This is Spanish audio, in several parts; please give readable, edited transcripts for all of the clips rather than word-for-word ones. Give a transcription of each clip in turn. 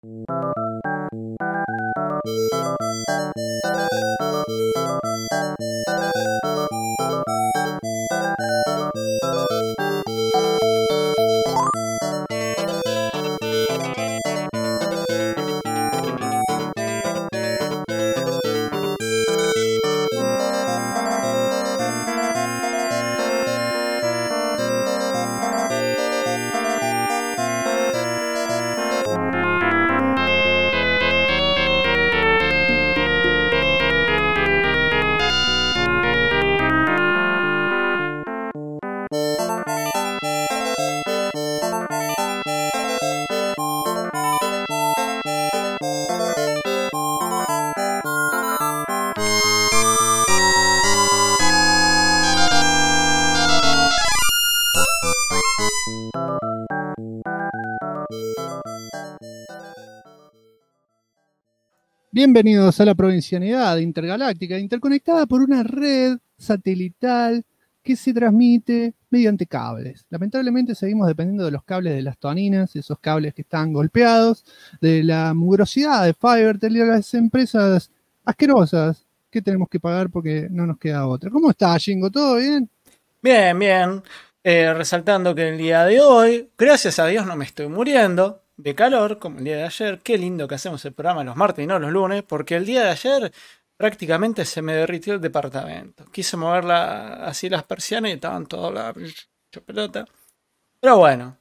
Bienvenidos a la provincianidad intergaláctica, interconectada por una red satelital que se transmite mediante cables. Lamentablemente seguimos dependiendo de los cables de las toninas, esos cables que están golpeados, de la mugrosidad de Fivertel y de las empresas asquerosas que tenemos que pagar porque no nos queda otra. ¿Cómo está, Jingo? ¿Todo bien? Bien, bien. Resaltando que el día de hoy, gracias a Dios, no me estoy muriendo de calor como el día de ayer. Qué lindo que hacemos el programa los martes y no los lunes, porque el día de ayer prácticamente se me derritió el departamento. Quise mover así las persianas y estaban todas la pelota. Pero bueno,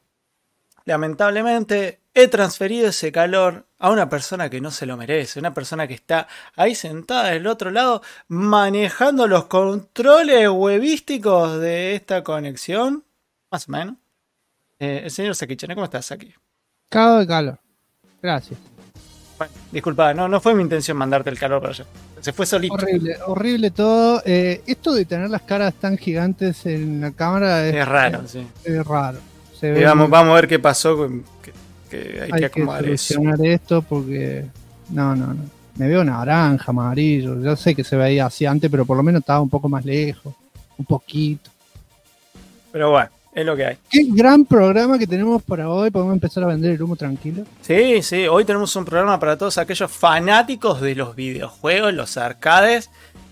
lamentablemente he transferido ese calor a una persona que no se lo merece, una persona que está ahí sentada del otro lado manejando los controles webísticos de esta conexión, más o menos. El señor Sakichane, ¿cómo estás, Saki? Cagado de calor. Gracias. Bueno, disculpa, no fue mi intención mandarte el calor para allá. Se fue solito. Horrible todo. Esto de tener las caras tan gigantes en la cámara es raro, sí. Es raro. Vamos a ver qué pasó. Que hay que acomodar solucionar esto porque no. Me veo naranja, amarillo. Yo sé que se veía así antes, pero por lo menos estaba un poco más lejos. Un poquito. Pero bueno. Es lo que hay. Qué gran programa que tenemos para hoy. ¿Podemos empezar a vender el humo tranquilo? Sí. Hoy tenemos un programa para todos aquellos fanáticos de los videojuegos, los arcades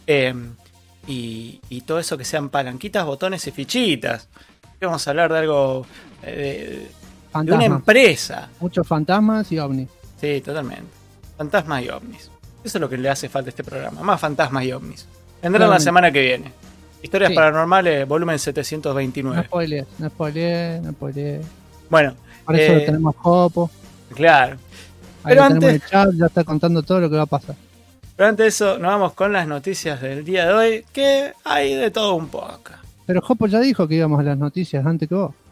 y todo eso que sean palanquitas, botones y fichitas. Vamos a hablar de algo de una empresa. Muchos fantasmas y ovnis. Sí, totalmente. Fantasmas y ovnis. Eso es lo que le hace falta a este programa. Más fantasmas y ovnis. Vendrán la semana que viene. Historias paranormales, volumen 729. No spoileé. Bueno. Por eso lo tenemos Jopo. Claro. Ahí pero antes el chat, ya está contando todo lo que va a pasar. Pero antes de eso, nos vamos con las noticias del día de hoy, que hay de todo un poco. Pero Jopo ya dijo que íbamos a las noticias antes que vos.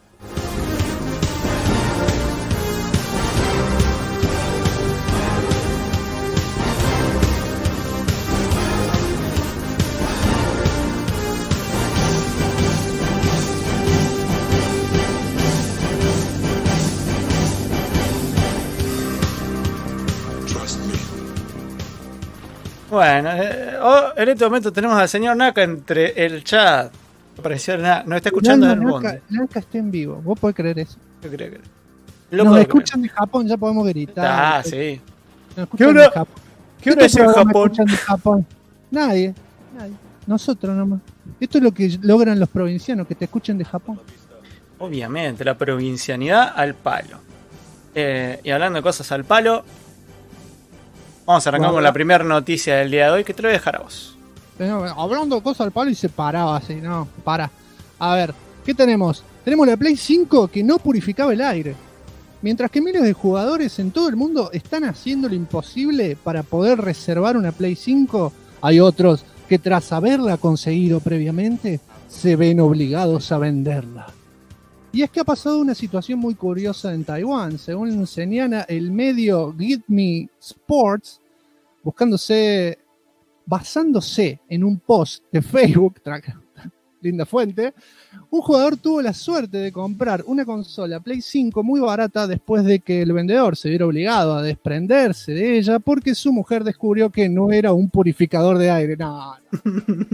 Bueno, en este momento tenemos al señor Naka entre el chat. Apareció Naka, nos está escuchando en el bonde. Naka está en vivo, ¿vos podés creer eso? Yo creo que nos escuchan de Japón, ya podemos gritar. Sí. ¿Qué hora es en Japón? Nadie. Nosotros nomás. Esto es lo que logran los provincianos, que te escuchen de Japón. Obviamente, la provincianidad al palo. Y hablando de cosas al palo, vamos a arrancar con la primera noticia del día de hoy, que te lo voy a dejar a vos. Hablando de cosas al palo y se paraba así, no, para. A ver, ¿qué tenemos? Tenemos la Play 5 que no purificaba el aire. Mientras que miles de jugadores en todo el mundo están haciendo lo imposible para poder reservar una Play 5, hay otros que tras haberla conseguido previamente, se ven obligados a venderla. Y es que ha pasado una situación muy curiosa en Taiwán. Según señala el medio Give Me Sports, basándose en un post de Facebook, linda fuente, un jugador tuvo la suerte de comprar una consola Play 5 muy barata después de que el vendedor se viera obligado a desprenderse de ella porque su mujer descubrió que no era un purificador de aire. No.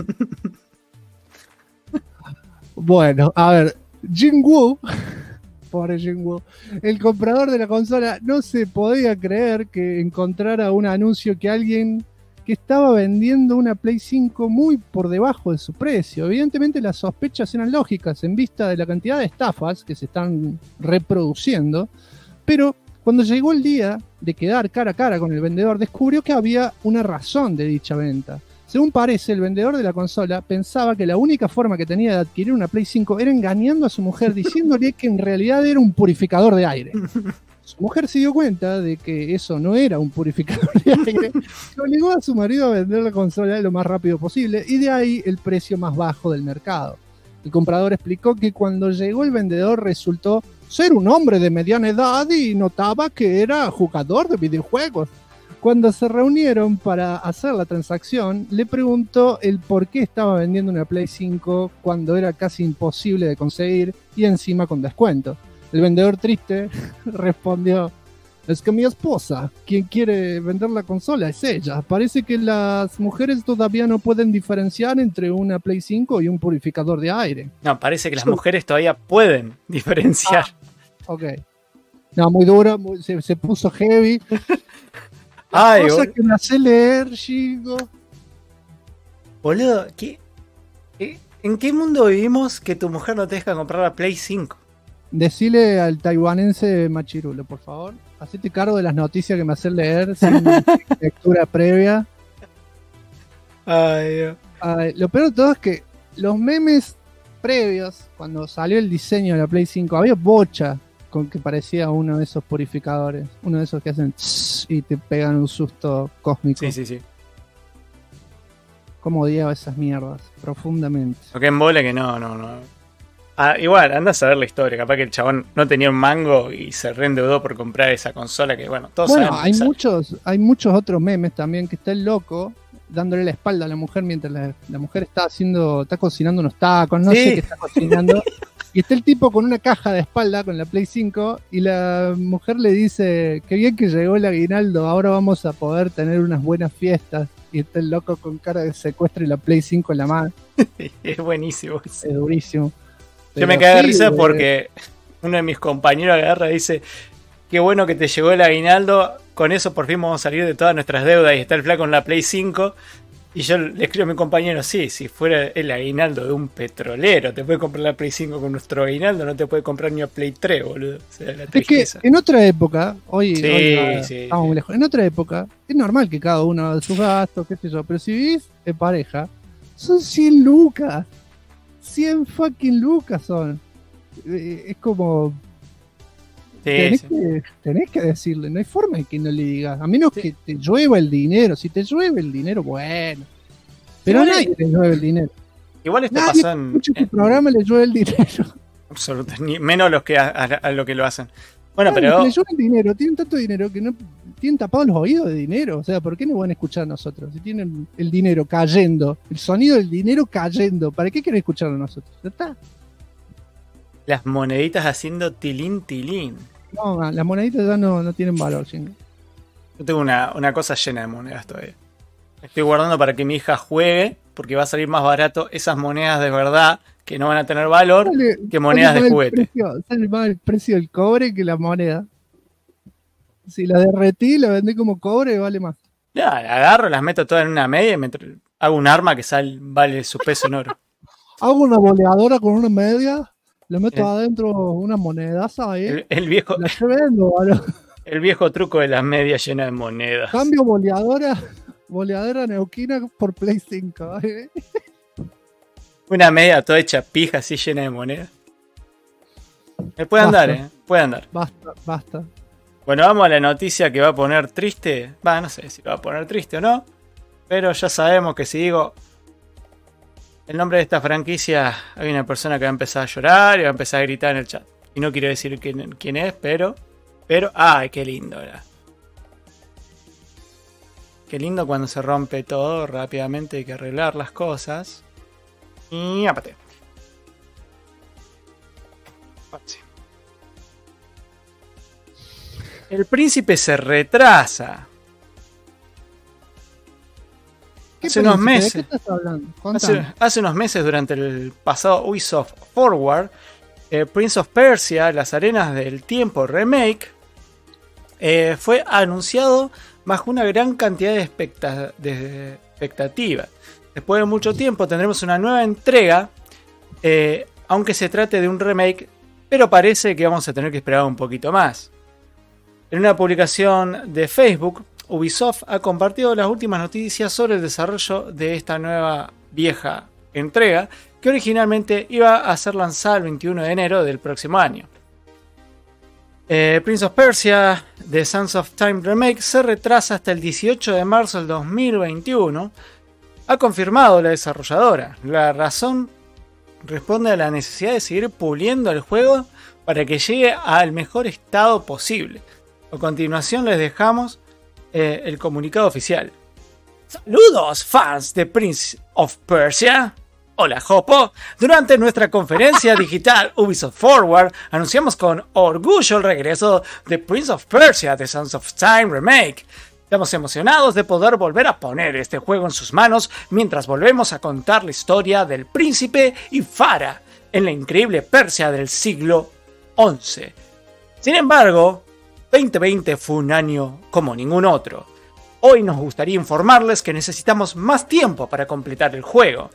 Bueno, a ver, Jin Woo Pobre Jinwoo. El comprador de la consola no se podía creer que encontrara un anuncio que alguien que estaba vendiendo una Play 5 muy por debajo de su precio. Evidentemente las sospechas eran lógicas en vista de la cantidad de estafas que se están reproduciendo, pero cuando llegó el día de quedar cara a cara con el vendedor, descubrió que había una razón de dicha venta. Según parece, el vendedor de la consola pensaba que la única forma que tenía de adquirir una Play 5 era engañando a su mujer, diciéndole que en realidad era un purificador de aire. Su mujer se dio cuenta de que eso no era un purificador de aire y obligó a su marido a vender la consola lo más rápido posible, y de ahí el precio más bajo del mercado. El comprador explicó que cuando llegó el vendedor resultó ser un hombre de mediana edad y notaba que era jugador de videojuegos. Cuando se reunieron para hacer la transacción, le preguntó el por qué estaba vendiendo una Play 5 cuando era casi imposible de conseguir y encima con descuento. El vendedor triste respondió: es que mi esposa, quien quiere vender la consola, es ella. Parece que las mujeres todavía no pueden diferenciar entre una Play 5 y un purificador de aire. No, parece que las mujeres todavía pueden diferenciar. Ok. No, muy duro, se puso heavy. Ay, cosa que me hace leer, chico. Boludo, ¿en qué mundo vivimos que tu mujer no te deja comprar la Play 5? Decile al taiwanense Machirulo, por favor. Hacete cargo de las noticias que me hacen leer sin lectura previa. Ay, Dios. Lo peor de todo es que los memes previos, cuando salió el diseño de la Play 5, había bocha con que parecía uno de esos purificadores. Uno de esos que hacen tss y te pegan un susto cósmico. Sí. Cómo odiaba esas mierdas, profundamente. Lo que embole que no. Igual, andás a ver la historia. Capaz que el chabón no tenía un mango y se reendeudó por comprar esa consola que, bueno, todos sabemos. Hay muchos otros memes también que está el loco dándole la espalda a la mujer mientras la mujer está cocinando unos tacos, no sé qué está cocinando. Y está el tipo con una caja de espalda con la Play 5 y la mujer le dice: qué bien que llegó el aguinaldo, ahora vamos a poder tener unas buenas fiestas. Y está el loco con cara de secuestro y la Play 5 en la mano. Es buenísimo. Es durísimo. Yo me cagué de risa porque uno de mis compañeros agarra y dice: qué bueno que te llegó el aguinaldo, con eso por fin vamos a salir de todas nuestras deudas. Y está el flaco en la Play 5. Y yo le escribo a mi compañero: sí, si fuera el aguinaldo de un petrolero, te puede comprar la Play 5 con nuestro aguinaldo, no te puede comprar ni a Play 3, boludo. O sea, la tristeza. Es que en otra época, hoy estamos muy lejos, en otra época, es normal que cada uno haga sus gastos, qué sé yo, pero si vivís en pareja, son 100 lucas. 100 fucking lucas son. Es como... Tenés que decirle, no hay forma de que no le digas, a menos que te llueva el dinero. Si te llueve el dinero, bueno, pero a nadie le llueve el dinero. Igual esto pasa en el programa le llueve el dinero. Absolutamente, menos los que a lo que lo hacen. Bueno, pero le llueve el dinero, tienen tanto dinero que no tienen tapados los oídos de dinero. O sea, ¿por qué no van a escuchar a nosotros? Si tienen el dinero cayendo, el sonido del dinero cayendo, ¿para qué quieren escucharlo a nosotros? ¿Ya está? Las moneditas haciendo tilín. No, las moneditas ya no tienen valor, Jingo. Yo tengo una cosa llena de monedas todavía. Estoy guardando para que mi hija juegue, porque va a salir más barato esas monedas de verdad, que no van a tener valor, que monedas de juguete. Sale más el precio del cobre que la moneda. Si la derretí, la vendí como cobre, vale más. Ya, la agarro, las meto todas en una media y hago un arma que vale su peso en oro. Hago una boleadora con una media, le meto adentro unas monedas ahí. El viejo... Las vendo, ¿vale? El viejo truco de las medias llenas de monedas. Cambio boleadora neuquina por Play 5. ¿eh? Una media toda hecha pija, así llena de monedas. Puede andar, puede andar. Basta. Bueno, vamos a la noticia que va a poner triste. No sé si va a poner triste o no. Pero ya sabemos que si digo el nombre de esta franquicia, hay una persona que va a empezar a llorar y va a empezar a gritar en el chat. Y no quiero decir quién es, pero... ¡ay, qué lindo! ¿Verdad? Qué lindo cuando se rompe todo rápidamente, hay que arreglar las cosas. Y aparte. El príncipe se retrasa. Hace unos meses. ¿De qué estás hablando? Hace unos meses, durante el pasado Ubisoft Forward, Prince of Persia, Las Arenas del Tiempo Remake, fue anunciado bajo una gran cantidad de expectativa. Después de mucho tiempo tendremos una nueva entrega, aunque se trate de un remake, pero parece que vamos a tener que esperar un poquito más. En una publicación de Facebook, Ubisoft ha compartido las últimas noticias sobre el desarrollo de esta nueva vieja entrega, que originalmente iba a ser lanzada el 21 de enero del próximo año. Prince of Persia The Sands of Time Remake se retrasa hasta el 18 de marzo del 2021. Ha confirmado la desarrolladora. La razón responde a la necesidad de seguir puliendo el juego para que llegue al mejor estado posible. A continuación les dejamos el comunicado oficial. Saludos fans de Prince of Persia. Hola Jopo. Durante nuestra conferencia digital Ubisoft Forward anunciamos con orgullo el regreso de Prince of Persia The Sands of Time Remake. Estamos emocionados de poder volver a poner este juego en sus manos mientras volvemos a contar la historia del príncipe y Farah en la increíble Persia del siglo XI. Sin embargo, 2020 fue un año como ningún otro. Hoy nos gustaría informarles que necesitamos más tiempo para completar el juego.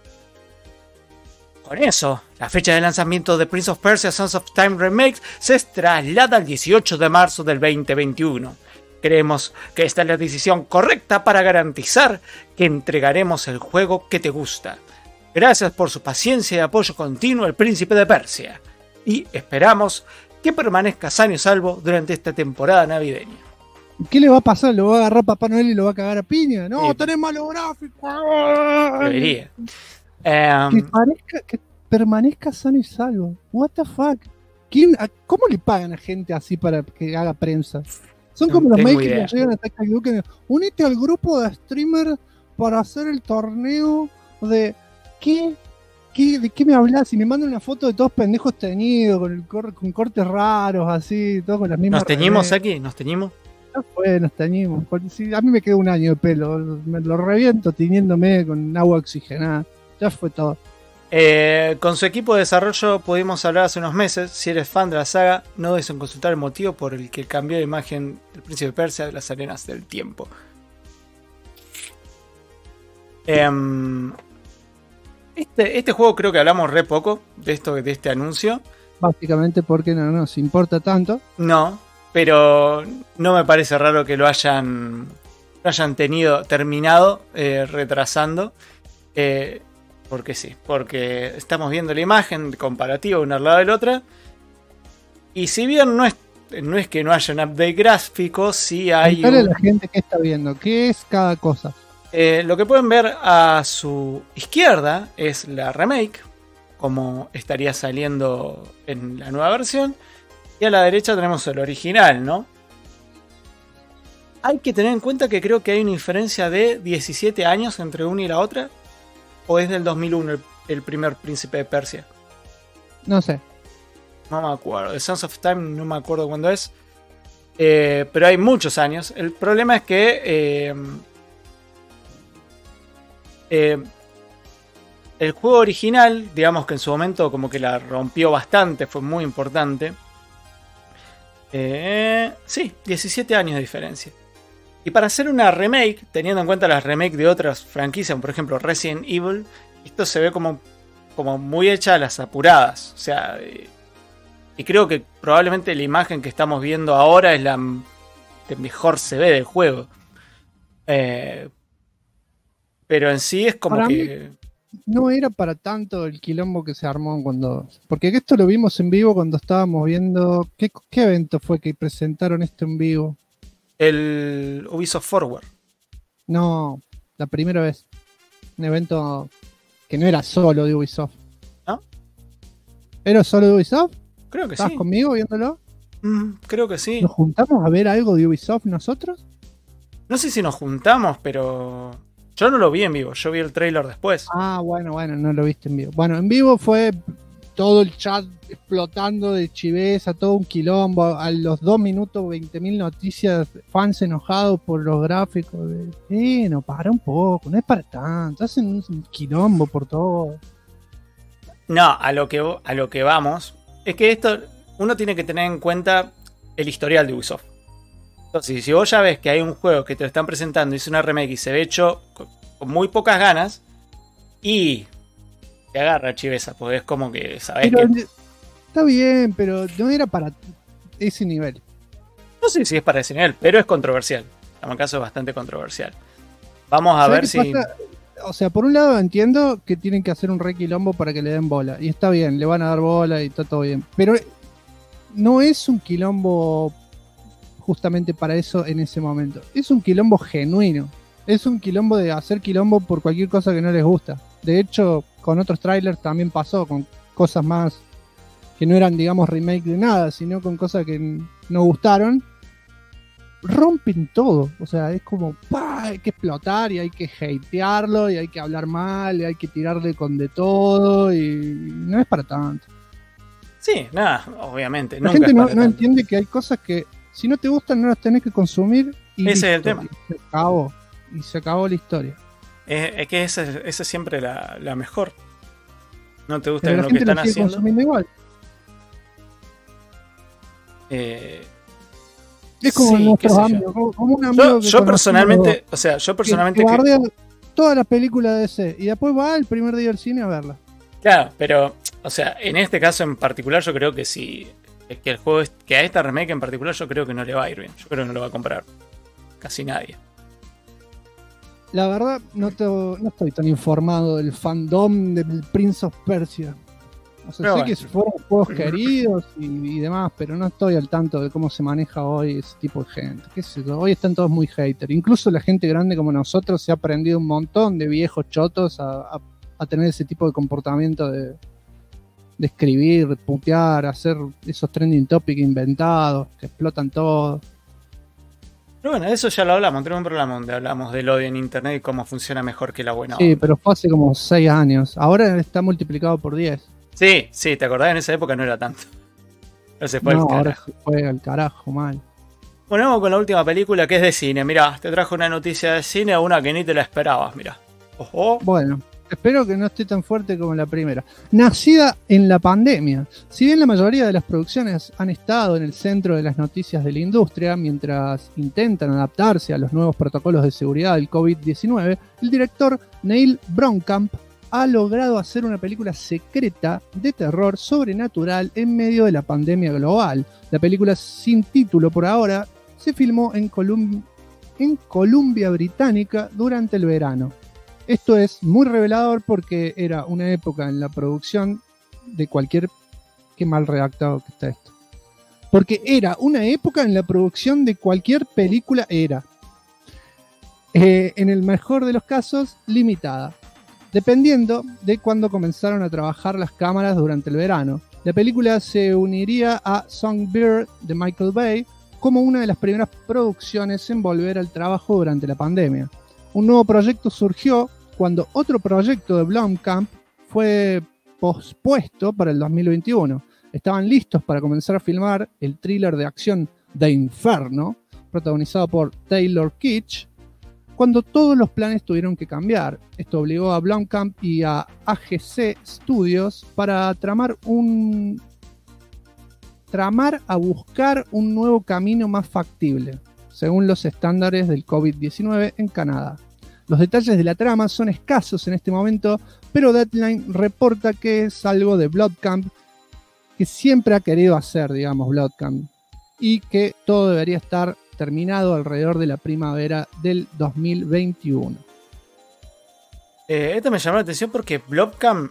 Con eso, la fecha de lanzamiento de Prince of Persia Sands of Time Remake se traslada al 18 de marzo del 2021. Creemos que esta es la decisión correcta para garantizar que entregaremos el juego que te gusta. Gracias por su paciencia y apoyo continuo al Príncipe de Persia. Y esperamos que permanezca sano y salvo durante esta temporada navideña. ¿Qué le va a pasar? ¿Lo va a agarrar Papá Noel y lo va a cagar a piña? No, tenés malos gráficos. Debería. Que permanezca sano y salvo. What the fuck? ¿Cómo le pagan a gente así para que haga prensa? Son como los mails que llegan a Tactical Duke. Unite al grupo de streamers para hacer el torneo de... ¿Qué? ¿De qué me hablas? Y me mandan una foto de todos pendejos teñidos, con cortes raros, así, todos con las mismas... ¿Nos teñimos aquí? ¿Nos teñimos? Ya fue, nos teñimos. Sí, a mí me quedó un año de pelo. Me lo reviento tiñéndome con agua oxigenada. Ya fue todo. Con su equipo de desarrollo pudimos hablar hace unos meses. Si eres fan de la saga, no dudes en consultar el motivo por el que cambió la imagen del Príncipe de Persia de Las Arenas del Tiempo. Este juego creo que hablamos re poco de este anuncio. Básicamente porque no nos importa tanto. No, pero no me parece raro que lo hayan terminado retrasando. Porque sí, porque estamos viendo la imagen comparativa de una al lado de la otra. Y si bien no es que no haya un update gráfico, sí hay. Contale a la gente que está viendo, ¿qué es cada cosa? Lo que pueden ver a su izquierda es la remake, como estaría saliendo en la nueva versión. Y a la derecha tenemos el original, ¿no? Hay que tener en cuenta que creo que hay una diferencia de 17 años entre una y la otra. ¿O es del 2001 el primer Príncipe de Persia? No sé. No me acuerdo. The Sands of Time no me acuerdo cuándo es. Pero hay muchos años. El problema es que el juego original, digamos que en su momento como que la rompió bastante, fue muy importante. Sí, 17 años de diferencia. Y para hacer una remake, teniendo en cuenta las remakes de otras franquicias, por ejemplo Resident Evil, esto se ve como muy hecha a las apuradas. O sea, y creo que probablemente la imagen que estamos viendo ahora es la que mejor se ve del juego. Pero en sí es como para que... No era para tanto el quilombo que se armó cuando... Porque esto lo vimos en vivo cuando estábamos viendo... ¿Qué evento fue que presentaron esto en vivo? El Ubisoft Forward. No, la primera vez. Un evento que no era solo de Ubisoft. ¿No? ¿Era solo de Ubisoft? Creo que sí. ¿Estabas conmigo viéndolo? Creo que sí. ¿Nos juntamos a ver algo de Ubisoft nosotros? No sé si nos juntamos, pero... Yo no lo vi en vivo, yo vi el trailer después. Ah, bueno, no lo viste en vivo. Bueno, en vivo fue todo el chat explotando de chiveza, todo un quilombo. A los 2 minutos, 20.000 noticias, fans enojados por los gráficos. No, para un poco, no es para tanto. Hacen un quilombo por todo. No, a lo que vamos es que esto uno tiene que tener en cuenta el historial de Ubisoft. Entonces, si vos ya ves que hay un juego que te lo están presentando y es una remake y se ve hecho con muy pocas ganas y te agarra chivesa, porque es como que sabés Pero que... está bien, pero no era para ese nivel. No sé si es para ese nivel, pero es controversial. En el caso es bastante controversial. Vamos a ver si... Pasa? O sea, por un lado entiendo que tienen que hacer un re quilombo para que le den bola. Y está bien, le van a dar bola y está todo bien. Pero no es un quilombo justamente para eso en ese momento. Es un quilombo genuino. Es un quilombo de hacer quilombo por cualquier cosa que no les gusta. De hecho, con otros trailers también pasó, con cosas más que no eran, digamos, remake de nada, sino con cosas que no gustaron. Rompen todo, o sea, es como ¡pah! Hay que explotar y hay que hatearlo y hay que hablar mal y hay que tirarle con de todo y no es para tanto. Sí, nada, obviamente. La Nunca gente es no para tanto. entiende que hay cosas que si no te gustan no las tenés que consumir y Ese es el listo, tema. y se acabó la historia. Es que esa es siempre la mejor. ¿No te gusta Pero la lo que gente lo están sigue haciendo? consumiendo igual. Es como Sí, qué nuestros sé yo. amigos, como un amigo que Yo conocemos personalmente, o sea, que bardea todas las películas de DC y después va el primer día del cine a verla. claro, pero, o sea, en este caso en particular yo creo que si es que el juego que a esta remake en particular yo creo que no le va a ir bien. Yo creo que no lo va a comprar casi nadie. La verdad, no estoy tan informado del fandom del Prince of Persia. O sea, Pero sé bueno. que fueron juegos queridos y demás, pero no estoy al tanto de cómo se maneja hoy ese tipo de gente. ¿Qué sé yo? Hoy están todos muy hater. Incluso la gente grande como nosotros se ha aprendido un montón de viejos chotos a tener ese tipo de comportamiento de escribir, putear, hacer esos trending topics inventados que explotan todo. Pero bueno, eso ya lo hablamos. Tenemos un programa donde hablamos del odio en internet y cómo funciona mejor que la buena Sí, onda. pero fue hace como 6 años. Ahora está multiplicado por 10. Sí, te acordás, en esa época no era tanto. No se fue No, al ahora carajo. se fue al carajo, mal. Bueno, vamos con la última película que es de cine. Mirá, te trajo una noticia de cine, una que ni te la esperabas, mirá. Ojo. Bueno, espero que no esté tan fuerte como la primera. Nacida en la pandemia. Si bien la mayoría de las producciones han estado en el centro de las noticias de la industria mientras intentan adaptarse a los nuevos protocolos de seguridad del COVID-19, el director Neil Blomkamp ha logrado hacer una película secreta de terror sobrenatural en medio de la pandemia global. La película, sin título por ahora, se filmó en Columbia Británica durante el verano. Esto es muy revelador porque era una época en la producción de cualquier... Qué mal redactado que está esto. Porque era una época en la producción de cualquier película en el mejor de los casos, limitada, dependiendo de cuándo comenzaron a trabajar las cámaras durante el verano. La película se uniría a Songbird de Michael Bay como una de las primeras producciones en volver al trabajo durante la pandemia. Un nuevo proyecto surgió cuando otro proyecto de Blomkamp fue pospuesto para el 2021. Estaban listos para comenzar a filmar el thriller de acción The Inferno, protagonizado por Taylor Kitsch, cuando todos los planes tuvieron que cambiar. Esto obligó a Blomkamp y a AGC Studios para tramar a buscar un nuevo camino más factible, según los estándares del COVID-19 en Canadá. Los detalles de la trama son escasos en este momento, pero Deadline reporta que es algo de Blomkamp que siempre ha querido hacer, digamos, Blomkamp, y que todo debería estar terminado alrededor de la primavera del 2021. Esto me llamó la atención porque Blomkamp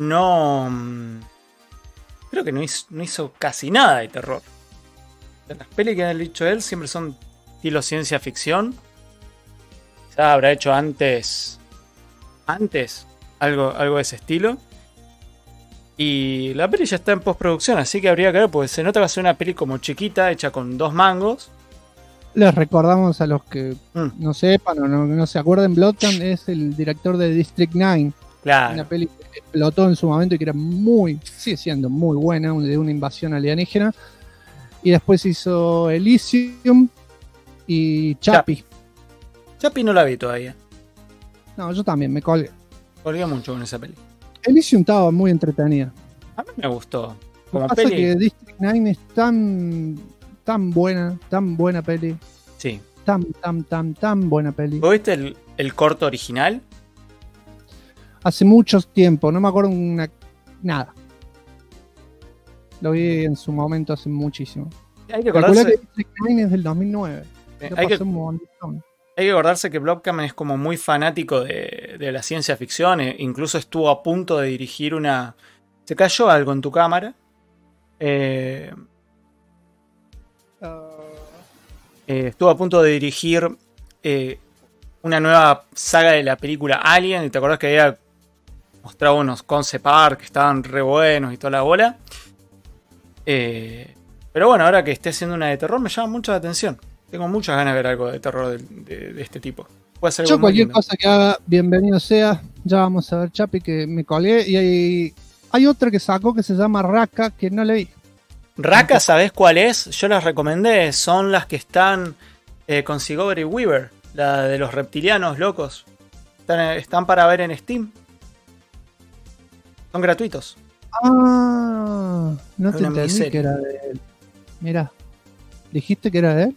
creo que no hizo casi nada de terror. Las pelis que ha dicho él siempre son estilo ciencia ficción. Quizá habrá hecho antes algo de ese estilo. Y la peli ya está en postproducción, así que habría que ver, porque se nota que va a ser una peli como chiquita, hecha con 2 mangos. Les recordamos a los que no sepan o no se acuerden, Blomkamp es el director de District 9. Claro. Una peli que explotó en su momento y que sigue siendo muy buena, de una invasión alienígena. Y después hizo Elysium y Chappie. Chappie no la vi todavía. No, yo también me colgué. Colgué mucho con esa peli. Elysium estaba muy entretenida. A mí me gustó. Como pasa peli. que District 9 es tan buena peli. Sí. Tan buena peli. ¿Vos viste el corto original? Hace mucho tiempo, no me acuerdo nada. Lo vi en su momento hace muchísimo. Hay que Calculá acordarse, que District 9 es del 2009. hay que, Un montón. hay que acordarse que Blomkamp es como muy fanático de la ciencia ficción. Incluso estuvo a punto de dirigir una... ¿Se cayó algo en tu cámara? Estuvo a punto de dirigir una nueva saga de la película Alien. Y te acordás que había mostrado unos concept art que estaban re buenos y toda la bola. Pero bueno, ahora que esté haciendo una de terror me llama mucho la atención. Tengo muchas ganas de ver algo de terror de este tipo. Puede ser algo Yo muy cualquier lindo. cosa que haga, bienvenido sea. Ya vamos a ver, Chapi, que me colgué. Y hay otra que sacó que se llama Raka, que no le vi. Raka, ¿sabés cuál es? Yo las recomendé. Son las que están con Sigourney Weaver. La de los reptilianos locos. Están para ver en Steam. Son gratuitos. Ah, no Es te una entendí miniserie. que era de él. Mira, dijiste que era de él.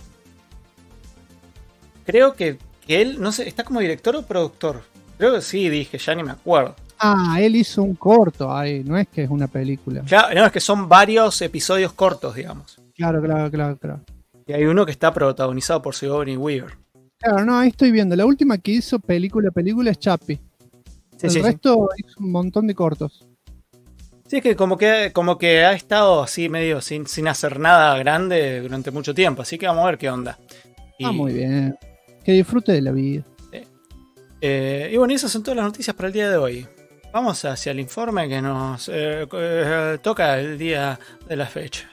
Creo que él, no sé, ¿está como director o productor? Creo que sí, dije, ya ni me acuerdo. Ah, él hizo un corto ahí, no es que es una película. Ya, no, es que son varios episodios cortos, digamos. Claro. Y hay uno que está protagonizado por Sigourney Weaver. Claro, no, ahí estoy viendo. La última que hizo película es Chapi. Sí, El sí, sí. resto hizo un montón de cortos. Sí, es que como que ha estado así medio sin hacer nada grande durante mucho tiempo. Así que vamos a ver qué onda. Ah, muy bien. Que disfrute de la vida. Y bueno, esas son todas las noticias para el día de hoy. Vamos hacia el informe que nos toca el día de la fecha.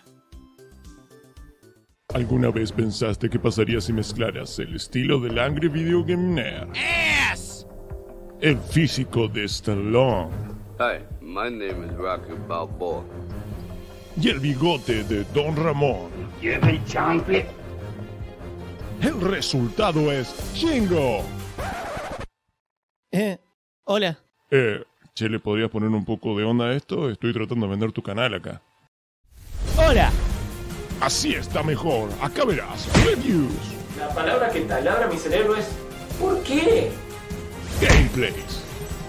¿Alguna vez pensaste qué pasaría si mezclaras el estilo del Angry Video Game Nerd, el físico de Stallone Hi, my name is Rocky Balboa. y el bigote de Don Ramón? El resultado es Shingo. Hola. Che, ¿le podrías poner un poco de onda a esto? Estoy tratando de vender tu canal acá. Hola. Así está mejor. Acá verás. Reviews, La palabra que taladra mi cerebro es ¿por qué? gameplays,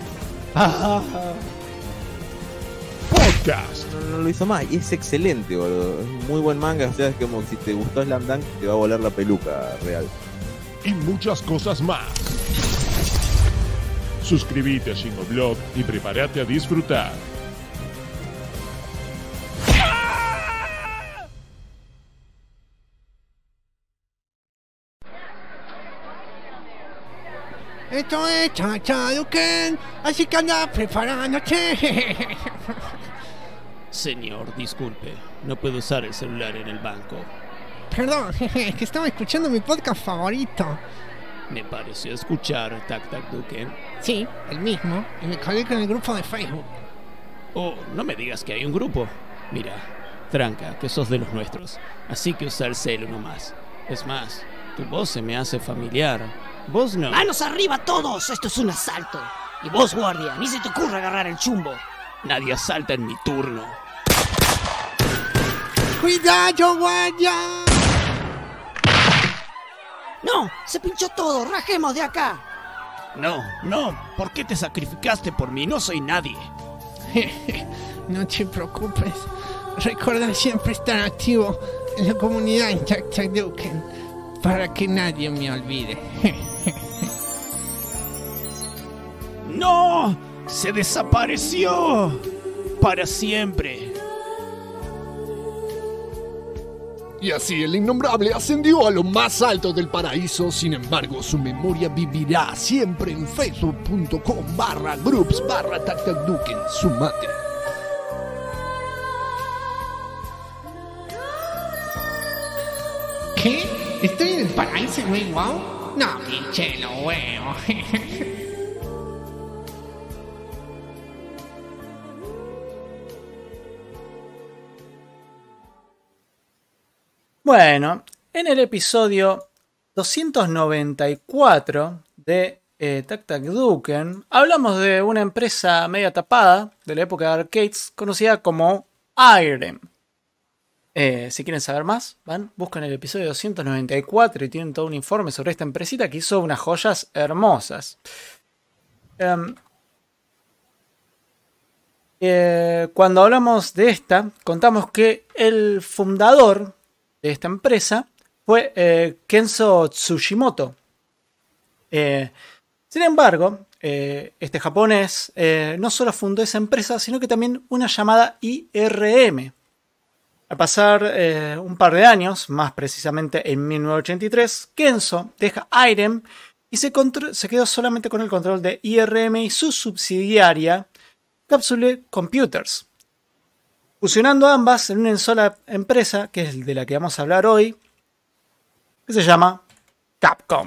podcast, No lo hizo más y es excelente, boludo. Es un muy buen manga. O sea, es como si te gustó Slam Dunk, te va a volar la peluca real. y muchas cosas más. Suscríbete a Shingo Blog y prepárate a disfrutar. Esto es Chachaduken, así que anda preparándote. Señor, disculpe. No puedo usar el celular en el banco. Perdón, es que estaba escuchando mi podcast favorito. Me pareció escuchar Tac Tac Duken. Sí, el mismo, y me colgué con el grupo de Facebook. Oh, no me digas que hay un grupo. Mira, tranca, que sos de los nuestros. Así que usa el celu nomás. Es más, tu voz se me hace familiar. Vos no. ¡Manos arriba todos! ¡Esto es un asalto! Y vos, guardia, ni se te ocurra agarrar el chumbo. Nadie asalta en mi turno. ¡Cuidado, guardia! ¡No! ¡Se pinchó todo! ¡Rajemos de acá! No, ¿por qué te sacrificaste por mí? No soy nadie. No te preocupes. Recuerda siempre estar activo en la comunidad en Chachaduken para que nadie me olvide. ¡No! ¡Se desapareció! Para siempre. Y así el innombrable ascendió a lo más alto del paraíso. Sin embargo, su memoria vivirá siempre en facebook.com/groups/tactacduken. Sumate. ¿Qué? ¿Estoy en el paraíso, güey? ¿Wow? No, pinche, lo veo. Bueno, en el episodio 294 de Tac Tac Duken hablamos de una empresa media tapada de la época de arcades conocida como IREM. Si quieren saber más, buscan el episodio 294 y tienen todo un informe sobre esta empresita que hizo unas joyas hermosas. Cuando hablamos de esta, contamos que el fundador de esta empresa fue Kenzo Tsushimoto. Sin embargo, este japonés no solo fundó esa empresa, sino que también una llamada IRM. Al pasar un par de años, más precisamente en 1983, Kenzo deja IREM y se quedó solamente con el control de IRM y su subsidiaria Capsule Computers, fusionando ambas en una sola empresa, que es de la que vamos a hablar hoy, que se llama Capcom.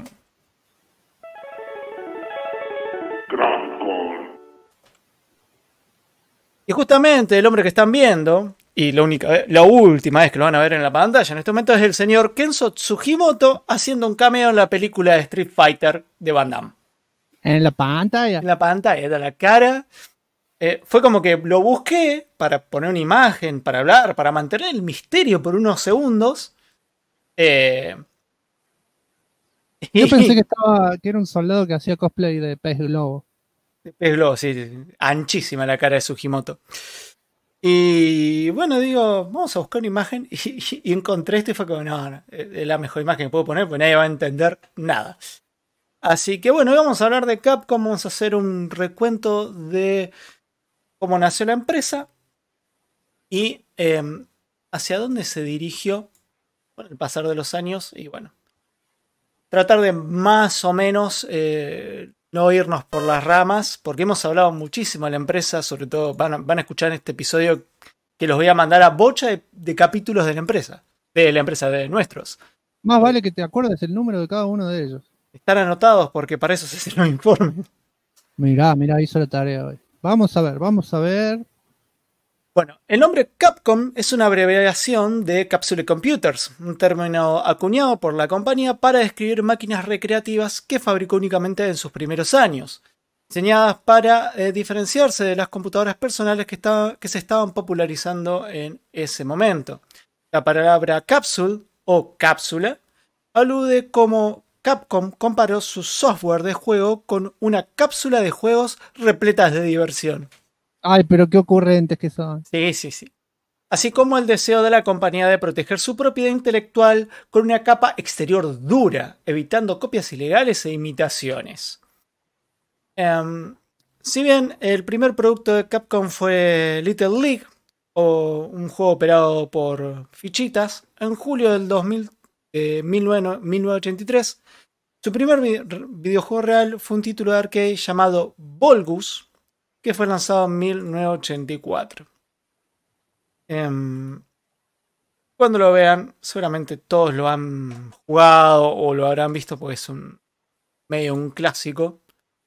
Y justamente el hombre que están viendo, y la última vez que lo van a ver en la pantalla en este momento, es el señor Kenzo Tsujimoto haciendo un cameo en la película de Street Fighter de Van Damme. En la pantalla. En la pantalla, de la cara. Fue como que lo busqué para poner una imagen, para hablar, para mantener el misterio por unos segundos. Yo pensé que era un soldado que hacía cosplay de Pez Globo. Pez Globo, sí, anchísima la cara de Tsujimoto. Y bueno, digo, vamos a buscar una imagen y encontré esto y fue como, no, es la mejor imagen que puedo poner porque nadie va a entender nada. Así que bueno, vamos a hablar de Capcom, vamos a hacer un recuento de cómo nació la empresa y hacia dónde se dirigió con el pasar de los años y bueno, tratar de más o menos no irnos por las ramas, porque hemos hablado muchísimo de la empresa, sobre todo van a escuchar en este episodio que los voy a mandar a bocha de capítulos de la empresa de nuestros. Más vale que te acuerdes el número de cada uno de ellos. Están anotados porque para eso se hacen los informes. Mirá, hizo la tarea hoy. Vamos a ver. Bueno, el nombre Capcom es una abreviación de Capsule Computers, un término acuñado por la compañía para describir máquinas recreativas que fabricó únicamente en sus primeros años, diseñadas para diferenciarse de las computadoras personales que se estaban popularizando en ese momento. La palabra capsule o cápsula alude como Capcom comparó su software de juego con una cápsula de juegos repletas de diversión. Ay, pero qué ocurrentes que son. Sí. Así como el deseo de la compañía de proteger su propiedad intelectual con una capa exterior dura, evitando copias ilegales e imitaciones. Si bien el primer producto de Capcom fue Little League, o un juego operado por fichitas, en julio del 1983, su primer videojuego real fue un título de arcade llamado Volgus, que fue lanzado en 1984. Cuando lo vean, seguramente todos lo han jugado o lo habrán visto porque es medio un clásico.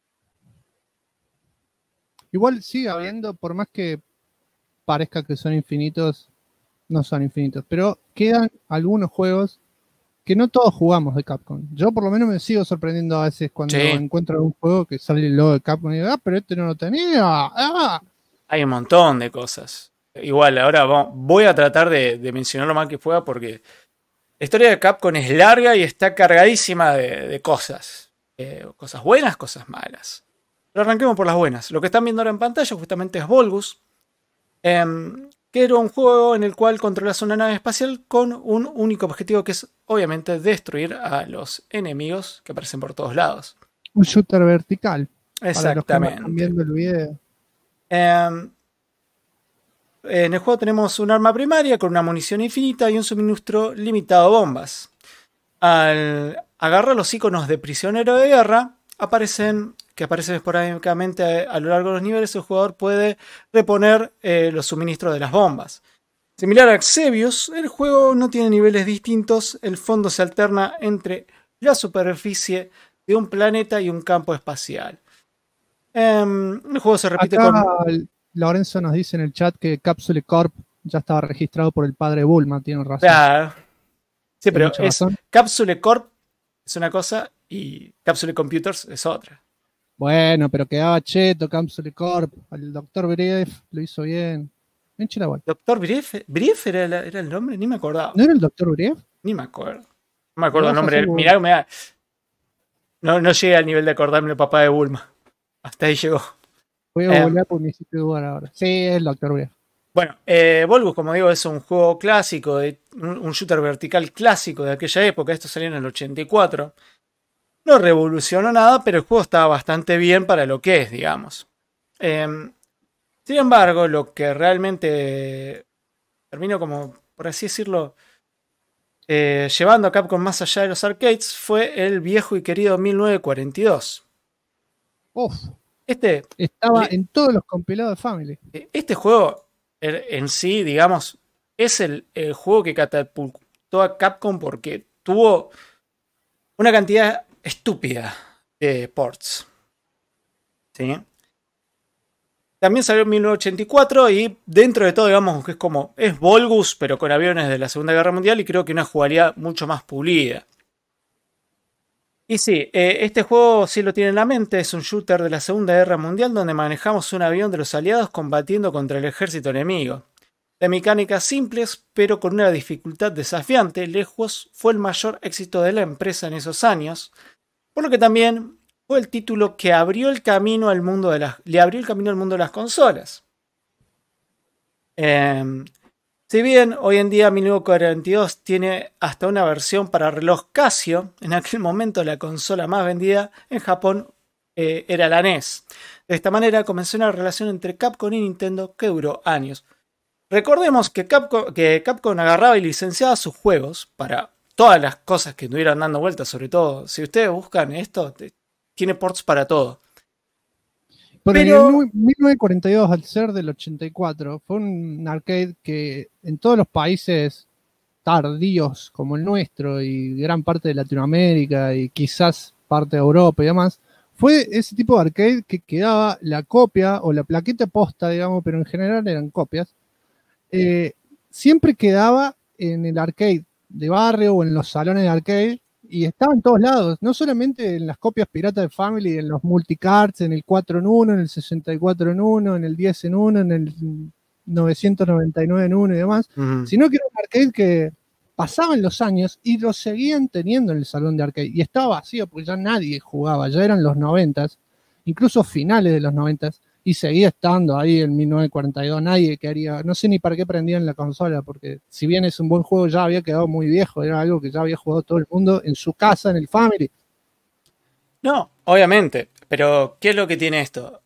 Igual sigue habiendo, por más que parezca que son infinitos, no son infinitos, pero quedan algunos juegos que no todos jugamos de Capcom. Yo por lo menos me sigo sorprendiendo a veces cuando encuentro un juego que sale el logo de Capcom y digo, pero este no lo tenía. Hay un montón de cosas. Igual, ahora voy a tratar de mencionar lo más que pueda porque la historia de Capcom es larga y está cargadísima de cosas. Cosas buenas, cosas malas. Pero arranquemos por las buenas. Lo que están viendo ahora en pantalla justamente es Volgus, que era un juego en el cual controlas una nave espacial con un único objetivo que es obviamente destruir a los enemigos que aparecen por todos lados. Un shooter vertical. Exactamente. Para los que están viendo el video. En el juego tenemos un arma primaria con una munición infinita y un suministro limitado de bombas. Al agarrar los iconos de prisionero de guerra, que aparecen esporádicamente a lo largo de los niveles, el jugador puede reponer los suministros de las bombas. Similar a Xevious, el juego no tiene niveles distintos, el fondo se alterna entre la superficie de un planeta y un campo espacial. El juego se repite acá Lorenzo nos dice en el chat que Capsule Corp ya estaba registrado por el padre Bulma, tiene razón. Claro. Sí, pero razón. Capsule Corp es una cosa y Capsule Computers es otra. Bueno, pero quedaba cheto Capsule Corp. El Dr. Brief lo hizo bien. Eche la bola. Doctor Brief era el nombre, ni me acordaba. ¿No era el Doctor Brief? Ni me acuerdo. No me acuerdo el Vas a nombre. hacer Mirá que me da. No llegué al nivel de acordarme el papá de Bulma. Hasta ahí llegó. Voy a volver porque me hiciste dudar ahora. Sí, es el Doctor Brief. Bueno, Volgus, como digo, es un juego clásico, un shooter vertical clásico de aquella época. Esto salió en el 84. No revolucionó nada, pero el juego estaba bastante bien para lo que es, digamos. Sin embargo, lo que realmente terminó como, por así decirlo, llevando a Capcom más allá de los arcades fue el viejo y querido 1942. Uf, Este estaba en todos los compilados de Family. Este juego en sí, digamos, es el juego que catapultó a Capcom porque tuvo una cantidad estúpida de ports. ¿Sí? También salió en 1984 y dentro de todo, digamos, que es Volgus, pero con aviones de la Segunda Guerra Mundial y creo que una jugabilidad mucho más pulida. Y sí, este juego sí lo tiene en la mente, es un shooter de la Segunda Guerra Mundial donde manejamos un avión de los aliados combatiendo contra el ejército enemigo. De mecánicas simples, pero con una dificultad desafiante, lejos fue el mayor éxito de la empresa en esos años, por lo que también fue el título que abrió el camino al mundo le abrió el camino al mundo de las consolas. Si bien hoy en día 1942 tiene hasta una versión para reloj Casio, en aquel momento la consola más vendida en Japón era la NES. De esta manera comenzó una relación entre Capcom y Nintendo que duró años. Recordemos que Capcom agarraba y licenciaba sus juegos para todas las cosas que estuvieran dando vueltas, sobre todo si ustedes buscan esto, tiene ports para todo. Pero el 1942, al ser del 84, fue un arcade que en todos los países tardíos como el nuestro y gran parte de Latinoamérica y quizás parte de Europa y demás, fue ese tipo de arcade que quedaba la copia o la plaqueta posta, digamos, pero en general eran copias, siempre quedaba en el arcade de barrio o en los salones de arcade y estaba en todos lados, no solamente en las copias piratas de Family, en los multicarts, en el 4 en 1, en el 64 en 1, en el 10 en 1, en el 999 en 1 y demás, sino que era un arcade que pasaban los años y lo seguían teniendo en el salón de arcade y estaba vacío porque ya nadie jugaba, ya eran los 90s, incluso finales de los 90s, y seguía estando ahí en 1942, nadie quería, no sé ni para qué prendían la consola, porque si bien es un buen juego ya había quedado muy viejo, era algo que ya había jugado todo el mundo en su casa, en el Family. No, obviamente, pero ¿qué es lo que tiene esto?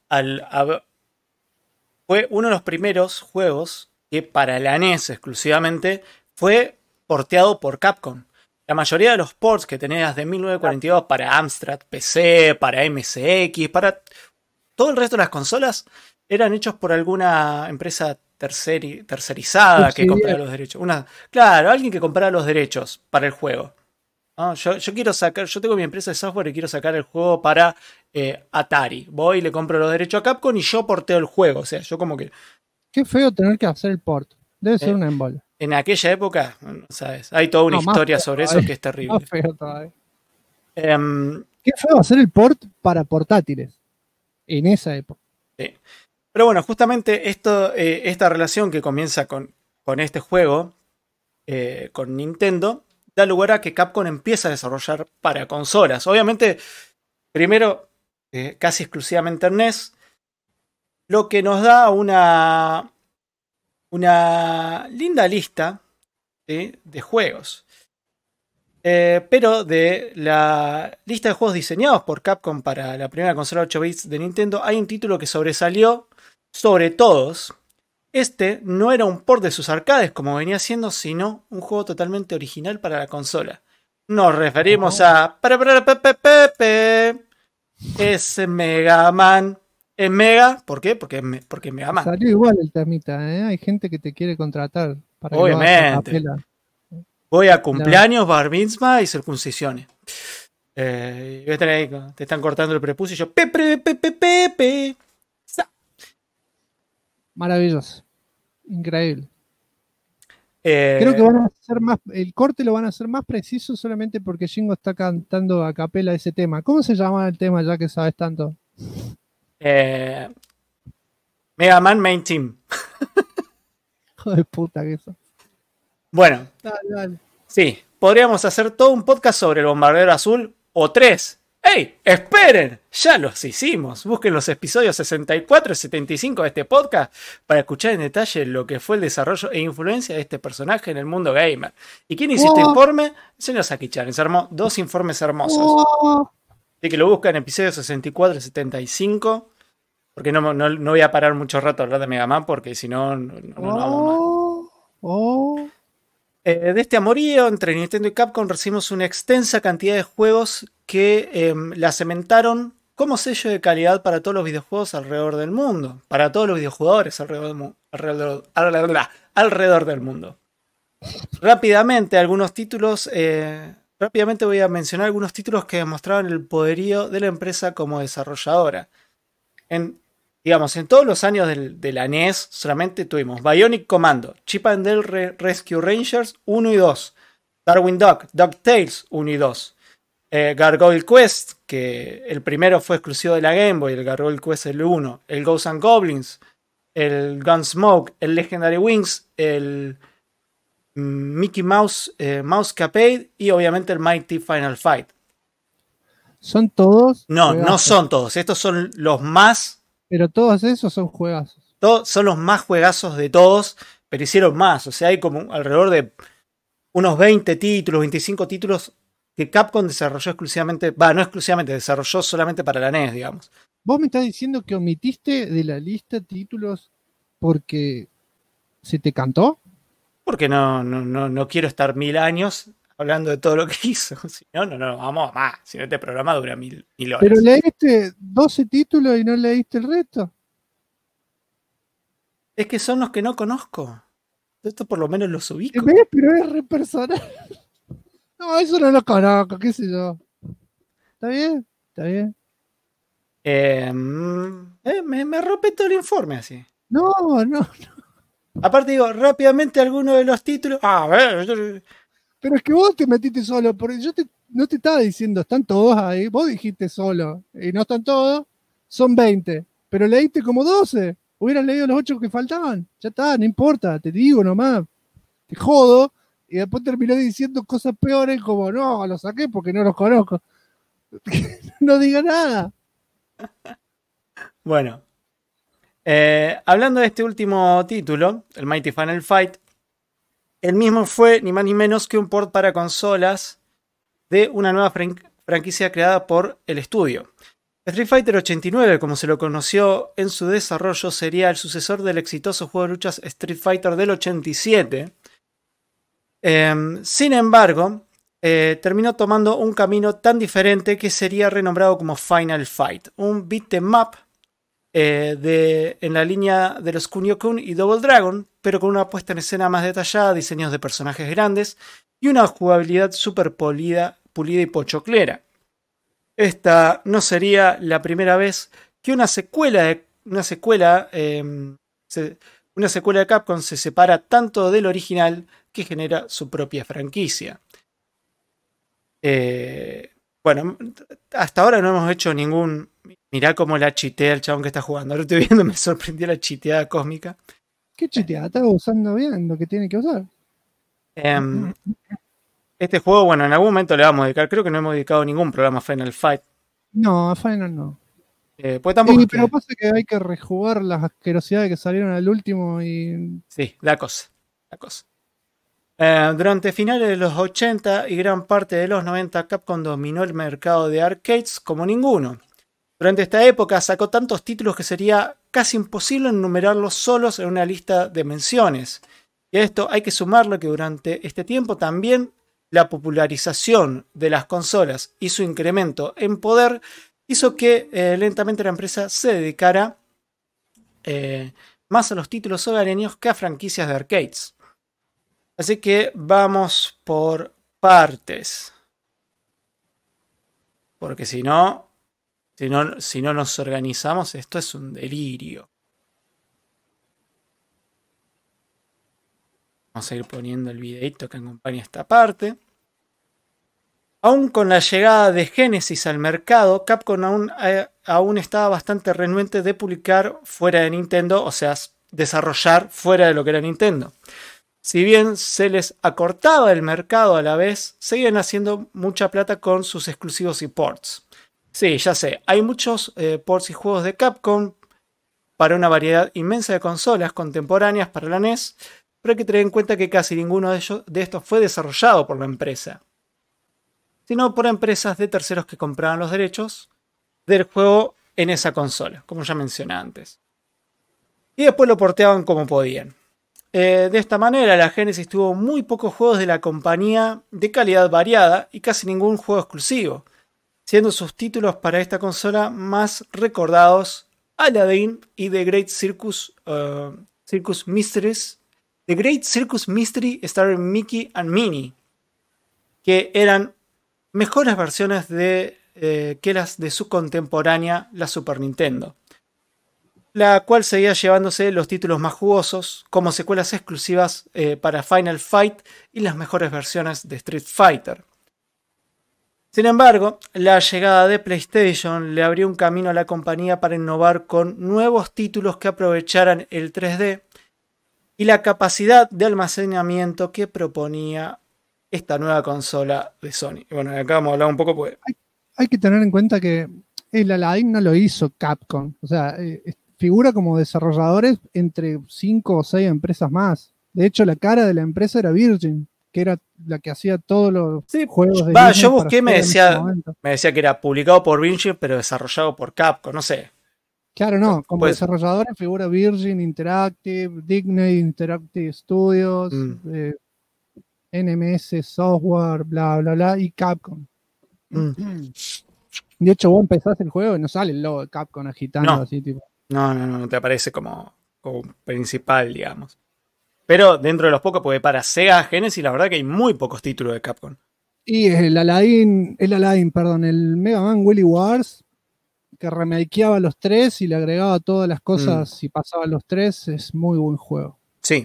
Fue uno de los primeros juegos que para la NES exclusivamente fue porteado por Capcom. La mayoría de los ports que tenías de 1942 para Amstrad PC, para MSX, para todo el resto de las consolas eran hechos por alguna empresa tercerizada que compraba los derechos. Claro, alguien que compraba los derechos para el juego. ¿No? Yo tengo mi empresa de software y quiero sacar el juego para Atari. Voy y le compro los derechos a Capcom y yo porteo el juego. O sea, yo como que... Qué feo tener que hacer el port. Debe ser una embola. En aquella época, ¿sabes? Hay toda una historia sobre eso que es terrible. Más feo todavía. Qué feo hacer el port para portátiles. En esa época. Sí. Pero bueno, justamente esta relación que comienza con este juego, con Nintendo, da lugar a que Capcom empieza a desarrollar para consolas. Obviamente, primero, casi exclusivamente en NES, lo que nos da una linda lista, ¿sí?, de juegos. Pero de la lista de juegos diseñados por Capcom para la primera consola 8 bits de Nintendo, hay un título que sobresalió sobre todos. Este no era un port de sus arcades como venía siendo, sino un juego totalmente original para la consola. Nos referimos a... Es Mega Man. ¿Es Mega? ¿Por qué? Porque es Mega Man. Salió igual el temita, ¿eh? Hay gente que te quiere contratar para obviamente. Voy a cumpleaños, bar mitzvah y circuncisiones. Voy a estar ahí, te están cortando el prepucio y yo... Pepe. Maravilloso. Increíble. Creo que van a hacer más... El corte lo van a hacer más preciso solamente porque Shingo está cantando a capela ese tema. ¿Cómo se llama el tema ya que sabes tanto? Mega Man Main Team. Hijo de puta que eso. Bueno, Dale. sí, podríamos hacer todo un podcast sobre el bombardero azul o 3. ¡Ey! ¡Esperen! Ya los hicimos. Busquen los episodios 64 y 75 de este podcast para escuchar en detalle lo que fue el desarrollo e influencia de este personaje en el mundo gamer. ¿Y quién hizo este informe? El señor Saki-chan. Se armó 2 informes hermosos. Así que lo buscan en episodios 64 y 75. Porque no voy a parar mucho rato a hablar de Mega Man porque si no, no vamos mal. De este amorío entre Nintendo y Capcom recibimos una extensa cantidad de juegos que la cementaron como sello de calidad para todos los videojuegos alrededor del mundo. Para todos los videojugadores alrededor del mundo. Rápidamente voy a mencionar algunos títulos que demostraban el poderío de la empresa como desarrolladora. En todos los años de la NES solamente tuvimos Bionic Commando, Chip and Dale Rescue Rangers 1 y 2, Darwin Duck, DuckTales 1 y 2, Gargoyle Quest, que el primero fue exclusivo de la Game Boy, el Gargoyle Quest el 1, el Ghosts and Goblins, el Gunsmoke, el Legendary Wings, el Mickey Mouse Mousecapade y obviamente el Mighty Final Fight. ¿Son todos? No, juegazos? No son todos, estos son los más... Pero todos esos son juegazos. Son los más juegazos de todos, pero hicieron más. O sea, hay como alrededor de unos 20 títulos, 25 títulos que Capcom desarrolló exclusivamente. No exclusivamente, desarrolló solamente para la NES, digamos. ¿Vos me estás diciendo que omitiste de la lista títulos porque se te cantó? Porque no quiero estar 1000 años hablando de todo lo que hizo. Si no, vamos más. Si no, este programa dura 1000 horas. Pero leíste 12 títulos y no leíste el resto. Es que son los que no conozco. Esto por lo menos los ubico. ¿Ves? Pero es re personal. No, eso no lo conozco, qué sé yo. ¿Está bien? ¿Está bien? Me rompe todo el informe así. No. Aparte digo, rápidamente alguno de los títulos. A ver. Pero es que vos te metiste solo, porque yo no te estaba diciendo, están todos ahí, vos dijiste solo, y no están todos, son 20, pero leíste como 12, hubieras leído los 8 que faltaban, ya está, no importa, te digo nomás, te jodo, y después terminé diciendo cosas peores como, no, los saqué porque no los conozco. No diga nada. Bueno, hablando de este último título, el Mighty Final Fight, el mismo fue ni más ni menos que un port para consolas de una nueva franquicia creada por el estudio. Street Fighter 89, como se lo conoció en su desarrollo, sería el sucesor del exitoso juego de luchas Street Fighter del 87. Sin embargo, terminó tomando un camino tan diferente que sería renombrado como Final Fight, un beat 'em up en la línea de los Kunio-kun y Double Dragon, pero con una puesta en escena más detallada, diseños de personajes grandes y una jugabilidad súper pulida y pochoclera. Esta no sería la primera vez que una secuela de Capcom se separa tanto del original que genera su propia franquicia. Bueno, hasta ahora no hemos hecho ningún... Mirá cómo la chitea el chabón que está jugando. Ahora estoy viendo, me sorprendió la chiteada cósmica. ¿Qué chiteada? Estaba usando bien lo que tiene que usar. Este juego, bueno, en algún momento le vamos a dedicar. Creo que no hemos dedicado ningún programa a Final Fight. No, a Final no. Pues tampoco Sí, pero pasa que hay que rejugar las asquerosidades que salieron al último y... Sí, la cosa. Durante finales de los 80 y gran parte de los 90, Capcom dominó el mercado de arcades como ninguno. Durante esta época sacó tantos títulos que sería casi imposible enumerarlos solos en una lista de menciones. Y a esto hay que sumarlo que durante este tiempo también la popularización de las consolas y su incremento en poder hizo que lentamente la empresa se dedicara más a los títulos hogareños que a franquicias de arcades. Así que vamos por partes. Porque si no nos organizamos, esto es un delirio. Vamos a ir poniendo el videito que acompaña esta parte. Aún con la llegada de Genesis al mercado, Capcom aún estaba bastante renuente de publicar fuera de Nintendo, o sea, desarrollar fuera de lo que era Nintendo. Si bien se les acortaba el mercado a la vez, seguían haciendo mucha plata con sus exclusivos y ports. Sí, ya sé, hay muchos ports y juegos de Capcom para una variedad inmensa de consolas contemporáneas para la NES, pero hay que tener en cuenta que casi ninguno de estos fue desarrollado por la empresa, sino por empresas de terceros que compraban los derechos del juego en esa consola, como ya mencioné antes. Y después lo porteaban como podían. De esta manera, la Genesis tuvo muy pocos juegos de la compañía de calidad variada y casi ningún juego exclusivo, siendo sus títulos para esta consola más recordados Aladdin y The Great Circus Mysteries. The Great Circus Mystery starring Mickey and Minnie, que eran mejores versiones que las de su contemporánea, la Super Nintendo, la cual seguía llevándose los títulos más jugosos como secuelas exclusivas para Final Fight y las mejores versiones de Street Fighter. Sin embargo, la llegada de PlayStation le abrió un camino a la compañía para innovar con nuevos títulos que aprovecharan el 3D y la capacidad de almacenamiento que proponía esta nueva consola de Sony. Y bueno, acá vamos a hablar un poco porque... Hay que tener en cuenta que el Aladdin no lo hizo Capcom. O sea, figura como desarrolladores entre 5 o 6 empresas más. De hecho, la cara de la empresa era Virgin, que era la que hacía todos los juegos de Disney. Yo busqué, me decía que era publicado por Virgin, pero desarrollado por Capcom, no sé. Claro, no, como desarrolladores figura Virgin Interactive, Disney Interactive Studios, NMS Software, bla, bla, bla, y Capcom. De hecho, vos empezás el juego y no sale el logo de Capcom agitando así, tipo. No te aparece como principal, digamos. Pero dentro de los pocos, porque para Sega Genesis, la verdad que hay muy pocos títulos de Capcom. Y el Mega Man Wily Wars, que remakeaba los 3 y le agregaba todas las cosas y pasaba los 3, es muy buen juego. Sí.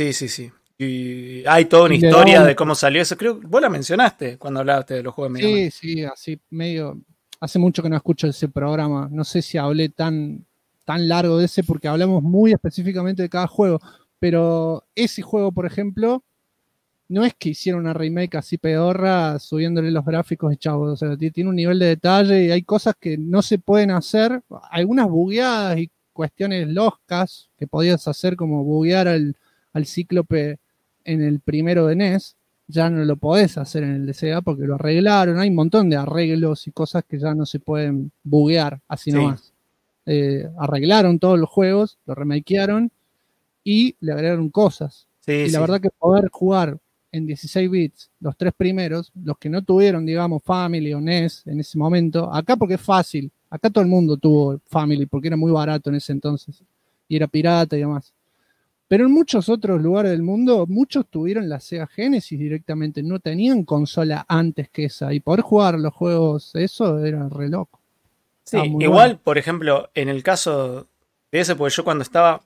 Y hay toda una historia de cómo salió eso. Creo que vos la mencionaste cuando hablaste de los juegos de Mega Man. Sí, así medio. Hace mucho que no escucho ese programa. No sé si hablé tan largo de ese porque hablamos muy específicamente de cada juego. Pero ese juego, por ejemplo, no es que hicieron una remake así pedorra subiéndole los gráficos y chavos. O sea, tiene un nivel de detalle y hay cosas que no se pueden hacer. Algunas bugueadas y cuestiones locas que podías hacer, como buguear al Cíclope en el primero de NES, ya no lo podés hacer en el de Sega porque lo arreglaron. Hay un montón de arreglos y cosas que ya no se pueden buguear así nomás. Arreglaron todos los juegos, lo remakearon y le agregaron cosas. La verdad que poder jugar en 16 bits los 3 primeros, los que no tuvieron, digamos, Family o NES en ese momento, acá porque es fácil, acá todo el mundo tuvo Family porque era muy barato en ese entonces y era pirata y demás. Pero en muchos otros lugares del mundo, muchos tuvieron la Sega Genesis directamente, no tenían consola antes que esa, y poder jugar los juegos, eso era re loco. Sí, igual, por ejemplo, en el caso de ese, porque yo cuando estaba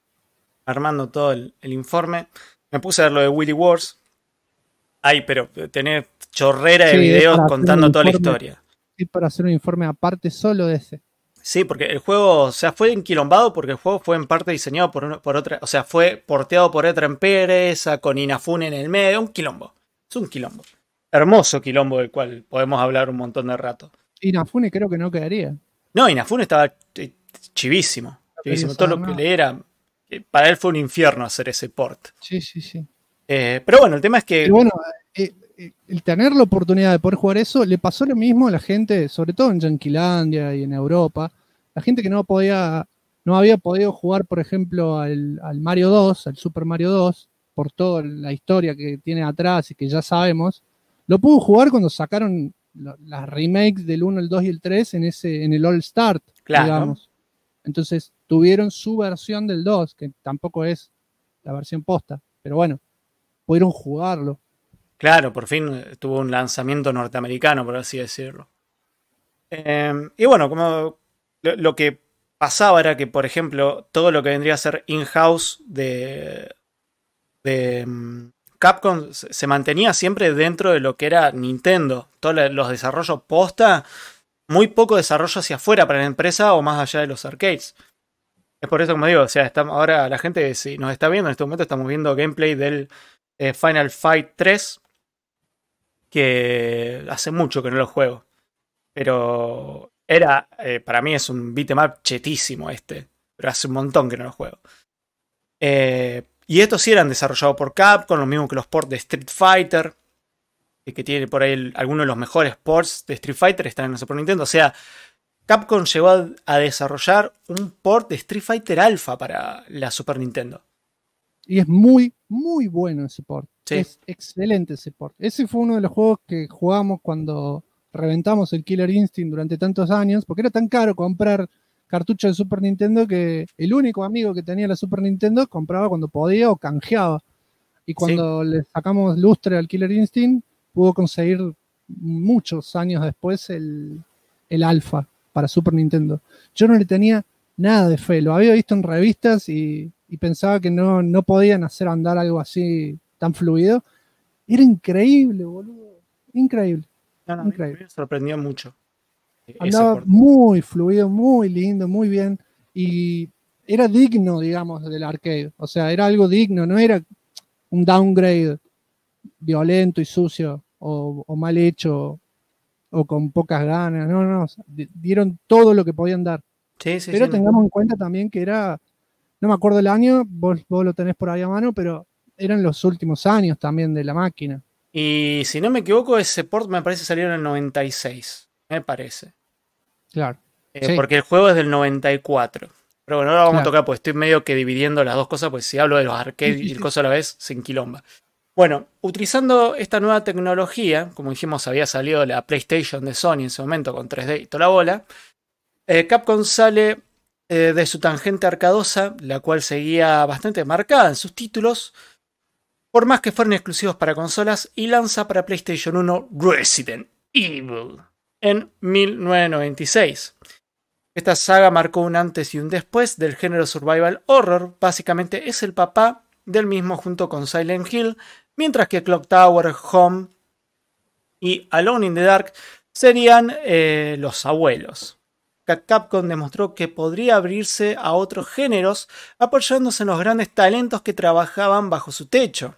armando todo el informe, me puse a ver lo de Wily Wars. Pero tenés chorrera de videos contando toda la historia. Sí, para hacer un informe aparte solo de ese. Sí, porque el juego, o sea, fue enquilombado porque el juego fue en parte diseñado por otra, o sea, fue porteado por otra empresa, con Inafune en el medio, un quilombo. Es un quilombo. Hermoso quilombo del cual podemos hablar un montón de rato. Inafune creo que no quedaría. No, Inafune estaba chivísimo. Todo lo que le era. Para él fue un infierno hacer ese port. Sí. Pero bueno, el tema es que... Y bueno, el tener la oportunidad de poder jugar eso, le pasó lo mismo a la gente, sobre todo en Yanquilandia y en Europa. La gente que no había podido jugar, por ejemplo, al Mario 2, al Super Mario 2, por toda la historia que tiene atrás y que ya sabemos, lo pudo jugar cuando sacaron las remakes del 1, el 2 y el 3 en el All Start, digamos. Entonces tuvieron su versión del 2, que tampoco es la versión posta, pero bueno, pudieron jugarlo. Claro, por fin tuvo un lanzamiento norteamericano, por así decirlo. Y bueno, como lo que pasaba era que, por ejemplo, todo lo que vendría a ser in-house de Capcom se mantenía siempre dentro de lo que era Nintendo. Todos los desarrollos posta, muy poco desarrollo hacia afuera para la empresa o más allá de los arcades. Es por eso, como digo, o sea, ahora la gente, si nos está viendo en este momento, estamos viendo gameplay del Final Fight 3, que hace mucho que no lo juego. Pero para mí es un beat'em up chetísimo pero hace un montón que no lo juego. Y estos sí eran desarrollados por Capcom, lo mismo que los ports de Street Fighter, que tiene por ahí algunos de los mejores ports de Street Fighter están en la Super Nintendo. O sea, Capcom llegó a desarrollar un port de Street Fighter Alpha para la Super Nintendo. Y es muy, muy bueno ese port. Sí. Es excelente ese port. Ese fue uno de los juegos que jugamos cuando reventamos el Killer Instinct durante tantos años, porque era tan caro comprar cartuchos de Super Nintendo que el único amigo que tenía la Super Nintendo compraba cuando podía o canjeaba. Y cuando le sacamos lustre al Killer Instinct, pudo conseguir muchos años después el Alpha para Super Nintendo. Yo no le tenía nada de fe, lo había visto en revistas y pensaba que no podían hacer andar algo así tan fluido. Era increíble, boludo. Increíble. Increíble. Me sorprendió mucho. Andaba muy fluido, muy lindo, muy bien. Y era digno, digamos, del arcade. O sea, era algo digno, no era un downgrade violento y sucio o mal hecho o con pocas ganas. No. Dieron todo lo que podían dar. Sí, pero tengamos en cuenta también que era, no me acuerdo el año, vos lo tenés por ahí a mano, pero eran los últimos años también de la máquina. Y si no me equivoco, ese port me parece salió en el 96, me parece. Claro. Porque el juego es del 94. Pero bueno, ahora vamos a tocar, pues estoy medio que dividiendo las dos cosas, pues si hablo de los arcades y el coso a la vez, sin quilomba. Bueno, utilizando esta nueva tecnología, como dijimos, había salido la PlayStation de Sony en ese momento con 3D y toda la bola. Capcom sale de su tangente arcadosa, la cual seguía bastante marcada en sus títulos, por más que fueran exclusivos para consolas, y lanza para PlayStation 1 Resident Evil en 1996. Esta saga marcó un antes y un después del género survival horror, básicamente es el papá del mismo junto con Silent Hill, mientras que Clock Tower, Home y Alone in the Dark serían los abuelos. Capcom demostró que podría abrirse a otros géneros apoyándose en los grandes talentos que trabajaban bajo su techo.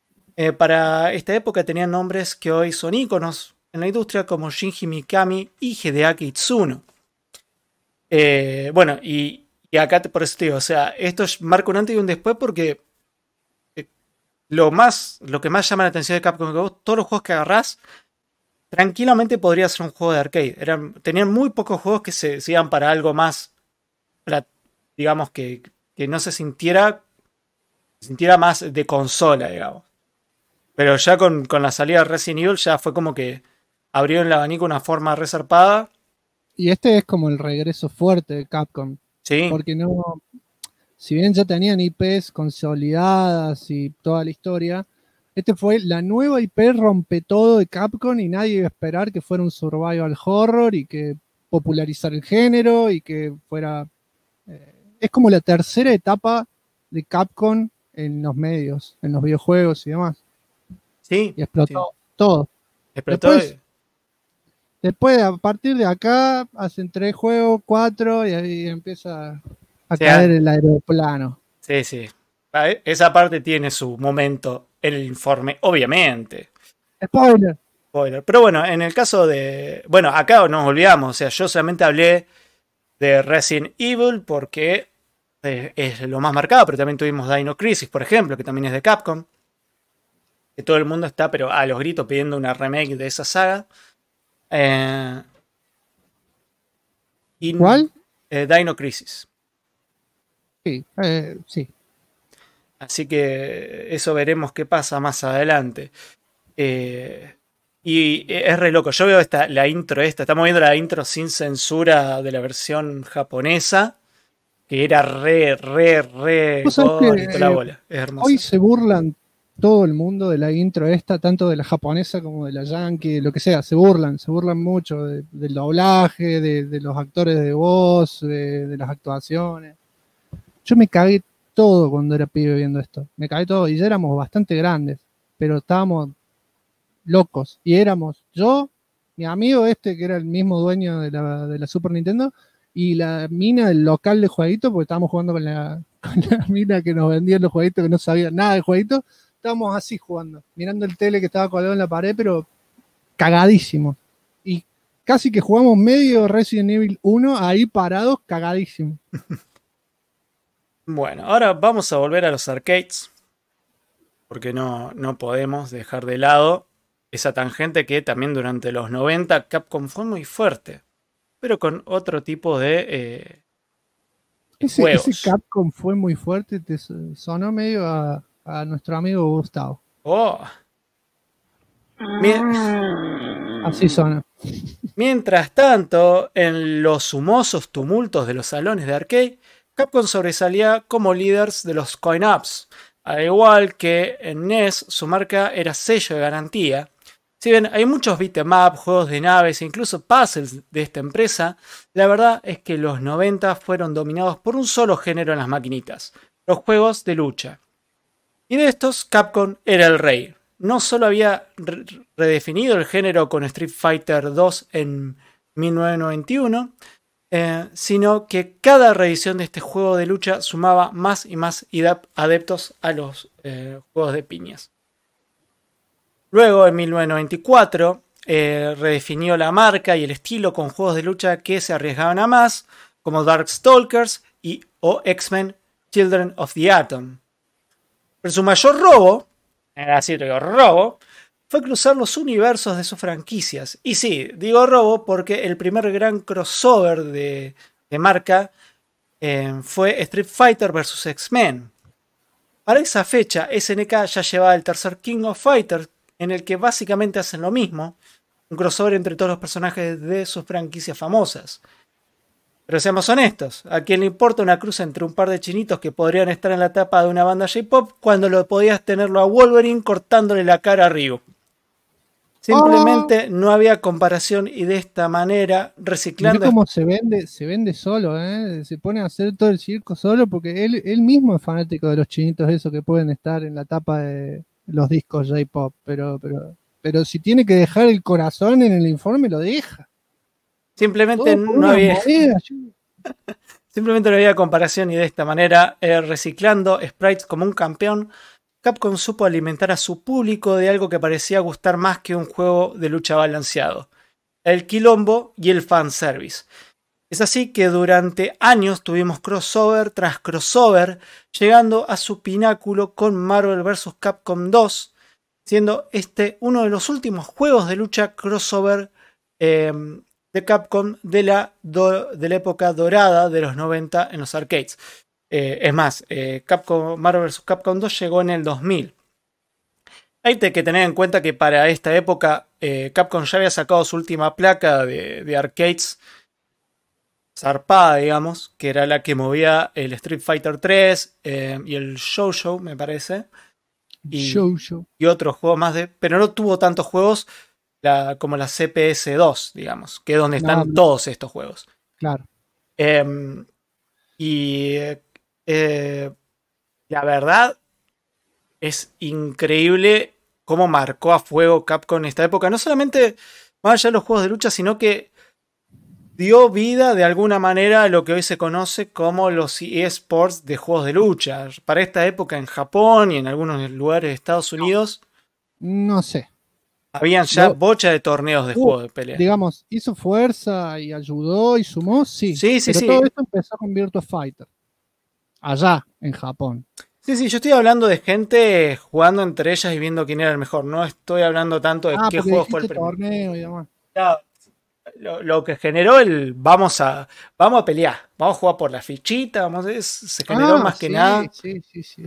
Para esta época tenían nombres que hoy son íconos en la industria como Shinji Mikami y Hideaki Itsuno. Bueno, y acá por eso te digo, o sea, esto marca un antes y un después porque lo que más llama la atención de Capcom es que vos, todos los juegos que agarrás tranquilamente podría ser un juego de arcade. Tenían muy pocos juegos que se iban para algo más, digamos, que no se sintiera más de consola, digamos. Pero ya con la salida de Resident Evil ya fue como que abrieron el abanico de una forma resarpada. Y este es como el regreso fuerte de Capcom. Sí. Porque no, si bien ya tenían IPs consolidadas y toda la historia, este fue la nueva IP rompe todo de Capcom y nadie iba a esperar que fuera un survival horror y que popularizar el género y que fuera... es como la tercera etapa de Capcom en los medios, en los videojuegos y demás. Sí. Y explotó todo. Explotó. Después, a partir de acá, hacen 3 juegos, 4 y ahí empieza a caer el aeroplano. Sí. Esa parte tiene su momento en el informe, obviamente. Spoiler. Pero bueno, en el caso de... Bueno, acá nos olvidamos, o sea, yo solamente hablé de Resident Evil porque es lo más marcado, pero también tuvimos Dino Crisis, por ejemplo, que también es de Capcom. Que todo el mundo está, pero a los gritos, pidiendo una remake de esa saga. ¿Cuál? Dino Crisis. Sí, sí. Así que eso veremos qué pasa más adelante. Y es re loco. Yo veo la intro esta. Estamos viendo la intro sin censura de la versión japonesa. Que era re toda la bola. Es hermoso. Hoy se burlan todo el mundo de la intro esta, tanto de la japonesa como de la yankee, de lo que sea. Se burlan mucho del doblaje, de los actores de voz, de las actuaciones. Yo me cagué todo cuando era pibe viendo esto. Me cagué todo y ya éramos bastante grandes, pero estábamos locos. Y éramos yo, mi amigo que era el mismo dueño de la Super Nintendo, y la mina del local de jueguitos, porque estábamos jugando con la mina que nos vendía los jueguitos, que no sabía nada de jueguitos, estábamos así jugando, mirando el tele que estaba colgado en la pared, pero cagadísimo. Y casi que jugamos medio Resident Evil 1 ahí parados, cagadísimo. Bueno, ahora vamos a volver a los arcades, porque no podemos dejar de lado esa tangente que también durante los 90 Capcom fue muy fuerte, pero con otro tipo de juegos. Ese Capcom fue muy fuerte, te sonó medio a nuestro amigo Gustavo. Oh. Así suena. Mientras tanto, en los humosos tumultos de los salones de arcade, Capcom sobresalía como líderes de los coin-ups. Al igual que en NES, su marca era sello de garantía. Si bien hay muchos beat'em up, juegos de naves e incluso puzzles de esta empresa, la verdad es que los 90 fueron dominados por un solo género en las maquinitas, los juegos de lucha. Y de estos, Capcom era el rey. No solo había redefinido el género con Street Fighter 2 en 1991, sino que cada reedición de este juego de lucha sumaba más y más adeptos a los juegos de piñas. Luego, en 1994, redefinió la marca y el estilo con juegos de lucha que se arriesgaban a más, como Darkstalkers o X-Men Children of the Atom. Pero su mayor robo, fue cruzar los universos de sus franquicias. Y sí, digo robo porque el primer gran crossover de marca fue Street Fighter vs. X-Men. Para esa fecha, SNK ya llevaba el tercer King of Fighters, en el que básicamente hacen lo mismo, un crossover entre todos los personajes de sus franquicias famosas. Pero seamos honestos, ¿a quién le importa una cruz entre un par de chinitos que podrían estar en la tapa de una banda J-Pop cuando lo podías tenerlo a Wolverine cortándole la cara a Ryu? Simplemente no había comparación y de esta manera reciclando... Mirá cómo se vende solo, se pone a hacer todo el circo solo porque él mismo es fanático de los chinitos esos que pueden estar en la tapa de los discos J-Pop, pero si tiene que dejar el corazón en el informe lo deja. Simplemente no había comparación y de esta manera, reciclando sprites como un campeón, Capcom supo alimentar a su público de algo que parecía gustar más que un juego de lucha balanceado: el quilombo y el fanservice. Es así que durante años tuvimos crossover tras crossover, llegando a su pináculo con Marvel vs. Capcom 2, siendo este uno de los últimos juegos de lucha crossover de Capcom de la época dorada de los 90 en los arcades. Es más, Marvel vs. Capcom 2 llegó en el 2000. Hay que tener en cuenta que para esta época Capcom ya había sacado su última placa de arcades zarpada, digamos, que era la que movía el Street Fighter 3 y el Shoujo, me parece. Y otros juegos más pero no tuvo tantos juegos como la CPS 2, digamos, que es donde están todos estos juegos. Claro. La verdad es increíble cómo marcó a fuego Capcom en esta época. No solamente más allá de los juegos de lucha, sino que dio vida de alguna manera a lo que hoy se conoce como los eSports de juegos de lucha. Para esta época en Japón y en algunos lugares de Estados Unidos, no sé, habían ya bocha de torneos de juegos de pelea. Digamos, hizo fuerza y ayudó y sumó, sí. Pero todo esto empezó con Virtua Fighter, allá en Japón. Sí, yo estoy hablando de gente jugando entre ellas y viendo quién era el mejor. No estoy hablando tanto de qué juego fue el torneo y demás. Claro. Lo que generó vamos a pelear, vamos a jugar por la fichita, se generó más que nada. Sí.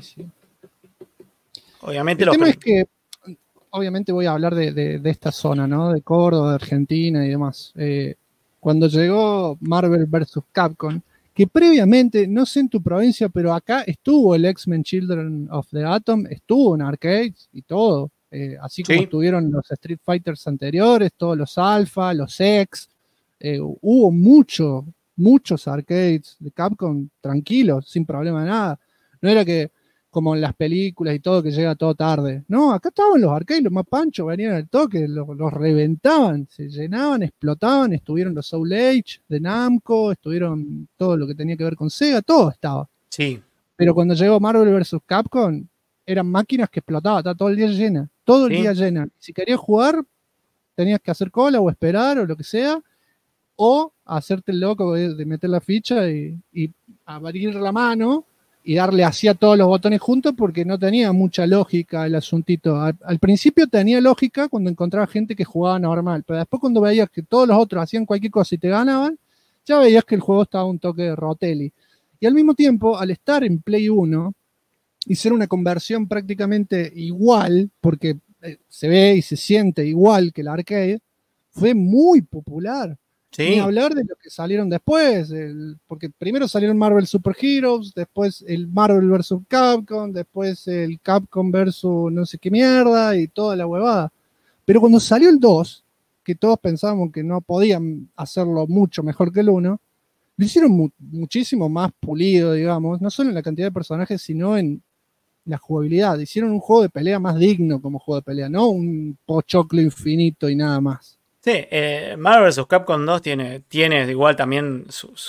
Obviamente el tema es que obviamente voy a hablar de esta zona, ¿no? De Córdoba, de Argentina y demás. Cuando llegó Marvel vs. Capcom, que previamente, no sé en tu provincia, pero acá estuvo el X-Men Children of the Atom, estuvo en arcades y todo. Así como estuvieron los Street Fighters anteriores, todos los Alpha, los X, hubo muchos arcades de Capcom tranquilos, sin problema de nada. No era que como en las películas y todo, que llega todo tarde. No, acá estaban los arcades, los más panchos, venían al toque, los reventaban, se llenaban, explotaban, estuvieron los Soul Age de Namco, estuvieron todo lo que tenía que ver con Sega, todo estaba. Sí. Pero cuando llegó Marvel vs. Capcom, eran máquinas que explotaban, estaba todo el día llena, todo el día llena. Si querías jugar, tenías que hacer cola o esperar o lo que sea, o hacerte el loco de meter la ficha y abrir la mano y darle así a todos los botones juntos, porque no tenía mucha lógica el asuntito. Al principio tenía lógica cuando encontraba gente que jugaba normal, pero después cuando veías que todos los otros hacían cualquier cosa y te ganaban, ya veías que el juego estaba un toque de Rotelli. Y al mismo tiempo, al estar en Play 1 y ser una conversión prácticamente igual, porque se ve y se siente igual que el arcade, fue muy popular. Sí. Ni hablar de lo que salieron después, porque primero salieron Marvel Super Heroes, después el Marvel vs. Capcom, después el Capcom vs. no sé qué mierda y toda la huevada. Pero cuando salió el 2, que todos pensábamos que no podían hacerlo mucho mejor que el 1, lo hicieron muchísimo más pulido, digamos, no solo en la cantidad de personajes, sino en la jugabilidad. Hicieron un juego de pelea más digno como juego de pelea, no un pochoclo infinito y nada más. Sí, Marvel vs. Capcom 2 tiene igual también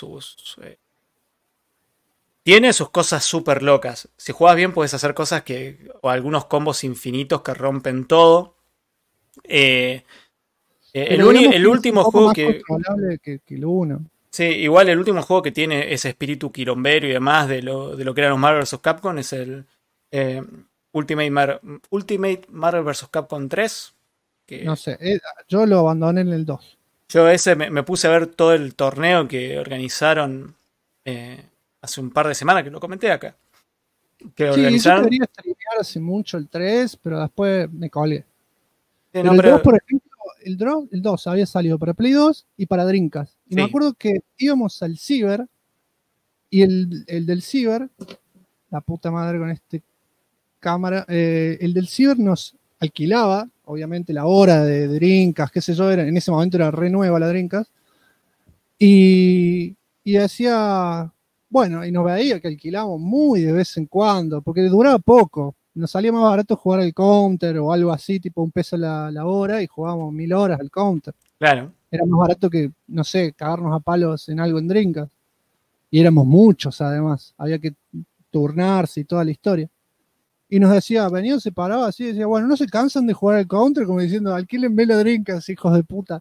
tiene sus cosas súper locas. Si juegas bien puedes hacer cosas o algunos combos infinitos que rompen todo. El último juego más controlable que el 1. Sí, igual el último juego que tiene ese espíritu quilombero y demás de lo que eran los Marvel vs. Capcom es el Ultimate Marvel vs. Capcom 3. No sé, yo lo abandoné en el 2. Yo me puse a ver todo el torneo que organizaron hace un par de semanas, que lo comenté acá. Organizaron. Yo quería streamear hace mucho el 3, pero después me colgué. Sí, el 2, por ejemplo, el 2 había salido para Play 2 y para Dreamcast. Y me acuerdo que íbamos al Ciber y el del Ciber, la puta madre con este cámara, el del Ciber nos alquilaba, obviamente, la hora de Dreamcast, qué sé yo, en ese momento era re nueva la Dreamcast, y decía, bueno, y nos veía que alquilábamos muy de vez en cuando, porque duraba poco, nos salía más barato jugar al Counter o algo así, tipo $1 la hora, y jugábamos 1000 horas al Counter. Claro. Era más barato que, no sé, cagarnos a palos en algo en Dreamcast. Y éramos muchos, además, había que turnarse y toda la historia. Y nos decía, venía separado así, decía, bueno, ¿no se cansan de jugar al Counter? Como diciendo, alquílenme la Dreamcast, hijos de puta.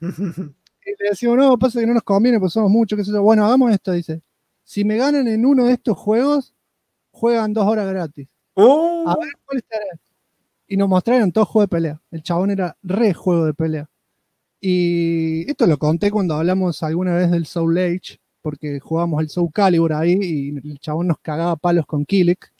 Y le decíamos, no, pasa que no nos conviene, pues somos muchos, qué sé yo. Bueno, hagamos esto, dice. Si me ganan en uno de estos juegos, juegan 2 horas gratis. A ver, ¿cuál estará? Y nos mostraron todo juego de pelea. El chabón era re juego de pelea. Y esto lo conté cuando hablamos alguna vez del Soul Age, porque jugábamos el Soul Calibur ahí y el chabón nos cagaba palos con Killick.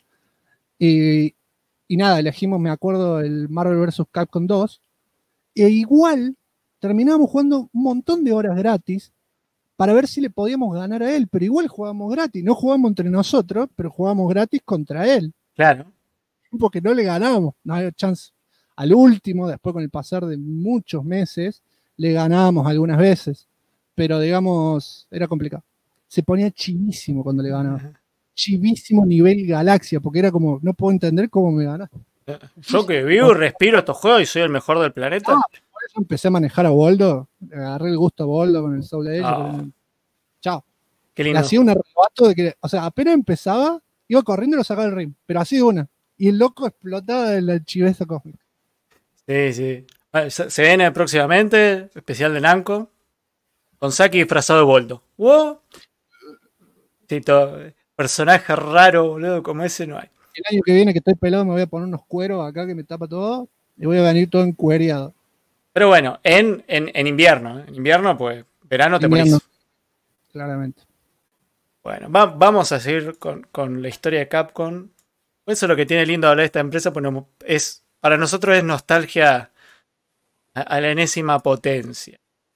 Y nada, elegimos, me acuerdo, el Marvel vs. Capcom 2. E igual terminábamos jugando un montón de horas gratis para ver si le podíamos ganar a él. Pero igual jugábamos gratis. No jugábamos entre nosotros, pero jugábamos gratis contra él. Claro. Porque no le ganábamos. No había chance. Al último, después con el pasar de muchos meses, le ganábamos algunas veces. Pero digamos, era complicado. Se ponía chivísimo cuando le ganaba. Chivísimo nivel galaxia, porque era como, no puedo entender cómo me ganaste. Yo que vivo y respiro estos juegos y soy el mejor del planeta. Por eso empecé a manejar a Boldo, agarré el gusto a Boldo con el Soul Age. Chao. Qué lindo. Le hacía un arrebato de que, o sea, apenas empezaba, iba corriendo y lo sacaba del ring, pero así de una. Y el loco explotaba de la chiveza cósmica. Sí, sí. Se viene próximamente, especial de Namco, con Saki disfrazado de Boldo. ¡Wow! Sí, todo. Personaje raro, boludo, como ese no hay. El año que viene que estoy pelado me voy a poner unos cueros acá que me tapa todo y voy a venir todo encueriado. Pero bueno, en invierno. En invierno, pues, verano te morís. Claramente. Bueno, vamos a seguir con la historia de Capcom. Eso es lo que tiene lindo hablar de esta empresa, pues para nosotros es nostalgia a la enésima potencia.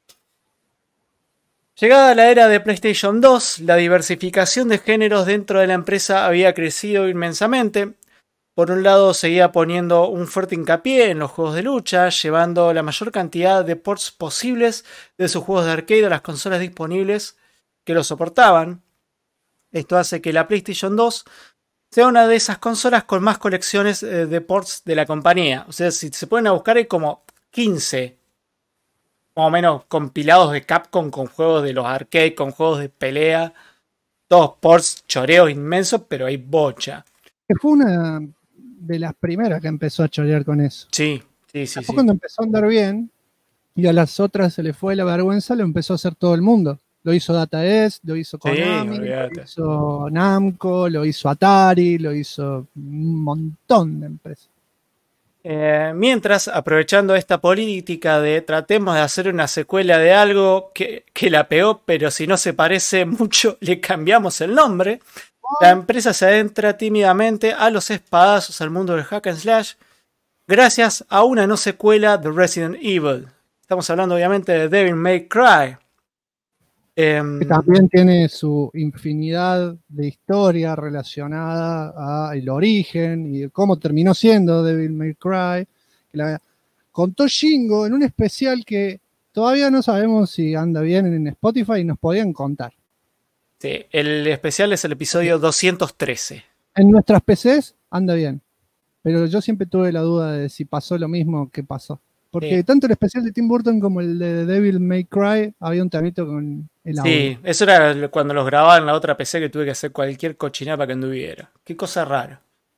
Llegada la era de PlayStation 2, la diversificación de géneros dentro de la empresa había crecido inmensamente. Por un lado, seguía poniendo un fuerte hincapié en los juegos de lucha, llevando la mayor cantidad de ports posibles de sus juegos de arcade a las consolas disponibles que lo soportaban. Esto hace que la PlayStation 2 sea una de esas consolas con más colecciones de ports de la compañía. O sea, si se pueden a buscar, hay como 15 más o menos compilados de Capcom con juegos de los arcade, con juegos de pelea, todos ports, choreos inmensos, pero hay bocha. Que fue una de las primeras que empezó a chorear con eso. Sí. Después cuando empezó a andar bien y a las otras se le fue la vergüenza, lo empezó a hacer todo el mundo. Lo hizo Data East, lo hizo Konami, lo hizo Namco, lo hizo Atari, lo hizo un montón de empresas. Mientras, aprovechando esta política de tratemos de hacer una secuela de algo que la pegó, pero si no se parece mucho, le cambiamos el nombre. La empresa se adentra tímidamente a los espadazos al mundo del hack and slash gracias a una no secuela de Resident Evil. Estamos hablando obviamente de Devil May Cry. Que también tiene su infinidad de historia relacionada al origen y cómo terminó siendo Devil May Cry. Que la contó Shingo en un especial que todavía no sabemos si anda bien en Spotify y nos podían contar. Sí, el especial es el episodio 213. En nuestras PCs anda bien, pero yo siempre tuve la duda de si pasó lo mismo que pasó. Porque tanto el especial de Tim Burton como el de Devil May Cry había un tabito con el audio. Sí, eso era cuando los grababa en la otra PC que tuve que hacer cualquier cochinada para que anduviera. Qué cosa rara.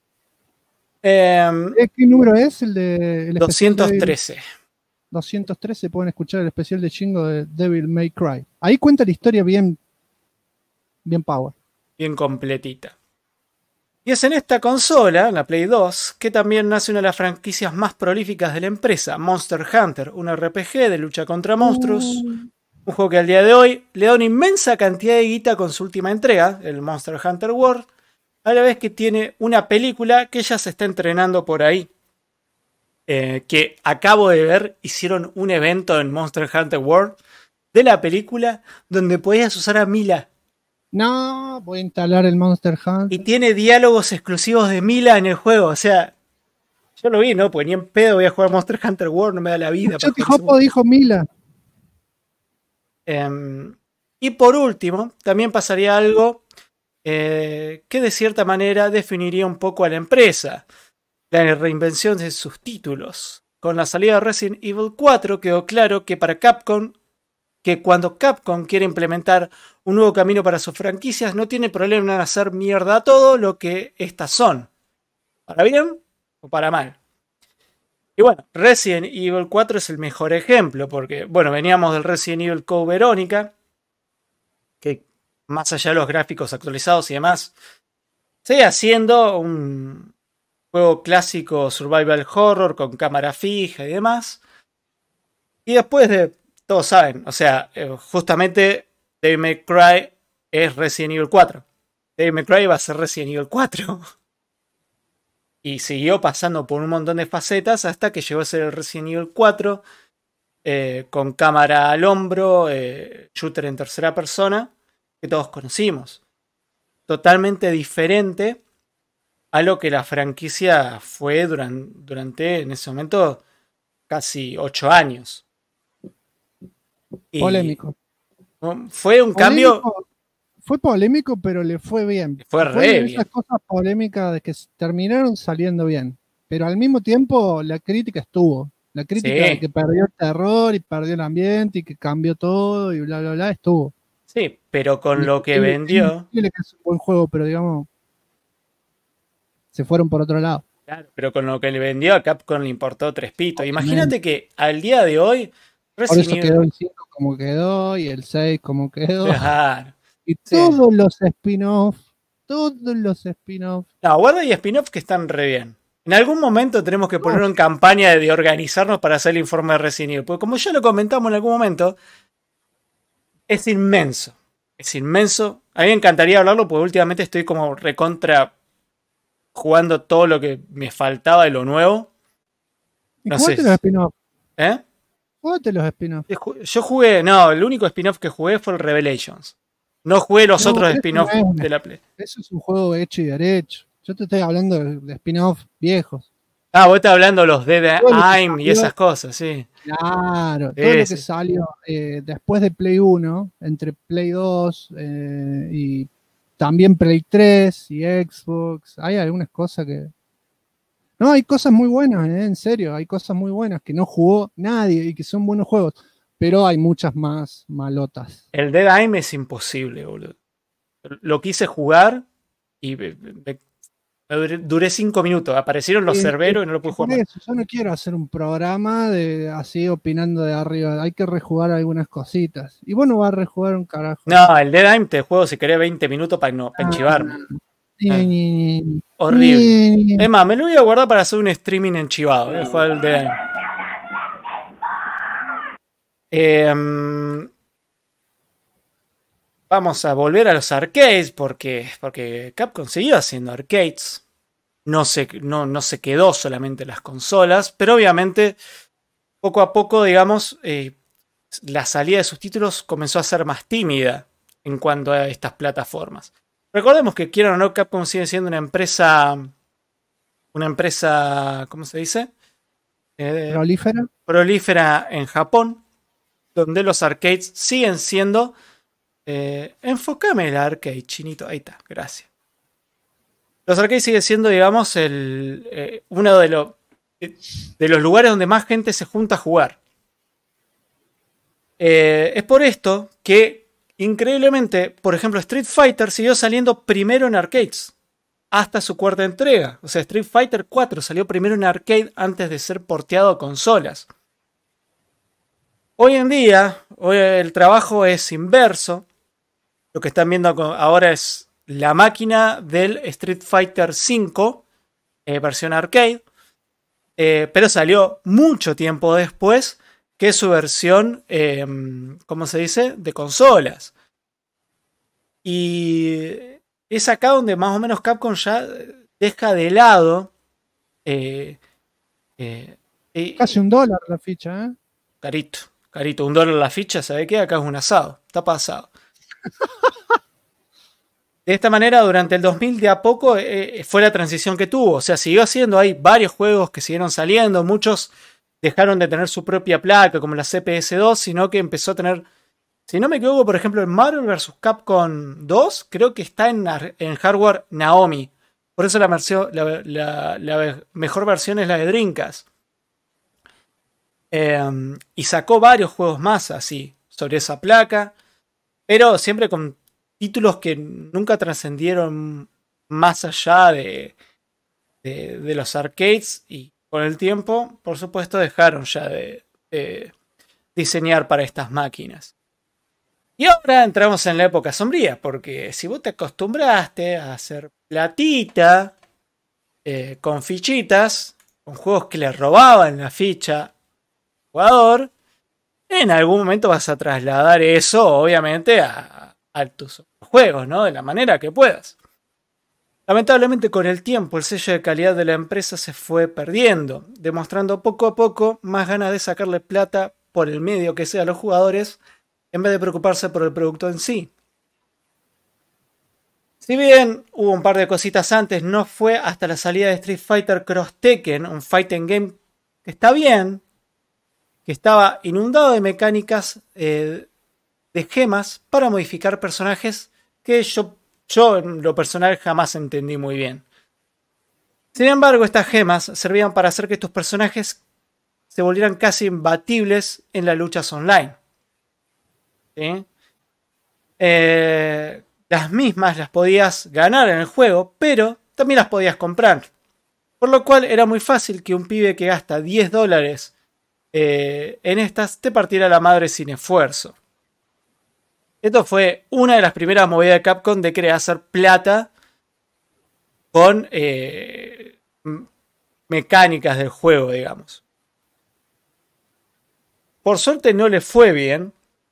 ¿Qué número es el de el 213? 213, pueden escuchar el especial de Shingo de Devil May Cry. Ahí cuenta la historia bien power. Bien completita. Y es en esta consola, la Play 2, que también nace una de las franquicias más prolíficas de la empresa, Monster Hunter, un RPG de lucha contra monstruos. Un juego que al día de hoy le da una inmensa cantidad de guita con su última entrega, el Monster Hunter World, a la vez que tiene una película que ya se está entrenando por ahí. Que acabo de ver, hicieron un evento en Monster Hunter World de la película donde podías usar a Mila. No, voy a instalar el Monster Hunter. Y tiene diálogos exclusivos de Mila en el juego. O sea, yo lo vi, ¿no? Pues ni en pedo voy a jugar Monster Hunter World, no me da la vida. Jopo dijo Mila. Y por último, también pasaría algo que de cierta manera definiría un poco a la empresa. La reinvención de sus títulos. Con la salida de Resident Evil 4 quedó claro que para Capcom, que cuando Capcom quiere implementar un nuevo camino para sus franquicias, no tiene problema en hacer mierda a todo lo que estas son. ¿Para bien o para mal? Y bueno, Resident Evil 4 es el mejor ejemplo, porque, bueno, veníamos del Resident Evil Code Verónica, que más allá de los gráficos actualizados y demás, sigue siendo un juego clásico survival horror con cámara fija y demás. Y después de... Todos saben, o sea, justamente Devil May Cry es Resident Evil 4. Devil May Cry va a ser Resident Evil 4. Y siguió pasando por un montón de facetas hasta que llegó a ser el Resident Evil 4 con cámara al hombro, shooter en tercera persona, que todos conocimos. Totalmente diferente a lo que la franquicia fue durante en ese momento, casi 8 años. Polémico. Fue un cambio. Fue polémico, pero le fue bien. Fue re bien. Esas cosas polémicas de que terminaron saliendo bien. Pero al mismo tiempo la crítica estuvo. La crítica de que perdió el terror y perdió el ambiente y que cambió todo y bla, bla, bla, estuvo. Sí, pero con lo que vendió. Que es un buen juego, pero digamos, se fueron por otro lado. Claro, pero con lo que le vendió a Capcom le importó 3 pitos. Imagínate que al día de hoy. Por eso quedó el 5 como quedó y el 6 como quedó. Claro. Y todos los spin-off. No, guarda y spin-off que están re bien. En algún momento tenemos que poner en campaña de organizarnos para hacer el informe de Resident Evil. Porque como ya lo comentamos en algún momento, es inmenso. Es inmenso. A mí me encantaría hablarlo porque últimamente estoy como recontra jugando todo lo que me faltaba de lo nuevo. No sé. Los spin-off? Jugaste los spin-off. Yo jugué, no, el único spin-off que jugué fue el Revelations. No jugué los otros spin-off de la Play. Eso es un juego hecho y derecho. Yo te estoy hablando de spin-off viejos. Ah, vos estás hablando de los Dead Aim y esas cosas, sí. Claro, todo lo que salió después de Play 1, entre Play 2 y también Play 3 y Xbox. Hay algunas cosas que... No, hay cosas muy buenas, en serio. Hay cosas muy buenas que no jugó nadie y que son buenos juegos. Pero hay muchas más malotas. El Dead Aim es imposible, boludo. Lo quise jugar y duré 5 minutos. Aparecieron los cerberos y no lo pude jugar. Eso, yo no quiero hacer un programa de así opinando de arriba. Hay que rejugar algunas cositas. Y vos no vas a rejugar un carajo. No, el Dead Aim te juego si querés 20 minutos para enchivarme. Horrible. Es más, me lo voy a guardar para hacer un streaming enchivado. Voy a jugar el Dead Aim. Vamos a volver a los arcades porque Capcom siguió haciendo arcades. No se quedó solamente en las consolas, pero obviamente poco a poco, digamos, la salida de sus títulos comenzó a ser más tímida en cuanto a estas plataformas. Recordemos que, quieran o no, Capcom sigue siendo una empresa, ¿cómo se dice? Prolífera en Japón, donde los arcades siguen siendo... enfócame el arcade, chinito. Ahí está, gracias. Los arcades siguen siendo, digamos, uno de los lugares donde más gente se junta a jugar. Es por esto que, increíblemente, por ejemplo, Street Fighter siguió saliendo primero en arcades hasta su cuarta entrega. O sea, Street Fighter 4 salió primero en arcade antes de ser porteado a consolas. Hoy en día, el trabajo es inverso. Lo que están viendo ahora es la máquina del Street Fighter V, versión arcade, pero salió mucho tiempo después que su versión, ¿cómo se dice?, de consolas. Y es acá donde más o menos Capcom ya deja de lado... Casi $1 la ficha, ¿eh? Carito, $1 la ficha, ¿sabe qué? Acá es un asado, está pasado. De esta manera, durante el 2000 de a poco fue la transición que tuvo. O sea, siguió haciendo, hay varios juegos que siguieron saliendo, muchos dejaron de tener su propia placa, como la CPS2, sino que empezó a tener, si no me equivoco, por ejemplo, en Marvel vs. Capcom 2, creo que está en hardware Naomi. Por eso la mejor versión es la de Dreamcast. Y sacó varios juegos más así, sobre esa placa, pero siempre con títulos que nunca trascendieron más allá de los arcades, y con el tiempo, por supuesto, dejaron ya de diseñar para estas máquinas. Y ahora entramos en la época sombría, porque si vos te acostumbraste a hacer platita con fichitas, con juegos que le robaban la ficha al jugador, en algún momento vas a trasladar eso, obviamente, a tus juegos, ¿no? De la manera que puedas. Lamentablemente, con el tiempo, el sello de calidad de la empresa se fue perdiendo, demostrando poco a poco más ganas de sacarle plata por el medio que sea a los jugadores, en vez de preocuparse por el producto en sí. Si bien hubo un par de cositas antes, no fue hasta la salida de Street Fighter Cross Tekken, un fighting game que está bien, que estaba inundado de mecánicas de gemas para modificar personajes que yo en lo personal jamás entendí muy bien. Sin embargo, estas gemas servían para hacer que tus personajes se volvieran casi imbatibles en las luchas online. ¿Sí? Las mismas las podías ganar en el juego, pero también las podías comprar. Por lo cual era muy fácil que un pibe que gasta $10 en estas te partiera la madre sin esfuerzo. Esto fue una de las primeras movidas de Capcom de querer hacer plata con mecánicas del juego, digamos. Por suerte no le fue bien,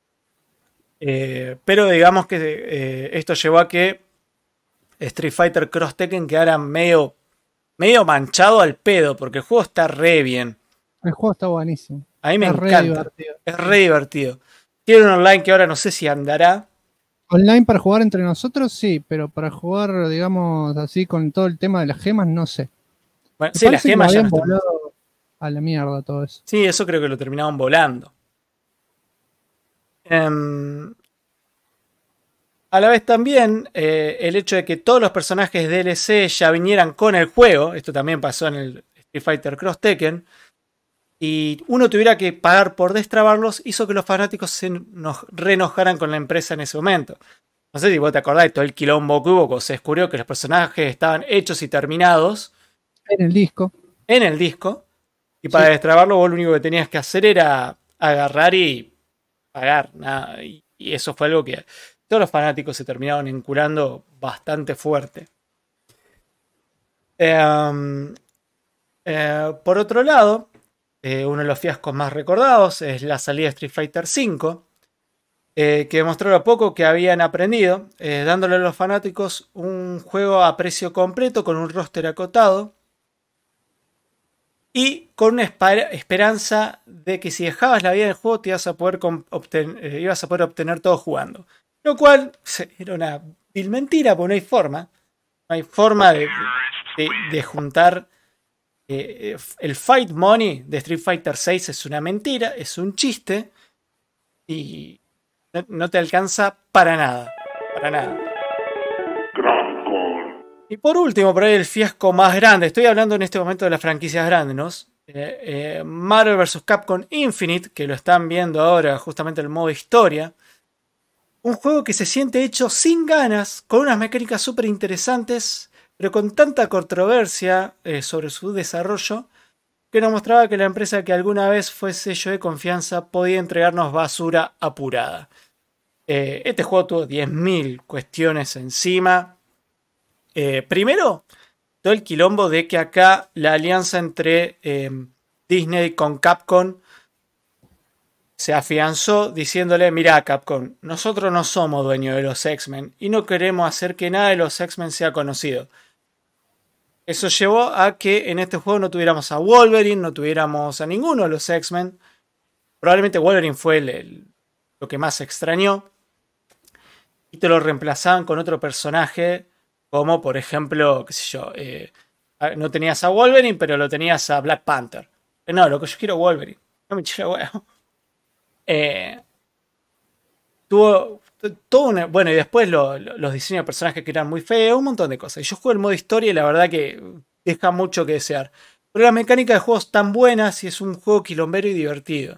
pero digamos que esto llevó a que Street Fighter Cross Tekken quedara medio manchado al pedo, porque el juego está re bien. El juego está buenísimo. A mí me encanta. Es re divertido. Tiene un online que ahora no sé si andará. Online para jugar entre nosotros, sí, pero para jugar, digamos, así con todo el tema de las gemas, no sé. Bueno, sí, las gemas ya no están. A la mierda todo eso. Sí, eso creo que lo terminaban volando. A la vez también el hecho de que todos los personajes DLC ya vinieran con el juego, esto también pasó en el Street Fighter Cross Tekken, y uno tuviera que pagar por destrabarlos, hizo que los fanáticos se reenojaran con la empresa en ese momento. No sé si vos te acordás de todo el quilombo que hubo, cuando se descubrió que los personajes estaban hechos y terminados En el disco. y para destrabarlo vos lo único que tenías que hacer era agarrar y pagar. Nada, y eso fue algo que todos los fanáticos se terminaron encurando bastante fuerte. Por otro lado, uno de los fiascos más recordados es la salida de Street Fighter V, que demostró a poco que habían aprendido, dándole a los fanáticos un juego a precio completo con un roster acotado y con una esperanza de que si dejabas la vida del juego te ibas a poder obtener todo jugando. Lo cual era una vil mentira, porque no hay forma. No hay forma de juntar. El Fight Money de Street Fighter VI es una mentira, es un chiste y no te alcanza para nada. Para nada. Y por último, por ahí el fiasco más grande. Estoy hablando en este momento de las franquicias grandes, ¿no? Marvel vs. Capcom Infinite, que lo están viendo ahora justamente en el modo historia. Un juego que se siente hecho sin ganas, con unas mecánicas súper interesantes, pero con tanta controversia sobre su desarrollo, que nos mostraba que la empresa que alguna vez fue sello de confianza podía entregarnos basura apurada. Este juego tuvo 10.000 cuestiones encima. Primero, todo el quilombo de que acá la alianza entre Disney con Capcom se afianzó diciéndole: mira, Capcom, nosotros no somos dueños de los X-Men y no queremos hacer que nada de los X-Men sea conocido. Eso llevó a que en este juego no tuviéramos a Wolverine, no tuviéramos a ninguno de los X-Men. Probablemente Wolverine fue lo que más extrañó. Y te lo reemplazaban con otro personaje, como por ejemplo, qué sé yo, no tenías a Wolverine, pero lo tenías a Black Panther. No, lo que yo quiero es Wolverine. No me chile huevo. Tuvo todo bueno, y después los diseños de personajes que eran muy feos, un montón de cosas. Y yo juego el modo historia y la verdad que deja mucho que desear. Pero la mecánica de juego es tan buena si es un juego quilombero y divertido.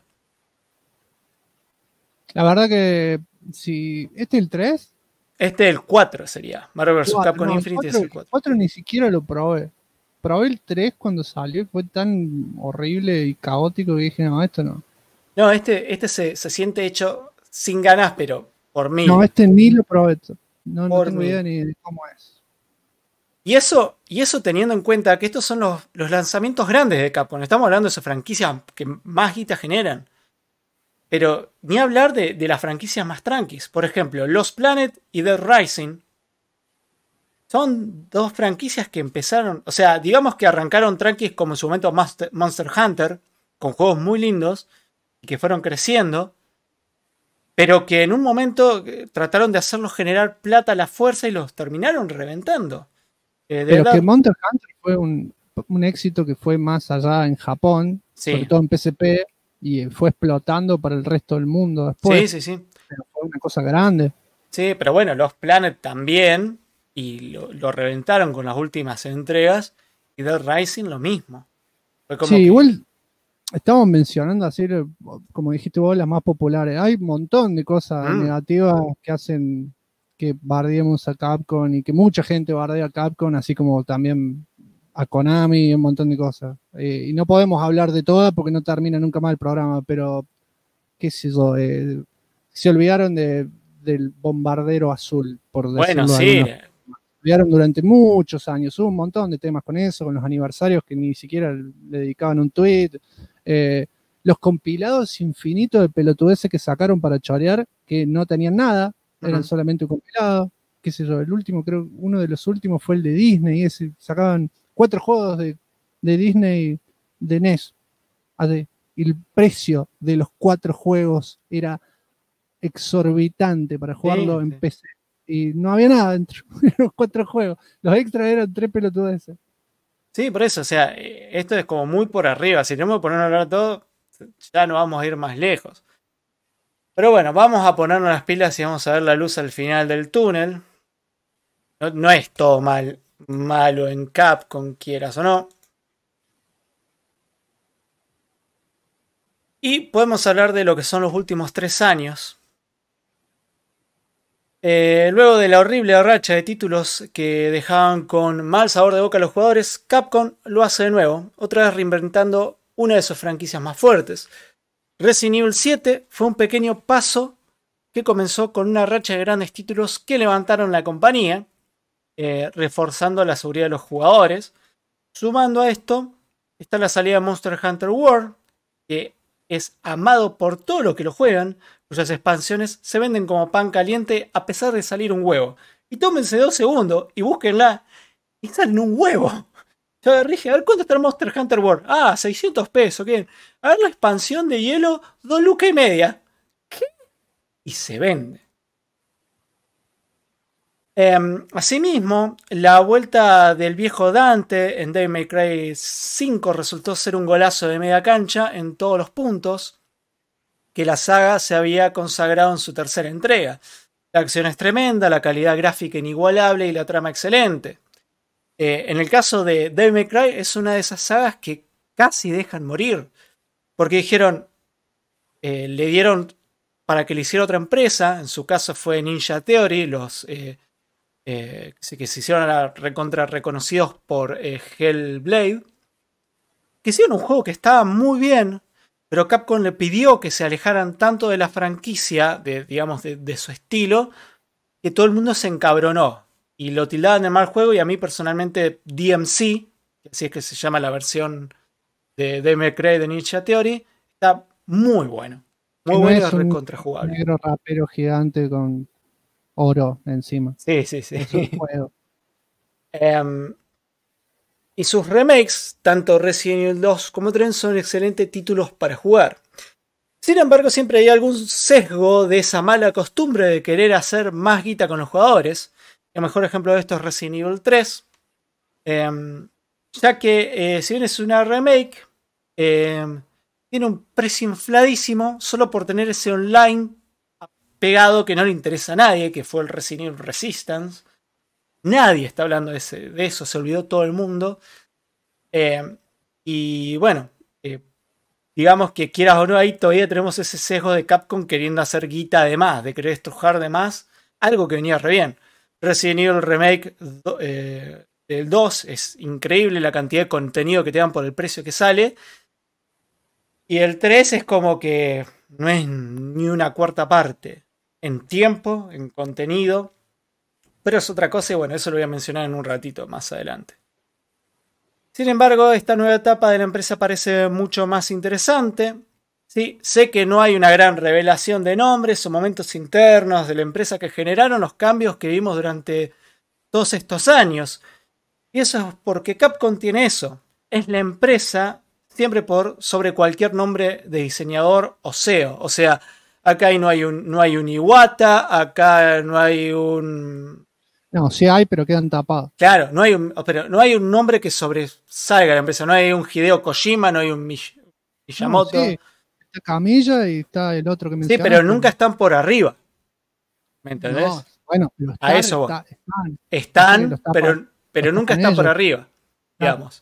La verdad que si ¿este es el 3? Este es el 4 sería. Marvel vs. Capcom Infinite es el 4. El 4 ni siquiera lo probé. Probé el 3 cuando salió y fue tan horrible y caótico que dije, no, esto no. No, este se siente hecho sin ganas, pero por mí. No, este ni lo probé. No tengo idea ni de cómo es. Y eso teniendo en cuenta que estos son los lanzamientos grandes de Capcom. Estamos hablando de esas franquicias que más guita generan. Pero ni hablar de las franquicias más tranquis. Por ejemplo, Lost Planet y Dead Rising son dos franquicias que empezaron... O sea, digamos que arrancaron tranquis como en su momento Monster Hunter, con juegos muy lindos, y que fueron creciendo, pero que en un momento trataron de hacerlos generar plata a la fuerza y los terminaron reventando. Pero que Monster Hunter fue un éxito que fue más allá en Japón, sí, sobre todo en PSP, y fue explotando para el resto del mundo después. Sí. Pero fue una cosa grande. Sí, pero bueno, Lost Planet también, y lo reventaron con las últimas entregas, y Dead Rising lo mismo. Fue como igual estamos mencionando así, como dijiste vos, las más populares. Hay un montón de cosas negativas que hacen que bardeemos a Capcom y que mucha gente bardea a Capcom, así como también a Konami y un montón de cosas. Y no podemos hablar de todas porque no termina nunca más el programa, pero qué sé yo, se olvidaron del bombardero azul, por decirlo. Bueno, sí. Se olvidaron durante muchos años. Hubo un montón de temas con eso, con los aniversarios que ni siquiera le dedicaban un tweet. Los compilados infinitos de pelotudeces que sacaron para chorear, que no tenían nada, eran solamente un compilado. Qué sé yo, el último, creo, uno de los últimos fue el de Disney, ese sacaban 4 juegos de Disney de NES. Y el precio de los 4 juegos era exorbitante para jugarlo en PC. Y no había nada dentro de los 4 juegos. Los extras eran 3 pelotudeces. Sí, por eso, o sea, esto es como muy por arriba. Si tenemos que poner a hablar todo, ya no vamos a ir más lejos. Pero bueno, vamos a ponernos las pilas y vamos a ver la luz al final del túnel. No es todo malo en Capcom, quieras o no. Y podemos hablar de lo que son los últimos 3 años. Luego de la horrible racha de títulos que dejaban con mal sabor de boca a los jugadores, Capcom lo hace de nuevo, otra vez reinventando una de sus franquicias más fuertes. Resident Evil 7 fue un pequeño paso que comenzó con una racha de grandes títulos que levantaron la compañía, reforzando la seguridad de los jugadores. Sumando a esto está la salida de Monster Hunter World, que es amado por todos los que lo juegan, cuyas expansiones se venden como pan caliente a pesar de salir un huevo. Y tómense 2 segundos y búsquenla y salen un huevo. Yo dije, a ver cuánto está el Monster Hunter World. Ah, 600 pesos, ¿qué? A ver la expansión de hielo, 2 lucas y media. ¿Qué? Y se vende. Asimismo, la vuelta del viejo Dante en Devil May Cry 5 resultó ser un golazo de media cancha en todos los puntos que la saga se había consagrado en su tercera entrega. La acción es tremenda, la calidad gráfica inigualable y la trama excelente. En el caso de Devil May Cry es una de esas sagas que casi dejan morir, porque dijeron, le dieron para que le hiciera otra empresa, en su caso fue Ninja Theory, los que se hicieron recontra reconocidos por Hellblade, que hicieron un juego que estaba muy bien, pero Capcom le pidió que se alejaran tanto de la franquicia, de su estilo, que todo el mundo se encabronó y lo tildaban de mal juego. Y a mí personalmente DMC, que así es que se llama la versión de Devil May Cry de Ninja Theory, está muy bueno, muy bueno y recontra jugable. Un negro rapero gigante con oro encima. Sí. Y sus remakes, tanto Resident Evil 2 como 3, son excelentes títulos para jugar. Sin embargo, siempre hay algún sesgo de esa mala costumbre de querer hacer más guita con los jugadores. El mejor ejemplo de esto es Resident Evil 3. Ya que, si bien es una remake, tiene un precio infladísimo solo por tener ese online pegado que no le interesa a nadie, que fue el Resident Evil Resistance. Nadie está hablando de eso, se olvidó todo el mundo. Y bueno, digamos que quieras o no, ahí todavía tenemos ese sesgo de Capcom queriendo hacer guita de más, de querer estrujar de más, algo que venía re bien. Resident Evil Remake del 2 es increíble la cantidad de contenido que te dan por el precio que sale. Y el 3 es como que no es ni una cuarta parte en tiempo, en contenido. Pero es otra cosa y bueno, eso lo voy a mencionar en un ratito más adelante. Sin embargo, esta nueva etapa de la empresa parece mucho más interesante. Sí, sé que no hay una gran revelación de nombres o momentos internos de la empresa que generaron los cambios que vimos durante todos estos años. Y eso es porque Capcom tiene eso. Es la empresa siempre por sobre cualquier nombre de diseñador o SEO. O sea, acá no hay un Iwata, acá no hay un... No, sí hay, pero quedan tapados. Claro, no hay un nombre que sobresalga la empresa. No hay un Hideo Kojima, no hay un Miyamoto. No, sí. Está Camilla y está el otro que mencionaste. Sí, pero nunca están por arriba. ¿Me entendés? No, bueno, pero a eso están, pero nunca están por arriba, digamos.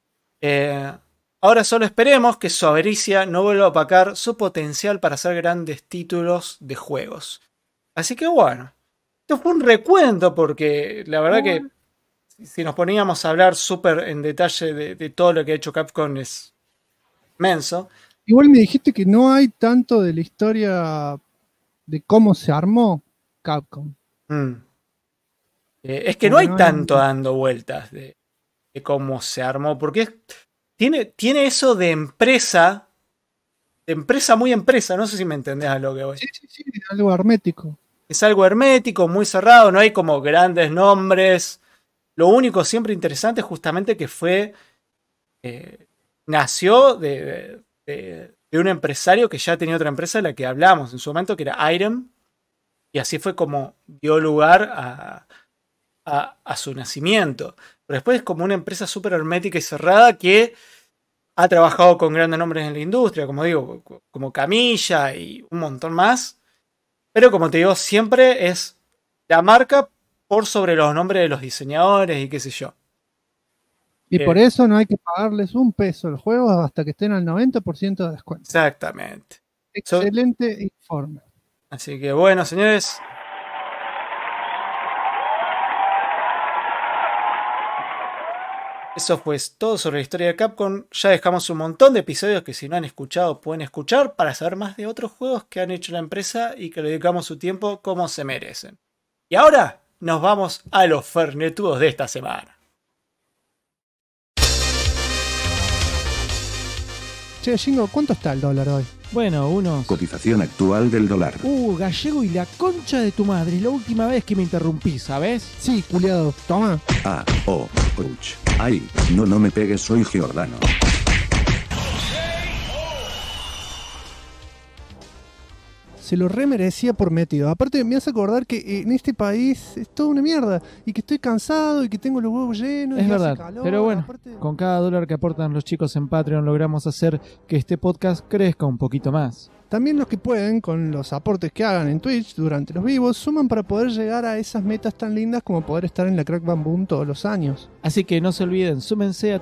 Ahora solo esperemos que su avaricia no vuelva a opacar su potencial para hacer grandes títulos de juegos. Así que bueno, esto fue un recuento porque la verdad que si nos poníamos a hablar súper en detalle de todo lo que ha hecho Capcom es inmenso. Igual me dijiste que no hay tanto de la historia de cómo se armó Capcom. Es que no hay tanto dando vueltas de cómo se armó, porque tiene eso de empresa muy empresa, no sé si me entendés a lo que voy. Sí, algo hermético. Es algo hermético, muy cerrado, no hay como grandes nombres. Lo único siempre interesante es justamente que nació de un empresario que ya tenía otra empresa de la que hablamos en su momento, que era Irem, y así fue como dio lugar a su nacimiento. Pero después es como una empresa súper hermética y cerrada que ha trabajado con grandes nombres en la industria, como digo, como Camilla y un montón más. Pero como te digo, siempre es la marca por sobre los nombres de los diseñadores y qué sé yo. Y por eso no hay que pagarles un peso al juego hasta que estén al 90% de descuento. Exactamente. Excelente informe. Así que bueno, señores. Eso fue todo sobre la historia de Capcom. Ya dejamos un montón de episodios que si no han escuchado pueden escuchar para saber más de otros juegos que han hecho la empresa y que le dedicamos su tiempo como se merecen. Y ahora nos vamos a los fernetudos de esta semana. Che, Jingo, ¿cuánto está el dólar hoy? Bueno, unos... Cotización actual del dólar. Gallego y la concha de tu madre. Es la última vez que me interrumpí, ¿sabes? Sí, culiado. Toma. Ouch. Ay, no me pegues, soy Giordano. Se lo remerecía por metido. Aparte me hace acordar que en este país es toda una mierda. Y que estoy cansado y que tengo los huevos llenos. Es y verdad, hace calor, pero bueno, aparte... con cada dólar que aportan los chicos en Patreon logramos hacer que este podcast crezca un poquito más. También los que pueden, con los aportes que hagan en Twitch durante los vivos, suman para poder llegar a esas metas tan lindas como poder estar en la Crack Bam Boom todos los años. Así que no se olviden, súmense a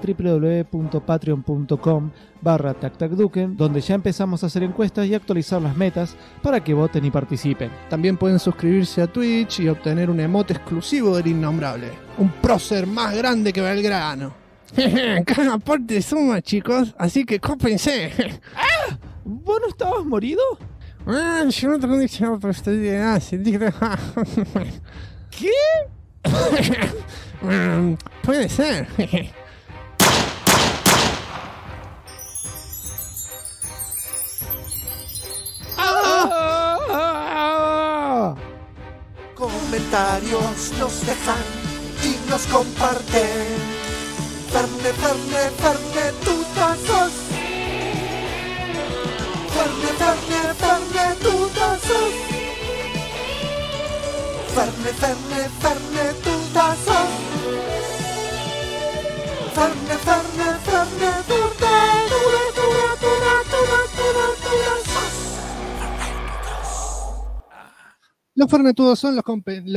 www.patreon.com/tactacduken, donde ya empezamos a hacer encuestas y actualizar las metas para que voten y participen. También pueden suscribirse a Twitch y obtener un emote exclusivo del Innombrable. Un prócer más grande que Belgrano. Cada aporte suma, chicos, así que cópense. ¿Vos no estabas morido? Yo no tengo diccionario, pero estoy bien. ¿Qué? Puede ser. Comentarios nos dejan y nos comparten. Fernetutazos. Fernetutazos. Fernetutazos. Los fernetudos son los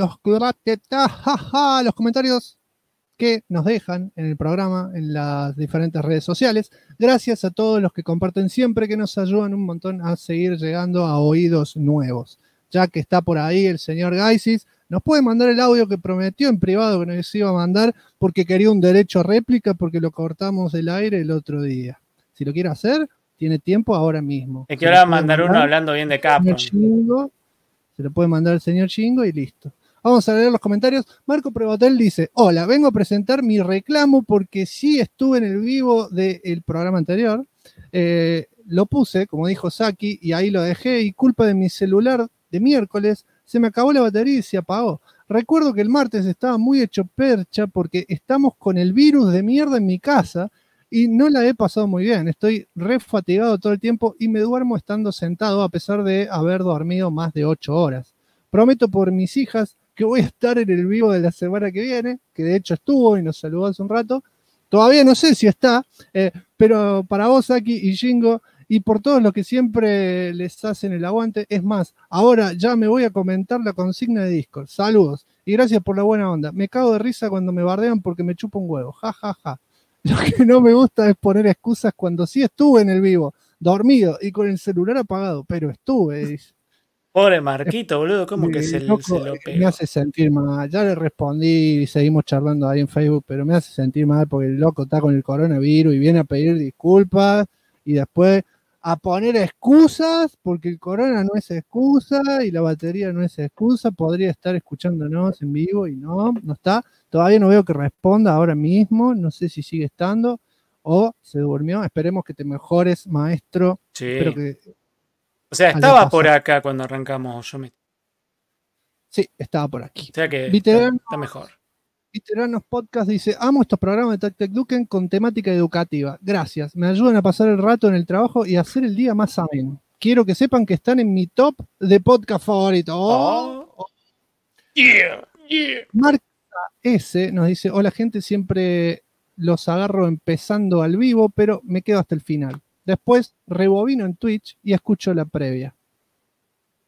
comentarios que nos dejan en el programa, en las diferentes redes sociales. Gracias a todos los que comparten siempre, que nos ayudan un montón a seguir llegando a oídos nuevos. Ya que está por ahí el señor Gaisis, nos puede mandar el audio que prometió en privado que nos iba a mandar porque quería un derecho a réplica porque lo cortamos del aire el otro día. Si lo quiere hacer, tiene tiempo ahora mismo. Es que ahora mandar uno hablando bien de Capcom. Se lo puede mandar el señor Chingo y listo. Vamos a leer los comentarios. Marco Prevotel dice: hola, vengo a presentar mi reclamo porque sí estuve en el vivo del programa anterior. Lo puse, como dijo Saki, y ahí lo dejé, y culpa de mi celular de miércoles, se me acabó la batería y se apagó. Recuerdo que el martes estaba muy hecho percha porque estamos con el virus de mierda en mi casa y no la he pasado muy bien. Estoy re fatigado todo el tiempo y me duermo estando sentado a pesar de haber dormido más de 8 horas. Prometo por mis hijas que voy a estar en el vivo de la semana que viene, que de hecho estuvo y nos saludó hace un rato. Todavía no sé si está, pero para vos, Saki y Jingo, y por todos los que siempre les hacen el aguante, es más, ahora ya me voy a comentar la consigna de Discord. Saludos y gracias por la buena onda. Me cago de risa cuando me bardean porque me chupa un huevo. Ja, ja, ja. Lo que no me gusta es poner excusas cuando sí estuve en el vivo, dormido y con el celular apagado, pero estuve, dice. Pobre Marquito, boludo, ¿cómo que se lo pegó? Me hace sentir mal. Ya le respondí y seguimos charlando ahí en Facebook, pero me hace sentir mal porque el loco está con el coronavirus y viene a pedir disculpas y después a poner excusas porque el corona no es excusa y la batería no es excusa. Podría estar escuchándonos en vivo y no está. Todavía no veo que responda ahora mismo. No sé si sigue estando o se durmió. Esperemos que te mejores, maestro. Sí. Espero que... O sea, estaba por acá cuando arrancamos. Sí, estaba por aquí. O sea que está mejor. Veteranos Podcast dice: amo estos programas de Tactacduken con temática educativa. Gracias. Me ayudan a pasar el rato en el trabajo y a hacer el día más ameno. Quiero que sepan que están en mi top de podcast favorito. Yeah. Marca S nos dice: hola gente, siempre los agarro empezando al vivo, pero me quedo hasta el final. Después rebobino en Twitch y escucho la previa.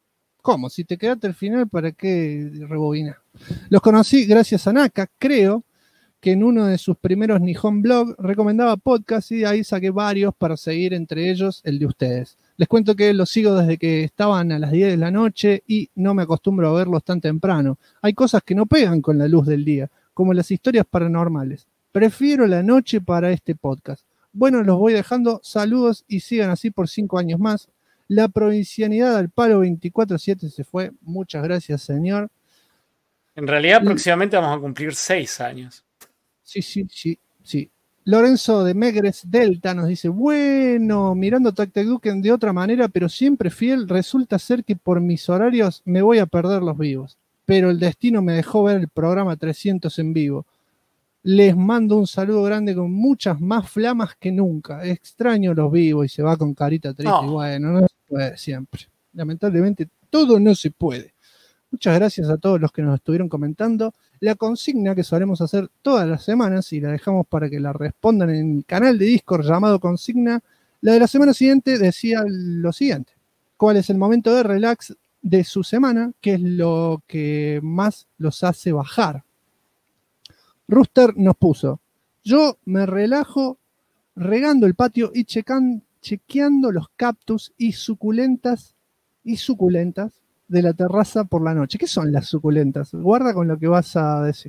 ¿Cómo? Si te quedaste al final, ¿para qué rebobinar? Los conocí gracias a Naka, creo que en uno de sus primeros Nihon Blog recomendaba podcast y de ahí saqué varios para seguir, entre ellos el de ustedes. Les cuento que los sigo desde que estaban a las 10 de la noche y no me acostumbro a verlos tan temprano. Hay cosas que no pegan con la luz del día, como las historias paranormales. Prefiero la noche para este podcast. Bueno, los voy dejando. Saludos y sigan así por 5 años más. La provincianidad al palo 24/7 se fue. Muchas gracias, señor. En realidad, próximamente vamos a cumplir 6 años. Sí. Lorenzo de Megres Delta nos dice, bueno, mirando Takteduken de otra manera, pero siempre fiel, resulta ser que por mis horarios me voy a perder los vivos. Pero el destino me dejó ver el programa 300 en vivo. Les mando un saludo grande con muchas más flamas que nunca. Extraño los vivos y se va con carita triste. No. Y bueno, no se puede siempre. Lamentablemente todo no se puede. Muchas gracias a todos los que nos estuvieron comentando. La consigna que solemos hacer todas las semanas y la dejamos para que la respondan en el canal de Discord llamado Consigna. La de la semana siguiente decía lo siguiente. ¿Cuál es el momento de relax de su semana? ¿Qué es lo que más los hace bajar? Rooster nos puso, yo me relajo regando el patio y chequeando los cactus y suculentas de la terraza por la noche. ¿Qué son las suculentas? Guarda con lo que vas a decir.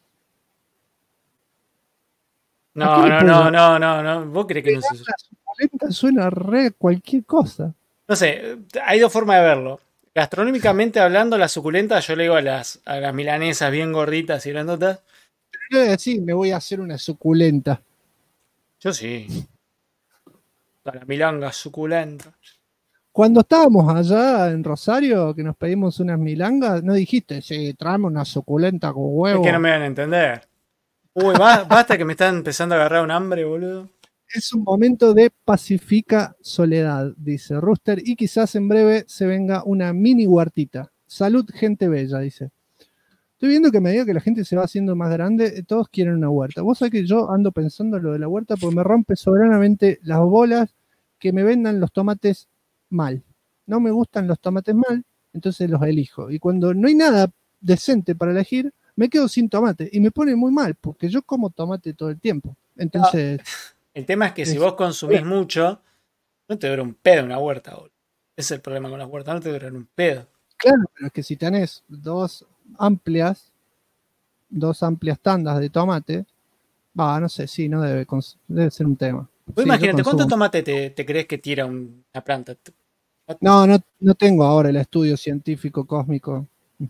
No. ¿Vos crees que no se... La suculenta suena re cualquier cosa. No sé, hay dos formas de verlo. Gastronómicamente hablando, la suculenta yo le digo a las milanesas bien gorditas y grandotas. No voy a decir, me voy a hacer una suculenta. Yo sí. A la milanga suculenta. Cuando estábamos allá en Rosario, que nos pedimos unas milangas, no dijiste, sí, tráeme una suculenta con huevo. Es que no me van a entender. Uy, basta que me están empezando a agarrar un hambre, boludo. Es un momento de pacífica soledad, dice Rooster, y quizás en breve se venga una mini huertita. Salud, gente bella, dice. Estoy viendo que a medida que la gente se va haciendo más grande, todos quieren una huerta. Vos sabés que yo ando pensando lo de la huerta porque me rompe soberanamente las bolas que me vendan los tomates mal. No me gustan los tomates mal, entonces los elijo. Y cuando no hay nada decente para elegir, me quedo sin tomate. Y me pone muy mal, porque yo como tomate todo el tiempo. Entonces... El tema es que si vos consumís mucho, no te dura un pedo una huerta, boludo. Ese es el problema con las huertas, no te duran un pedo. Claro, pero es que si tenés dos amplias tandas de tomate, no sé, sí, no debe ser un tema. Vos imagínate, ¿cuánto tomate te crees que tira una planta? No tengo ahora el estudio científico cósmico.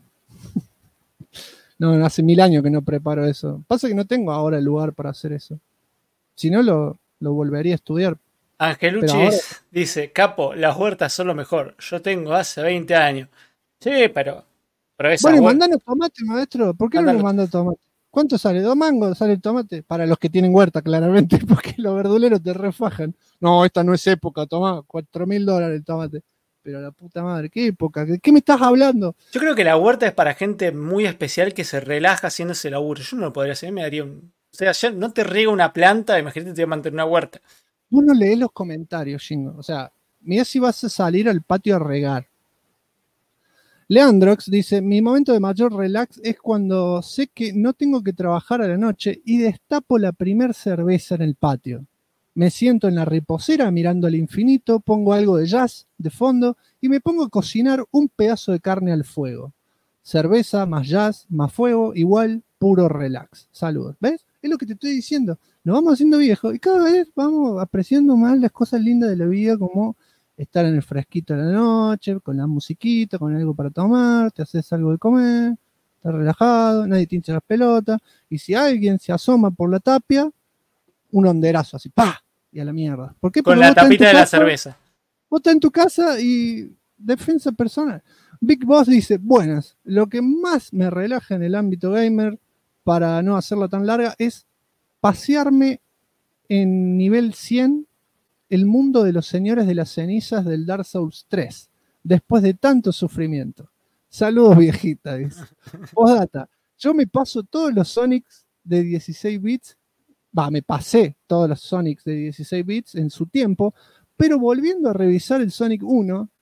No, hace 1000 años que no preparo eso. Pasa que no tengo ahora el lugar para hacer eso. Si no, lo volvería a estudiar. Angelucci dice, Capo, las huertas son lo mejor. Yo tengo hace 20 años. Sí, pero esa bueno, mandanos tomate, maestro. ¿Por qué no nos manda tomate? ¿Cuánto sale? ¿2 mangos sale el tomate? Para los que tienen huerta, claramente, porque los verduleros te refajan. No, esta no es época, tomá, $4.000 el tomate. Pero la puta madre, ¿qué época? ¿De qué me estás hablando? Yo creo que la huerta es para gente muy especial que se relaja haciendo ese laburo. Yo no lo podría hacer, me daría un... O sea, ya no te riega una planta, imagínate te voy a mantener una huerta. Vos no lees los comentarios, Shingo. O sea, mirá si vas a salir al patio a regar. Leandrox dice, mi momento de mayor relax es cuando sé que no tengo que trabajar a la noche y destapo la primer cerveza en el patio. Me siento en la reposera mirando al infinito, pongo algo de jazz de fondo y me pongo a cocinar un pedazo de carne al fuego. Cerveza, más jazz, más fuego, igual, puro relax. Saludos. ¿Ves? Es lo que te estoy diciendo. Nos vamos haciendo viejos y cada vez vamos apreciando más las cosas lindas de la vida, como estar en el fresquito de la noche, con la musiquita, con algo para tomar, te haces algo de comer, estás relajado, nadie te hincha las pelotas, y si alguien se asoma por la tapia, un honderazo así, ¡pah! Y a la mierda. ¿Por qué? Con la tapita de la cerveza. Vos estás en tu casa y defensa personal. Big Boss dice, buenas, lo que más me relaja en el ámbito gamer, para no hacerla tan larga, es pasearme en nivel 100 el mundo de los señores de las cenizas del Dark Souls 3, después de tanto sufrimiento. Saludos, viejita, dice. Postdata, yo me paso todos los Sonics de 16 bits, me pasé todos los Sonics de 16 bits en su tiempo, pero volviendo a revisar el Sonic 1,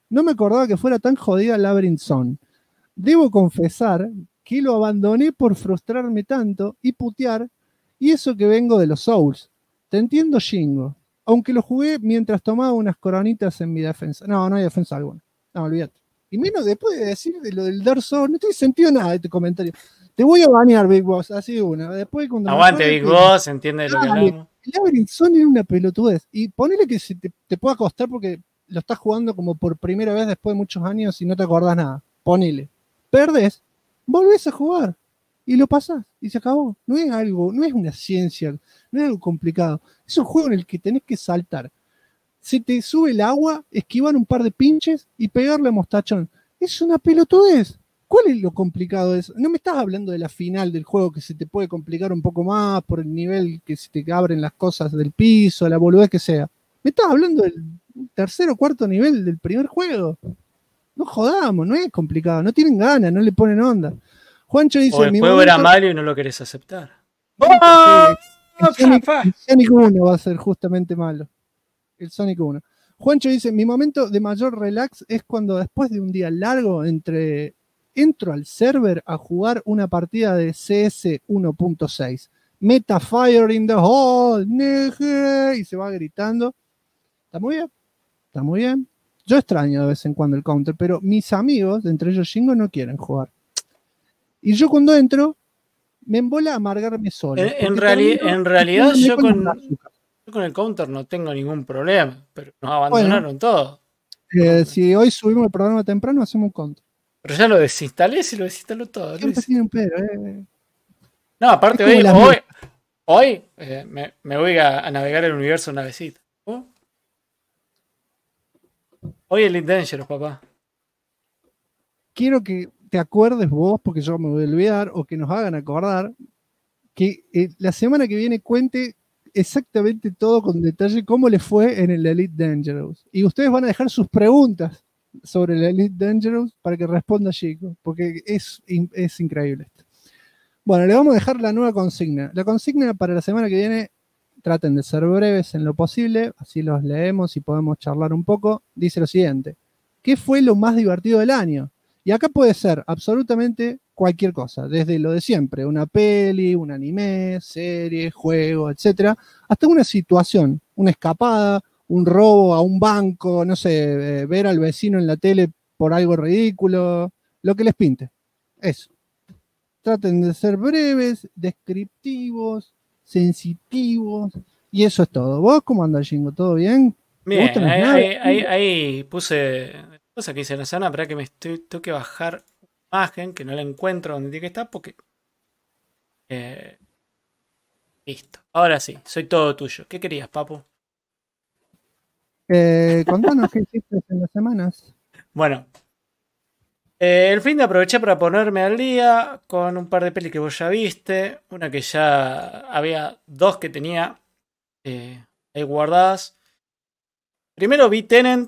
No me acordaba que fuera tan jodida Labyrinth Zone. Debo confesar que lo abandoné por frustrarme tanto y putear, y eso que vengo de los Souls. Te entiendo, Shingo. Aunque lo jugué mientras tomaba unas coronitas en mi defensa. No, no hay defensa alguna. No, olvídate. Y menos después de decir de lo del Dark Souls, no tiene sentido nada de este comentario. Te voy a banear, Big Boss, así de una. Después, cuando Aguante, Big Boss, entiende lo que hablamos. El Labyrinth Zone es una pelotudez. Y ponele que se te pueda costar porque lo estás jugando como por primera vez después de muchos años y no te acordás nada. Ponele. Perdés, volvés a jugar y lo pasás y se acabó. No es algo, no es una ciencia, no es algo complicado. Es un juego en el que tenés que saltar. Se te sube el agua, esquivar un par de pinches y pegarle a mostachón. Es una pelotudez. ¿Cuál es lo complicado de eso? No me estás hablando de la final del juego que se te puede complicar un poco más por el nivel que se te abren las cosas del piso, la boludez que sea. Me estás hablando del tercer o cuarto nivel del primer juego. No jodamos, no es complicado. No tienen ganas, no le ponen onda. Juancho dice... O el juego era malo y no lo querés aceptar. El Sonic 1 va a ser justamente malo. El Sonic 1. Juancho dice, mi momento de mayor relax es cuando después de un día largo entro al server a jugar una partida de CS 1.6. Meta fire in the hole. Y se va gritando. Está muy bien. Está muy bien. Yo extraño de vez en cuando el counter, pero mis amigos, entre ellos Shingo, no quieren jugar. Y yo cuando entro, me embola amargarme solo. En realidad yo con el counter no tengo ningún problema, pero nos abandonaron todo. Si hoy subimos el programa temprano, hacemos un counter. Pero ya lo desinstalé, si lo desinstaló todo. Siempre tiene un pero, No, aparte hoy me voy a navegar el universo una vecita. Hoy el Elite Dangerous, papá. Quiero que te acuerdes vos, porque yo me voy a olvidar, o que nos hagan acordar, que la semana que viene cuente exactamente todo con detalle cómo le fue en el Elite Dangerous. Y ustedes van a dejar sus preguntas sobre el Elite Dangerous para que responda Chico, porque es increíble esto. Bueno, le vamos a dejar la nueva consigna. La consigna para la semana que viene, traten de ser breves en lo posible, así los leemos y podemos charlar un poco. Dice lo siguiente: ¿qué fue lo más divertido del año? Y acá puede ser absolutamente cualquier cosa, desde lo de siempre, una peli, un anime, serie, juego, etcétera, hasta una situación, una escapada, un robo a un banco, no sé, ver al vecino en la tele por algo ridículo, lo que les pinte. Eso. Traten de ser breves, descriptivos, sensitivos, y eso es todo. ¿Vos cómo andas, Jingo? ¿Todo bien? Bien, ahí puse cosa que hice la semana, para que tengo que bajar imagen, que no la encuentro donde tiene que estar, porque listo. Ahora sí, soy todo tuyo. ¿Qué querías, papu? Contanos qué hiciste en las semanas. Bueno, el fin de aproveché para ponerme al día con un par de pelis que vos ya viste. Una que ya había dos que tenía ahí guardadas. Primero vi Tenet.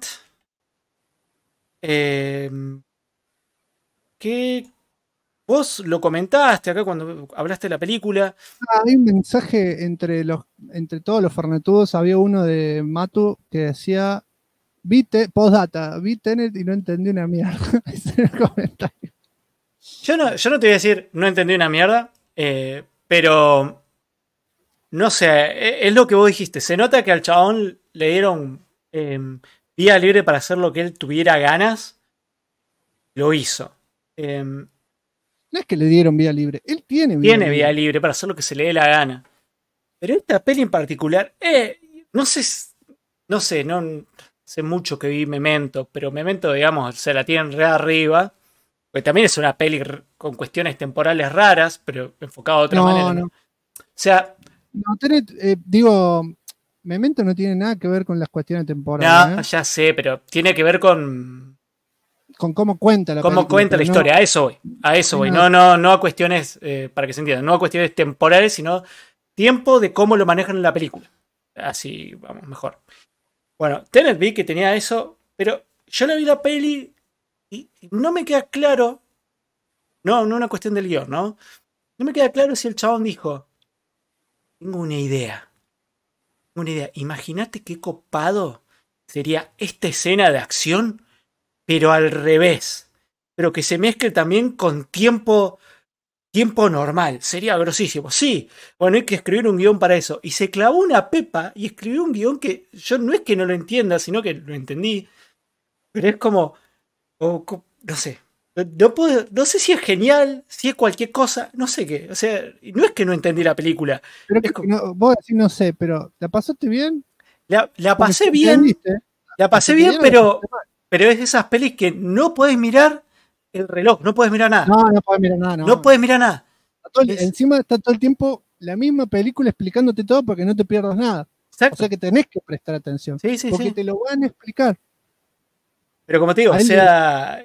Que vos lo comentaste acá cuando hablaste de la película. Hay un mensaje entre todos los fernetudos. Había uno de Matu que decía: postdata, vi Tenet y no entendí una mierda. Ese era el comentario. Yo no te voy a decir no entendí una mierda, pero no sé, es lo que vos dijiste. Se nota que al chabón le dieron vía libre para hacer lo que él tuviera ganas. Lo hizo. No es que le dieron vía libre, él tiene vía libre para hacer lo que se le dé la gana. Pero esta peli en particular, no sé mucho que vi Memento, pero Memento, digamos, se la tienen re arriba. Porque también es una peli con cuestiones temporales raras, pero enfocado de otra manera. No. O sea. No, Memento no tiene nada que ver con las cuestiones temporales. No, ya sé, pero tiene que ver con cómo cuenta la película, cuenta la historia. A eso voy. No a cuestiones, para que se entienda, no a cuestiones temporales, sino tiempo de cómo lo manejan en la película. Así, vamos, mejor. Bueno, Tenet vi que tenía eso, pero yo le vi la peli y no me queda claro, no una cuestión del guión, ¿no? No me queda claro si el chabón dijo: tengo una idea. Imagínate qué copado sería esta escena de acción pero al revés. Pero que se mezcle también con tiempo normal. Sería grosísimo. Sí, bueno, hay que escribir un guión para eso. Y se clavó una pepa y escribió un guión que yo no es que no lo entienda, sino que lo entendí. Pero es como, no sé. No sé si es genial, si es cualquier cosa, no sé qué. O sea, no es que no entendí la película. Pero vos decís no sé, pero ¿la pasaste bien? La pasé bien. La pasé bien, pero es de esas pelis que no podés mirar el reloj, no podés mirar nada. No podés mirar nada. No podés mirar nada. Encima está todo el tiempo la misma película explicándote todo para que no te pierdas nada. Exacto. O sea que tenés que prestar atención. Porque te lo van a explicar. Pero como te digo, o sea,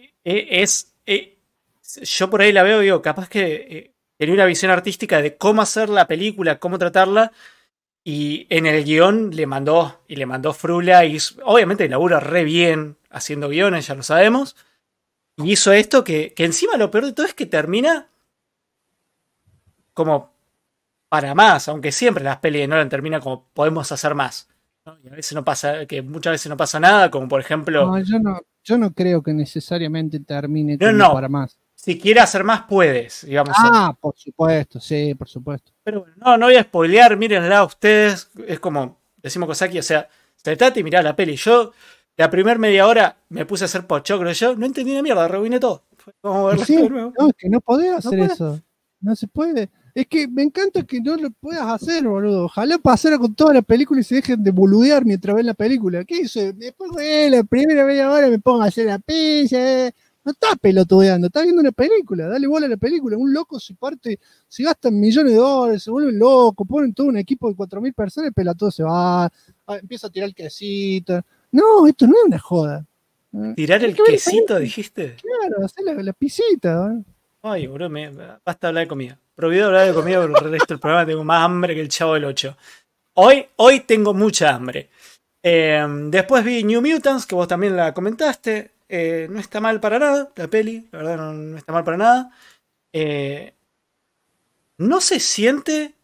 yo por ahí la veo y digo, capaz que tenía una visión artística de cómo hacer la película, cómo tratarla, y en el guión le mandó frula, y obviamente labura re bien haciendo guiones, ya lo sabemos, y hizo esto que encima lo peor de todo es que termina como para más, aunque siempre las pelis de Nolan terminan como podemos hacer más, ¿no? Y a veces muchas veces no pasa nada, como por ejemplo... No, yo no creo que necesariamente termine como para más. Si quiere hacer más, puedes, digamos. Por supuesto, sí, por supuesto. Pero bueno, no voy a spoilear, mírenla ustedes. Es como decimos Kosaki, o sea, sentate y mirá la peli. Yo, la primer media hora, me puse a hacer pochoclo. Yo no entendí una mierda, arruiné todo. Vamos a verla de nuevo. No, es que no podés hacer eso. No se puede. Es que me encanta que no lo puedas hacer, boludo. Ojalá pasara con toda la película y se dejen de boludear mientras ven la película. ¿Qué hice? Después de la primera media hora me pongo a hacer la pizza. No estás pelotudeando, estás viendo una película, dale bola a la película. Un loco se gastan millones de dólares, se vuelve loco, ponen todo un equipo de 4.000 personas, el pelotudo se va, empieza a tirar el quesito. No, esto no es una joda. ¿Tirar el quesito, dijiste? Claro, hacer la pisita. Ay, bro, basta hablar de comida. Prohibido hablar de comida, pero el resto del programa tengo más hambre que el Chavo del 8. Hoy tengo mucha hambre. Después vi New Mutants, que vos también la comentaste. No está mal para nada la peli, la verdad no está mal para nada. No se siente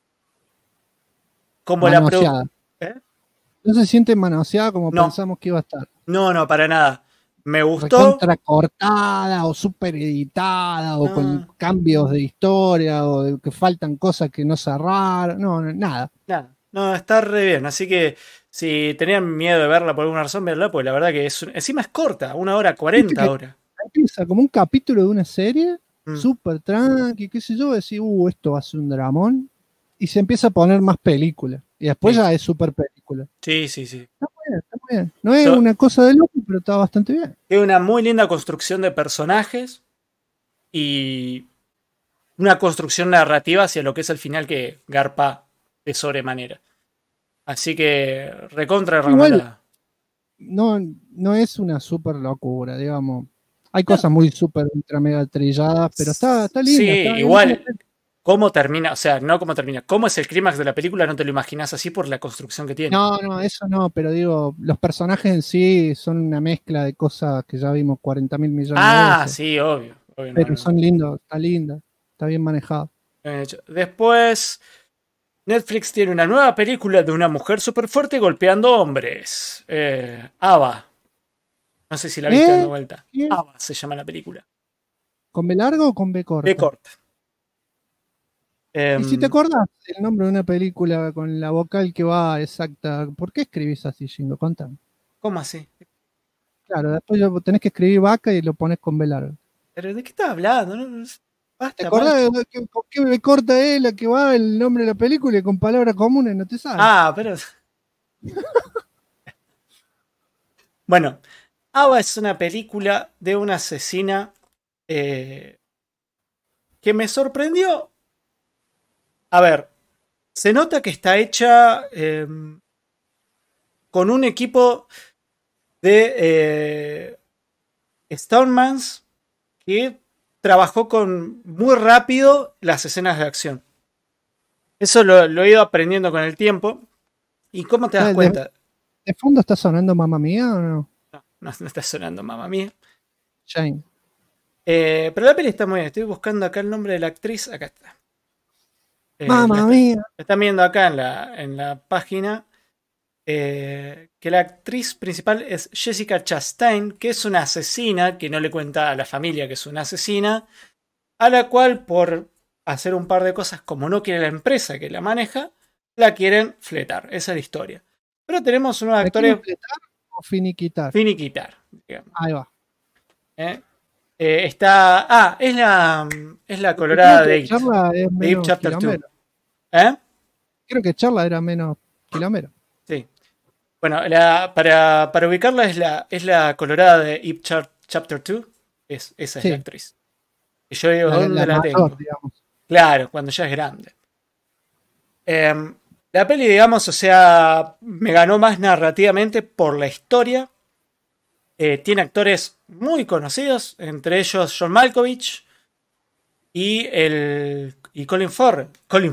como manoseada. No se siente manoseada como pensamos que iba a estar. No, para nada. Me gustó. Contracortada o super editada o con cambios de historia o de que faltan cosas que no cerraron. Nada. No, está re bien. Así que si tenían miedo de verla por alguna razón, verla, pues la verdad que encima es corta, 1 hora 40 ahora. Empieza como un capítulo de una serie, súper tranqui, qué sé yo, decir, esto va a ser un dramón, y se empieza a poner más película. Y después ya es súper película. Sí. Está muy bien. No es una cosa de loco, pero está bastante bien. Es una muy linda construcción de personajes y una construcción narrativa hacia lo que es el final que garpa de sobremanera. Así que recontra recomendada. No es una súper locura, digamos. Hay cosas muy súper ultra mega trilladas, pero está linda. Sí, está igual. Bien. ¿Cómo termina? O sea, no cómo termina. ¿Cómo es el clímax de la película? No te lo imaginas así por la construcción que tiene. No, eso no, pero digo, los personajes en sí son una mezcla de cosas que ya vimos 40.000 millones de veces. Sí, obvio. Pero son lindos, está linda, está bien manejado. Después, Netflix tiene una nueva película de una mujer súper fuerte golpeando hombres. Ava. No sé si la viste dando vuelta. Ava se llama la película. ¿Con B largo o con B corta? B corta. ¿Y si te acordás el nombre de una película con la vocal que va exacta? ¿Por qué escribís así, Shingo? Contame. ¿Cómo así? Claro, después tenés que escribir vaca y lo pones con B largo. ¿Pero de qué estás hablando? No, basta, ¿te acordás con qué B corta es la que va el nombre de la película y con palabras comunes no te sabes? Pero... Bueno, Ava es una película de una asesina que me sorprendió. A ver, se nota que está hecha con un equipo de Stonemans que trabajó con muy rápido las escenas de acción. Eso lo he ido aprendiendo con el tiempo. ¿Y cómo te das cuenta? ¿De fondo está sonando Mamma Mía o no? No está sonando Mamma Mía. Shane. Pero la peli está muy bien. Estoy buscando acá el nombre de la actriz. Acá está. Mamma Mía. Están viendo acá en la página. que la actriz principal es Jessica Chastain, que es una asesina, que no le cuenta a la familia que es una asesina, a la cual por hacer un par de cosas como no quiere la empresa que la maneja, la quieren fletar. Esa es la historia. Pero tenemos unos actores... ¿Fletar o finiquitar? Finiquitar, digamos. Ahí va. Está... es la colorada de It. De It Chapter 2. Creo que Charla era menos quilombero. Sí. Bueno, para ubicarla es la colorada de It Chapter 2. Esa es la actriz. Y yo digo, ¿dónde la tengo? Digamos. Claro, cuando ya es grande. La peli, digamos, o sea, me ganó más narrativamente por la historia. Tiene actores muy conocidos, entre ellos John Malkovich y Colin Farrell. Colin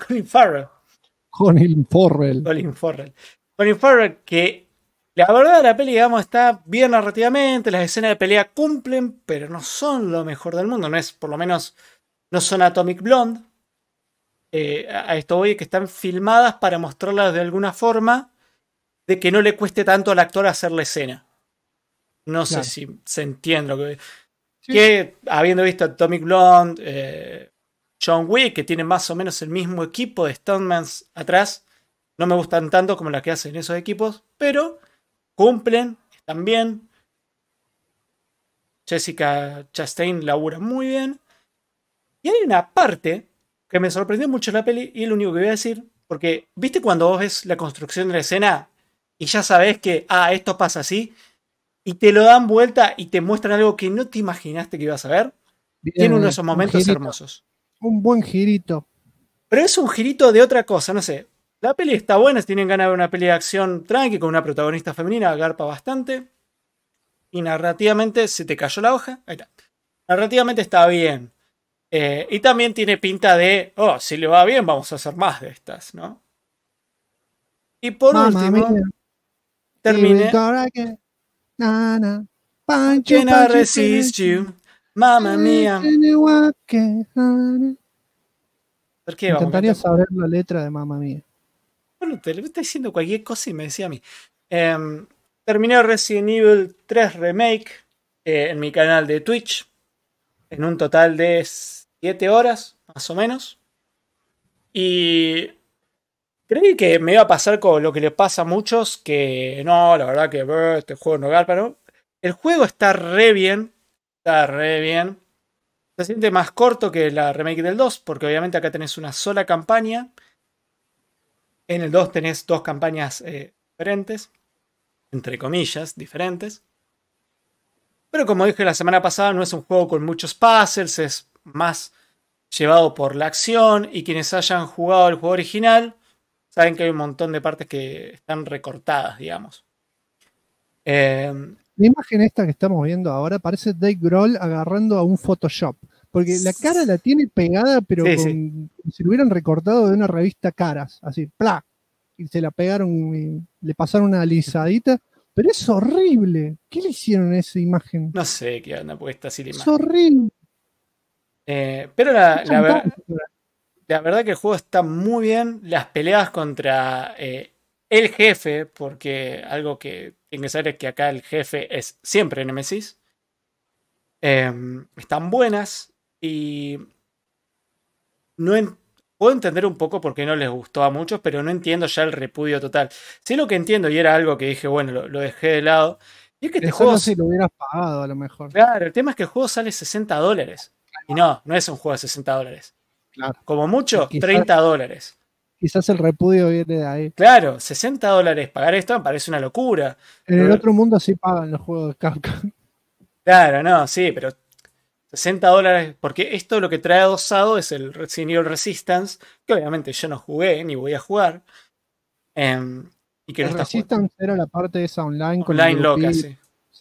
Farrell, que la verdad la peli, digamos, está bien narrativamente, las escenas de pelea cumplen, pero no son lo mejor del mundo, por lo menos no son Atomic Blonde. A esto voy, que están filmadas para mostrarlas de alguna forma de que no le cueste tanto al actor hacer la escena. No sé si se entiende lo que... Sí. Que habiendo visto Atomic Blonde, John Wick, que tiene más o menos el mismo equipo de stuntmans atrás, no me gustan tanto como las que hacen esos equipos, pero cumplen, están bien. Jessica Chastain labura muy bien. Y hay una parte que me sorprendió mucho en la peli, y es lo único que voy a decir, porque ¿viste cuando vos ves la construcción de la escena y ya sabés que, esto pasa así, y te lo dan vuelta y te muestran algo que no te imaginaste que ibas a ver? Bien, tiene uno de esos momentos hermosos. Un buen girito. Pero es un girito de otra cosa, no sé. La peli está buena, si tienen ganas de ver una peli de acción tranqui con una protagonista femenina, garpa bastante. Y narrativamente, se te cayó la hoja, ahí está. Narrativamente está bien. Y también tiene pinta de, si le va bien, vamos a hacer más de estas, ¿no? Y por último, terminé. Can I resist you? Mamma mía. ¿Por qué? Me encantaría saber la letra de Mamma mía. Bueno, te está diciendo cualquier cosa y me decía a mí. Terminé Resident Evil 3 Remake en mi canal de Twitch. En un total de 7 horas, más o menos. Y creí que me iba a pasar con lo que le pasa a muchos, que no, la verdad que este juego no garpa, ¿no? El juego está re bien. Está re bien. Se siente más corto que la remake del 2, porque obviamente acá tenés una sola campaña. En el 2 tenés 2 campañas diferentes. Entre comillas, diferentes. Pero como dije la semana pasada, no es un juego con muchos puzzles, es más llevado por la acción, y quienes hayan jugado el juego original saben que hay un montón de partes que están recortadas, digamos. La imagen esta que estamos viendo ahora parece Dave Grohl agarrando a un Photoshop, porque la cara la tiene pegada, pero como si lo hubieran recortado de una revista Caras, así, ¡plá! Y se la pegaron y le pasaron una alisadita. Pero es horrible. ¿Qué le hicieron a esa imagen? No sé qué anda puesta así la imagen. Es horrible. Pero la verdad que el juego está muy bien. Las peleas contra el jefe, porque algo que tienen que saber es que acá el jefe es siempre Nemesis. Están buenas y puedo entender un poco por qué no les gustó a muchos, pero no entiendo ya el repudio total. Sí, lo que entiendo, y era algo que dije, bueno, lo dejé de lado, y es que este juego... si lo hubieras pagado, a lo mejor. Claro, el tema es que el juego sale $60. Y no es un juego de $60. Claro. Como mucho, $30. Quizás el repudio viene de ahí. Claro, $60 pagar esto me parece una locura. En el otro mundo sí pagan los juegos de Capcom. Claro, no, sí, pero $60, porque esto lo que trae adosado es el Resident Evil Resistance, que obviamente yo no jugué ni voy a jugar. Y que el no Resistance era la parte esa online. Online loca, sí.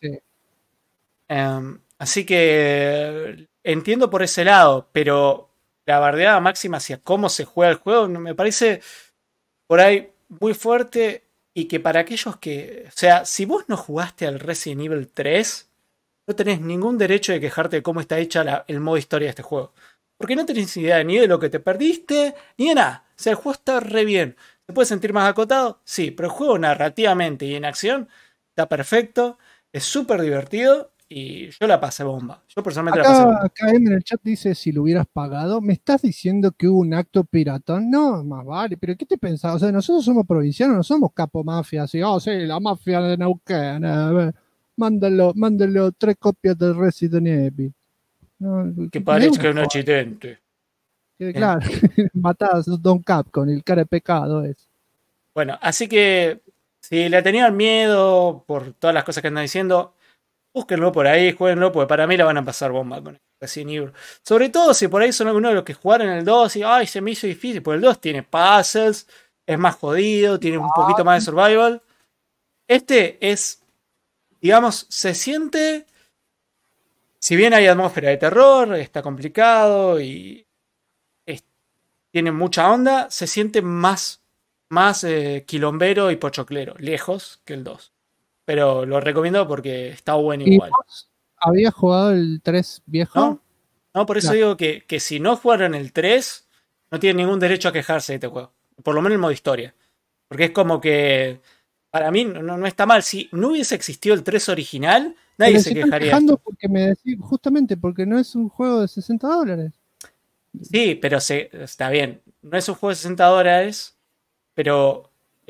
Así que entiendo por ese lado, pero la bardeada máxima hacia cómo se juega el juego me parece por ahí muy fuerte, y que para aquellos que... O sea, si vos no jugaste al Resident Evil 3... no tenés ningún derecho de quejarte de cómo está hecha el modo historia de este juego. Porque no tenés idea ni de lo que te perdiste, ni de nada. O sea, el juego está re bien. ¿Se puede sentir más acotado? Sí, pero el juego narrativamente y en acción está perfecto, es súper divertido y yo la pasé bomba. Yo personalmente la pasé bomba. Acá en el chat dice si lo hubieras pagado. ¿Me estás diciendo que hubo un acto piratón? No, más vale, pero ¿qué te pensás? O sea, nosotros somos provincianos, no somos capo mafia, así, sí, la mafia de Neuquén, a ver, mándalo 3 copias de Resident Evil. No, Que parezca un accidente. Claro, matás Don Capcom, el cara de pecado es. Bueno, así que si le tenían miedo por todas las cosas que andan diciendo, búsquenlo por ahí, jueguenlo, porque para mí la van a pasar bomba con Resident Evil. Sobre todo si por ahí son algunos de los que jugaron el 2 y ay, se me hizo difícil, porque el 2 tiene puzzles, es más jodido, tiene un poquito más de survival. Este es, digamos, se siente, si bien hay atmósfera de terror, está complicado y tiene mucha onda, se siente más quilombero y pochoclero, lejos que el 2. Pero lo recomiendo porque está bueno igual. ¿Habías jugado el 3 viejo? No, por eso digo que si no jugaron el 3, no tienen ningún derecho a quejarse de este juego. Por lo menos el modo historia. Porque es como que, para mí, no está mal. Si no hubiese existido el 3 original, nadie se quejaría. Porque justamente porque no es un juego de $60. Sí, pero está bien. No es un juego de $60, pero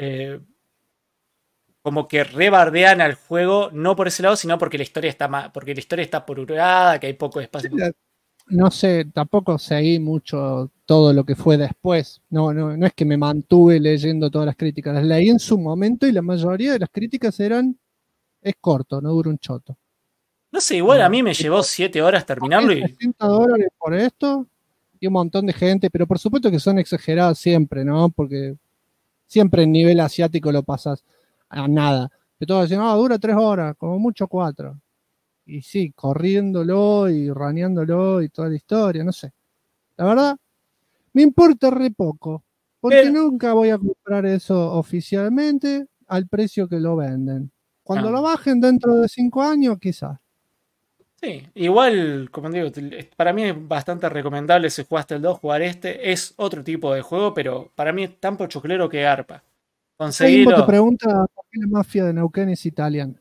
como que rebardean al juego, no por ese lado, sino porque la historia está porque la historia está apurada, que hay poco espacio. No sé, tampoco seguí mucho todo lo que fue después. No es que me mantuve leyendo todas las críticas. Las leí en su momento y la mayoría de las críticas es corto, no dura un choto. No sé, igual a mí me llevó 7 horas terminarlo y $60 por esto y un montón de gente, pero por supuesto que son exageradas siempre, ¿no? Porque siempre en nivel asiático lo pasas a nada. Que todos dicen, dura 3 horas, como mucho 4. Y sí, corriéndolo y raneándolo y toda la historia, no sé. La verdad, me importa re poco, porque nunca voy a comprar eso oficialmente al precio que lo venden. Cuando lo bajen dentro de 5 años, quizás. Sí, igual, como digo, para mí es bastante recomendable si jugaste el 2, jugar este. Es otro tipo de juego, pero para mí es tan pochoclero que garpa. Conseguirlo. Te pregunta por qué la mafia de Neuquén es italiana.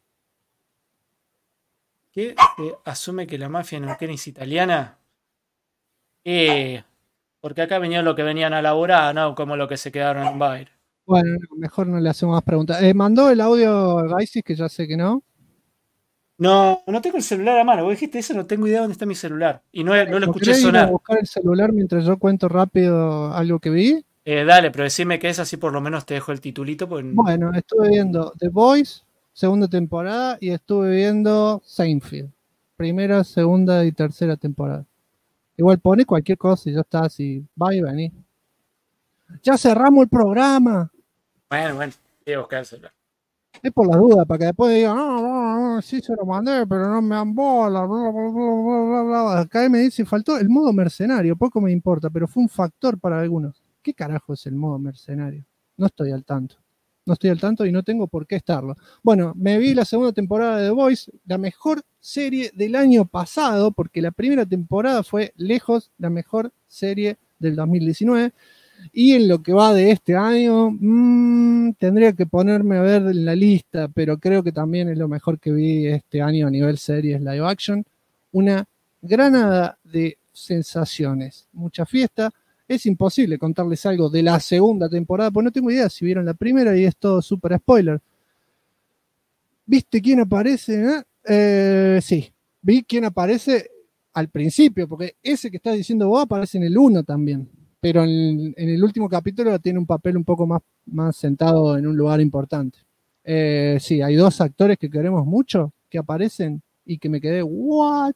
¿Qué? ¿Asume que la mafia de Neuquén es italiana? Porque acá venía lo que venían a laburar, ¿no? Como lo que se quedaron en Bayer. Bueno, mejor no le hacemos más preguntas. ¿Mandó el audio Gaisis, que ya sé que no? No tengo el celular a mano. Vos dijiste eso, no tengo idea dónde está mi celular. Y no lo escuché sonar. Ir a buscar el celular mientras yo cuento rápido algo que vi? Dale, pero decime que es así, por lo menos te dejo el titulito. Bueno, estuve viendo The Boys, segunda temporada, y estuve viendo Seinfeld. Primera, segunda y tercera temporada. Igual pone cualquier cosa y ya está así. Va y vení. ¡Ya cerramos el programa! Bueno, voy a buscar el celular. Es por la duda, para que después digan, no, sí se lo mandé, pero no me dan bola, bla, bla, bla, bla, bla. Acá me dice, faltó el modo mercenario, poco me importa, pero fue un factor para algunos. ¿Qué carajo es el modo mercenario? No estoy al tanto. No estoy al tanto y no tengo por qué estarlo. Bueno, me vi la segunda temporada de The Voice, la mejor serie del año pasado, porque la primera temporada fue lejos la mejor serie del 2019. Y en lo que va de este año, tendría que ponerme a ver en la lista, pero creo que también es lo mejor que vi este año a nivel series live action. Una granada de sensaciones, mucha fiesta. Es imposible contarles algo de la segunda temporada, pues no tengo idea si vieron la primera y es todo súper spoiler. ¿Viste quién aparece? Sí, vi quién aparece al principio, porque ese que estás diciendo vos aparece en el 1 también. Pero en el último capítulo tiene un papel un poco más sentado en un lugar importante. Sí, hay 2 actores que queremos mucho que aparecen y que me quedé, ¿what?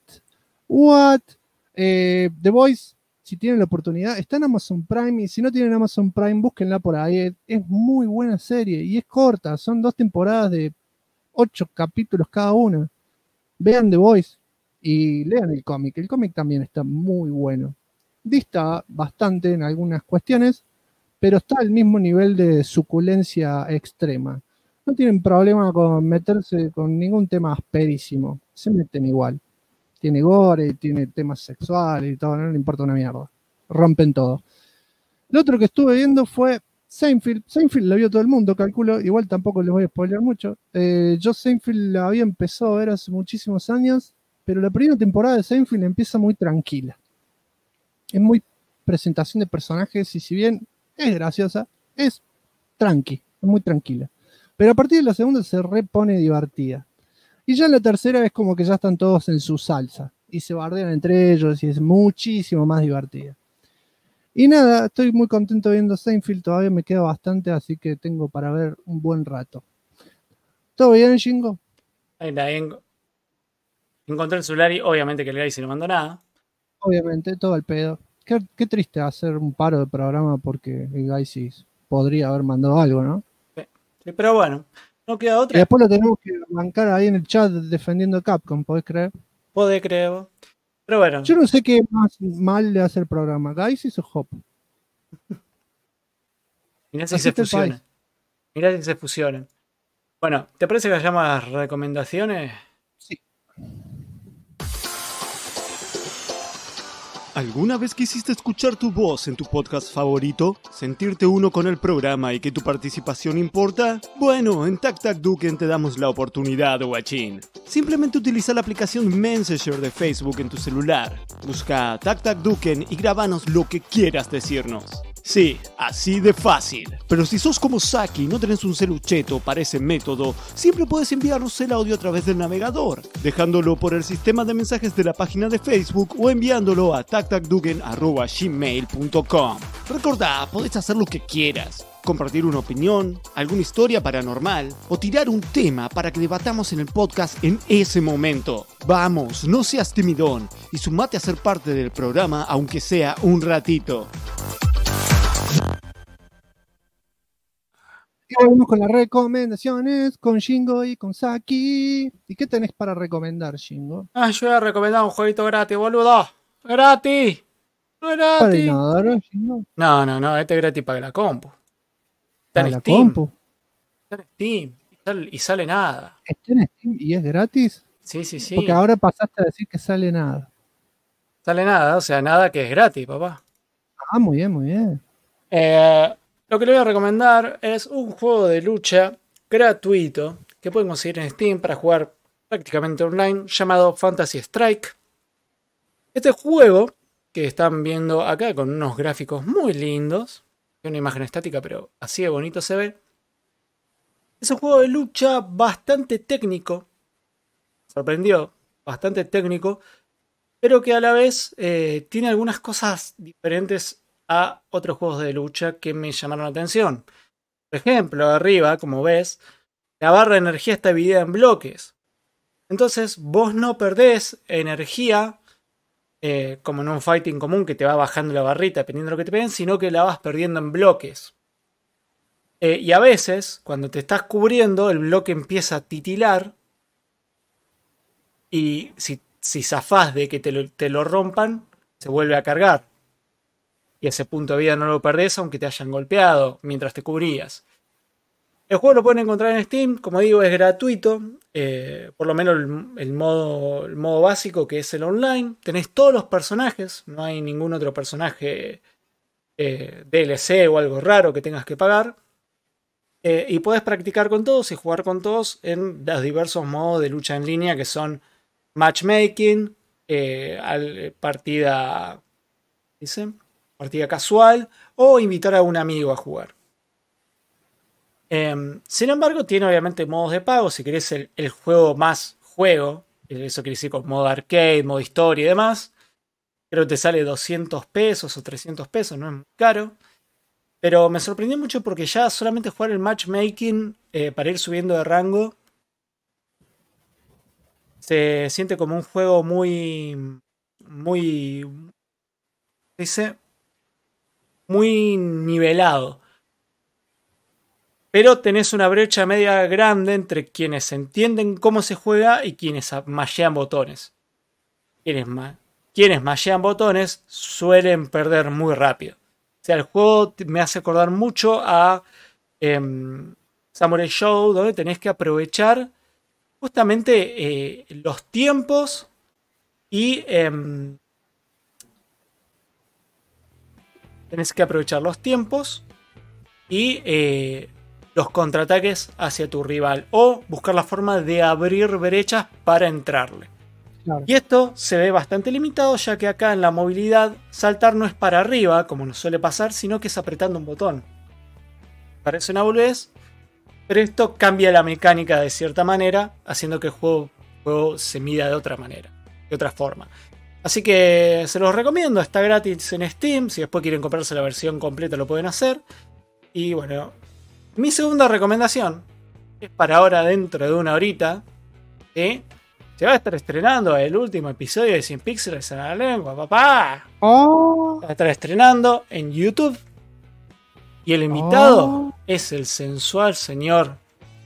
The Voice, si tienen la oportunidad, está en Amazon Prime y si no tienen Amazon Prime, búsquenla por ahí. Es muy buena serie y es corta, son 2 temporadas de 8 capítulos cada una. Vean The Voice y lean el cómic también está muy bueno. Dista bastante en algunas cuestiones, pero está al mismo nivel de suculencia extrema. No tienen problema con meterse con ningún tema asperísimo. Se meten igual. Tiene gore, tiene temas sexuales y todo, no le importa una mierda. Rompen todo. Lo otro que estuve viendo fue Seinfeld lo vio todo el mundo, calculo. Igual tampoco les voy a spoiler mucho. Yo Seinfeld la había empezado a ver hace muchísimos años, pero la primera temporada de Seinfeld empieza muy tranquila. Es muy presentación de personajes y si bien es graciosa, es tranqui, es muy tranquila. Pero a partir de la segunda se repone divertida. Y ya en la tercera es como que ya están todos en su salsa y se bardean entre ellos y es muchísimo más divertida. Y nada, estoy muy contento viendo Seinfeld, todavía me queda bastante, así que tengo para ver un buen rato. ¿Todo bien, Shingo? Ahí encontré el celular y obviamente que el Guy se no mandó nada. Obviamente, todo al pedo. Qué triste hacer un paro de programa porque el Guy sí podría haber mandado algo, ¿no? Sí, pero bueno, no queda otra. Y después lo tenemos que bancar ahí en el chat defendiendo a Capcom, ¿podés creer? Podés creer. Pero bueno. Yo no sé qué más mal le hace el programa, Guys o Hop. Mirá si se fusionan. Mirá si se fusionan. Bueno, ¿te parece que vayamos a las recomendaciones? Sí. ¿Alguna vez quisiste escuchar tu voz en tu podcast favorito? ¿Sentirte uno con el programa y que tu participación importa? Bueno, en Tac Tac Duken te damos la oportunidad, guachín. Simplemente utiliza la aplicación Messenger de Facebook en tu celular. Busca Tac Tac Duken y grabanos lo que quieras decirnos. Sí, así de fácil. Pero si sos como Saki y no tenés un celucheto para ese método, siempre puedes enviarnos el audio a través del navegador, dejándolo por el sistema de mensajes de la página de Facebook o enviándolo a tactacduken@gmail.com. Recordá, podés hacer lo que quieras. Compartir una opinión, alguna historia paranormal o tirar un tema para que debatamos en el podcast en ese momento. Vamos, no seas timidón y sumate a ser parte del programa aunque sea un ratito. Y volvemos con las recomendaciones, con Shingo y con Saki. ¿Y qué tenés para recomendar, Shingo? Yo voy a recomendar un jueguito gratis, boludo. ¡Gratis! ¡No es gratis! ¿Para inodoro, Shingo? No, este es gratis para la compu. Está ¿Para en la Steam. compu? Está en Steam. Y sale nada. ¿Está en Steam y es gratis? Sí. Porque ahora pasaste a decir que sale nada. Sale nada, o sea, nada que es gratis, papá. Ah, muy bien, muy bien. Lo que le voy a recomendar es un juego de lucha gratuito que pueden conseguir en Steam para jugar prácticamente online llamado Fantasy Strike. Este juego que están viendo acá con unos gráficos muy lindos, es una imagen estática pero así de bonito se ve, es un juego de lucha bastante técnico, sorprendió, bastante técnico, pero que a la vez tiene algunas cosas diferentes a otros juegos de lucha que me llamaron la atención. Por ejemplo, arriba, como ves, la barra de energía está dividida en bloques. Entonces, vos no perdés energía como en un fighting común que te va bajando la barrita dependiendo de lo que te peguen, sino que la vas perdiendo en bloques. Y a veces, cuando te estás cubriendo, el bloque empieza a titilar. Y si zafás de que te lo rompan, se vuelve a cargar. Y ese punto de vida no lo perdés aunque te hayan golpeado mientras te cubrías. El juego lo pueden encontrar en Steam, como digo, es gratuito. Por lo menos el modo básico, que es el online. Tenés todos los personajes, no hay ningún otro personaje DLC o algo raro que tengas que pagar. Y podés practicar con todos y jugar con todos en los diversos modos de lucha en línea que son matchmaking, partida casual o invitar a un amigo a jugar. Sin embargo, tiene obviamente modos de pago. Si querés el juego más juego, eso quiere decir con modo arcade, modo historia y demás, creo que te sale 200 pesos o 300 pesos, no es muy caro. Pero me sorprendió mucho porque ya solamente jugar el matchmaking para ir subiendo de rango se siente como un juego muy nivelado. Pero tenés una brecha media grande entre quienes entienden cómo se juega y quienes mashean botones. Quienes mashean botones suelen perder muy rápido. O sea, el juego me hace acordar mucho a Samurai Show, donde tenés que aprovechar justamente los tiempos y tenés que aprovechar los tiempos y los contraataques hacia tu rival o buscar la forma de abrir brechas para entrarle. Claro. Y esto se ve bastante limitado, ya que acá en la movilidad saltar no es para arriba, como nos suele pasar, sino que es apretando un botón. Parece una boludez, pero esto cambia la mecánica de cierta manera, haciendo que el juego se mida de otra manera, de otra forma. Así que se los recomiendo, está gratis en Steam, si después quieren comprarse la versión completa lo pueden hacer. Y bueno, mi segunda recomendación es para ahora dentro de una horita, se va a estar estrenando el último episodio de Sin Píxeles en la Lengua, papá. Oh. Se va a estar estrenando en YouTube. Y el invitado es el sensual señor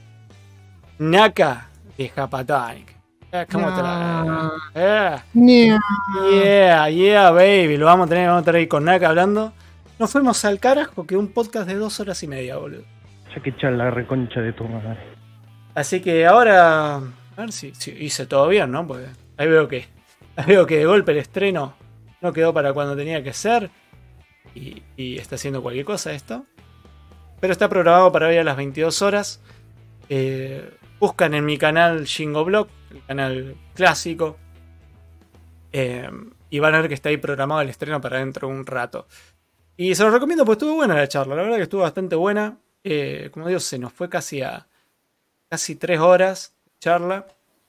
Naka de Japatonic. ¿Cómo te la Yeah, baby. Lo vamos a tener ahí con Naka hablando. Nos fuimos al carajo, que un podcast de 2 horas y media, boludo. Ya que echar la reconcha de tu madre. Así que ahora, a ver si hice todo bien, ¿no? Porque ahí veo que de golpe el estreno no quedó para cuando tenía que ser. Y está haciendo cualquier cosa esto. Pero está programado para hoy a las 22 horas. Buscan en mi canal Shingoblog, el canal clásico. Y van a ver que está ahí programado el estreno para dentro de un rato. Y se los recomiendo porque estuvo buena la charla. La verdad que estuvo bastante buena. Como digo, se nos fue casi 3 horas de charla.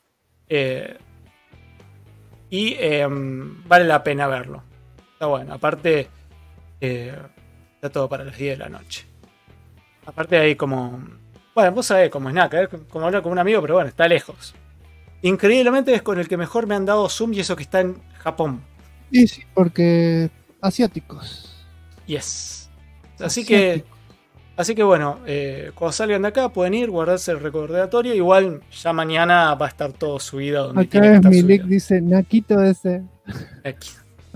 Y vale la pena verlo. Está bueno. Aparte, está todo para las 10 de la noche. Aparte hay como... Bueno, vos sabés cómo es Naka, como hablar con un amigo, pero bueno, está lejos. Increíblemente es con el que mejor me han dado Zoom y eso que está en Japón. Y sí, porque asiáticos. Yes. Así que bueno, cuando salgan de acá pueden ir, guardarse el recordatorio. Igual ya mañana va a estar todo subido donde Acá tiene que es estar Milik, subido. dice Naquito ese. Aquí.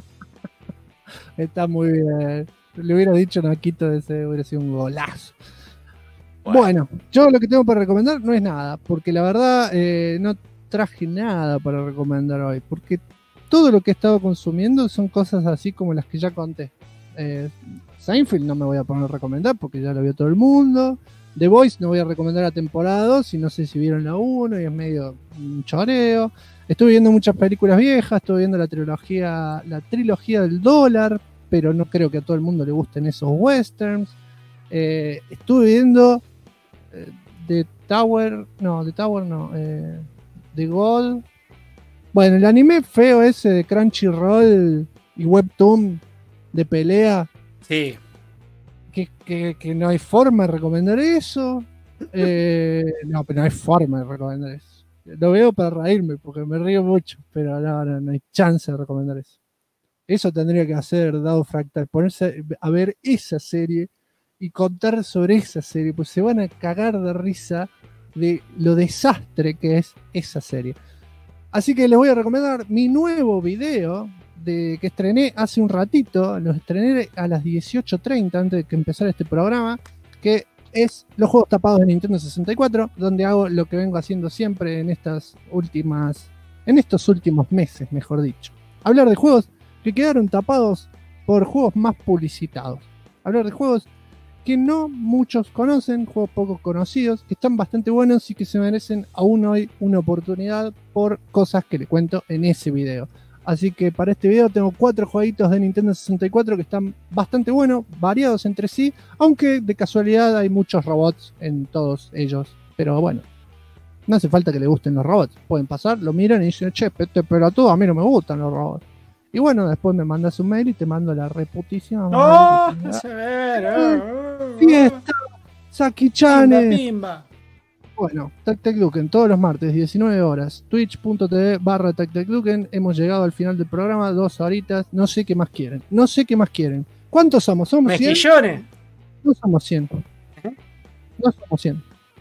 Está muy bien. Le hubiera dicho Naquito ese, hubiera sido un golazo. Bueno, yo lo que tengo para recomendar no es nada, porque la verdad no traje nada para recomendar hoy, porque todo lo que he estado consumiendo son cosas así como las que ya conté. Seinfeld no me voy a poner a recomendar porque ya lo vio todo el mundo. The Voice no voy a recomendar la temporada 2, y no sé si vieron la 1 y es medio un choreo. Estuve viendo muchas películas viejas, estuve viendo la trilogía del dólar, pero no creo que a todo el mundo le gusten esos westerns. Estuve viendo The Gold. Bueno, el anime feo ese de Crunchyroll y Webtoon de pelea. Sí. Que no hay forma de recomendar eso. No, pero no hay forma de recomendar eso. Lo veo para reírme porque me río mucho, pero no hay chance de recomendar eso. Eso tendría que hacer Dado Fractal, ponerse a ver esa serie y contar sobre esa serie, pues se van a cagar de risa de lo desastre que es esa serie. Así que les voy a recomendar mi nuevo video que estrené hace un ratito. Lo estrené a las 18:30 antes de que empezara este programa, que es los juegos tapados de Nintendo 64, donde hago lo que vengo haciendo siempre en estos últimos meses, mejor dicho. Hablar de juegos que quedaron tapados por juegos más publicitados. Hablar de juegos que no muchos conocen, juegos poco conocidos, que están bastante buenos y que se merecen aún hoy una oportunidad por cosas que le cuento en ese video. Así que para este video tengo 4 jueguitos de Nintendo 64 que están bastante buenos, variados entre sí, aunque de casualidad hay muchos robots en todos ellos. Pero bueno, no hace falta que le gusten los robots. Pueden pasar, lo miran y dicen, che, pero a todo a mí no me gustan los robots. Y bueno, después me mandas un mail y te mando la reputísima. ¡No! ¡Severo! ¡Fiesta! ¡Saki-chanes! ¡Pimba! Bueno, TacTacDuken, todos los martes, 19 horas. Twitch.tv/TacTacDuken. Hemos llegado al final del programa, 2 horitas. No sé qué más quieren. ¿Cuántos somos? ¿Somos 100? ¡Mejillones! No somos 100. No somos 100.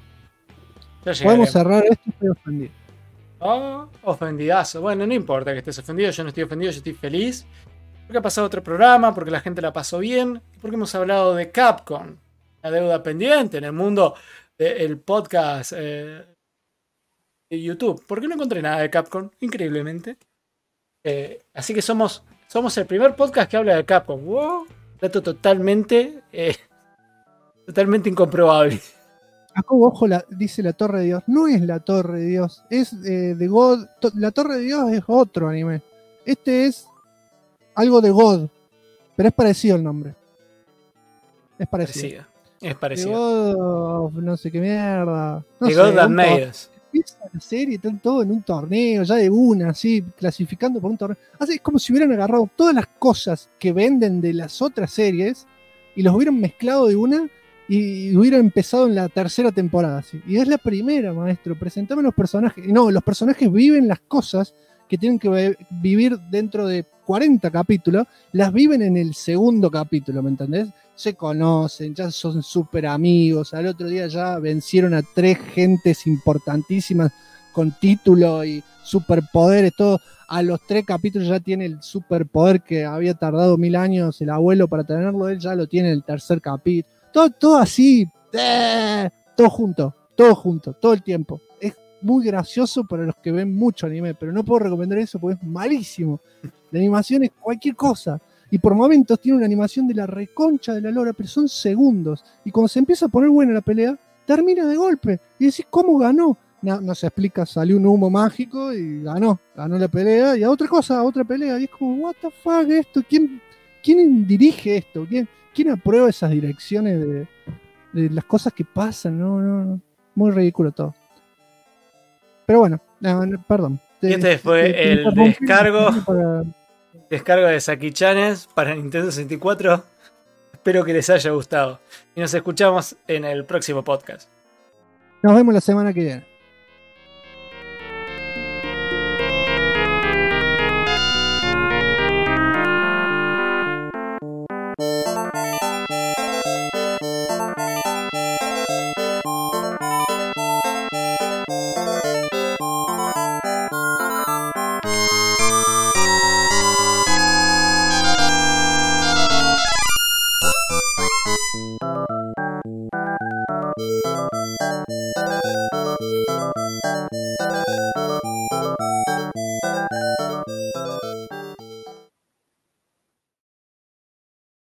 Podemos cerrar esto y estoy ofendido. Oh, ofendidazo. Bueno, no importa que estés ofendido, yo no estoy ofendido, yo estoy feliz. Porque ha pasado otro programa, porque la gente la pasó bien, porque hemos hablado de Capcom, la deuda pendiente en el mundo del podcast de YouTube. Porque no encontré nada de Capcom, increíblemente. Así que somos el primer podcast que habla de Capcom. Wow, dato totalmente Totalmente incomprobable. Jacobo, ojo, dice la Torre de Dios. No es la Torre de Dios, es de God. La Torre de Dios es otro anime. Este es algo de God, pero es parecido el nombre. Es parecido. Es parecido. The God of no sé qué mierda. No The sé, God That Made Us. Empieza la serie, están todos en un torneo, ya de una, así, clasificando por un torneo. Así es como si hubieran agarrado todas las cosas que venden de las otras series y los hubieran mezclado de una y hubieran empezado en la tercera temporada. ¿Sí? Y es la primera, maestro. Presentame los personajes. No, los personajes viven las cosas que tienen que vivir dentro de 40 capítulos, las viven en el segundo capítulo, ¿me entendés? Se conocen, ya son súper amigos. Al otro día ya vencieron a 3 gentes importantísimas con título y superpoderes, todo. A los 3 capítulos ya tiene el superpoder que había tardado 1000 años el abuelo para tenerlo, él ya lo tiene en el tercer capítulo. Todo así, todo junto, todo el tiempo. Es muy gracioso para los que ven mucho anime, pero no puedo recomendar eso porque es malísimo. La animación es cualquier cosa. Y por momentos tiene una animación de la reconcha de la lora, pero son segundos. Y cuando se empieza a poner buena la pelea, termina de golpe. Y decís, ¿cómo ganó? No se explica, salió un humo mágico y ganó la pelea. Y a otra cosa, a otra pelea. Y es como, what the fuck, esto, ¿quién dirige esto? ¿Quién aprueba esas direcciones de las cosas que pasan? No. Muy ridículo todo. Pero bueno, perdón. Y este fue el descargo de Saki-chanes para Nintendo 64. Espero que les haya gustado. Y nos escuchamos en el próximo podcast. Nos vemos la semana que viene.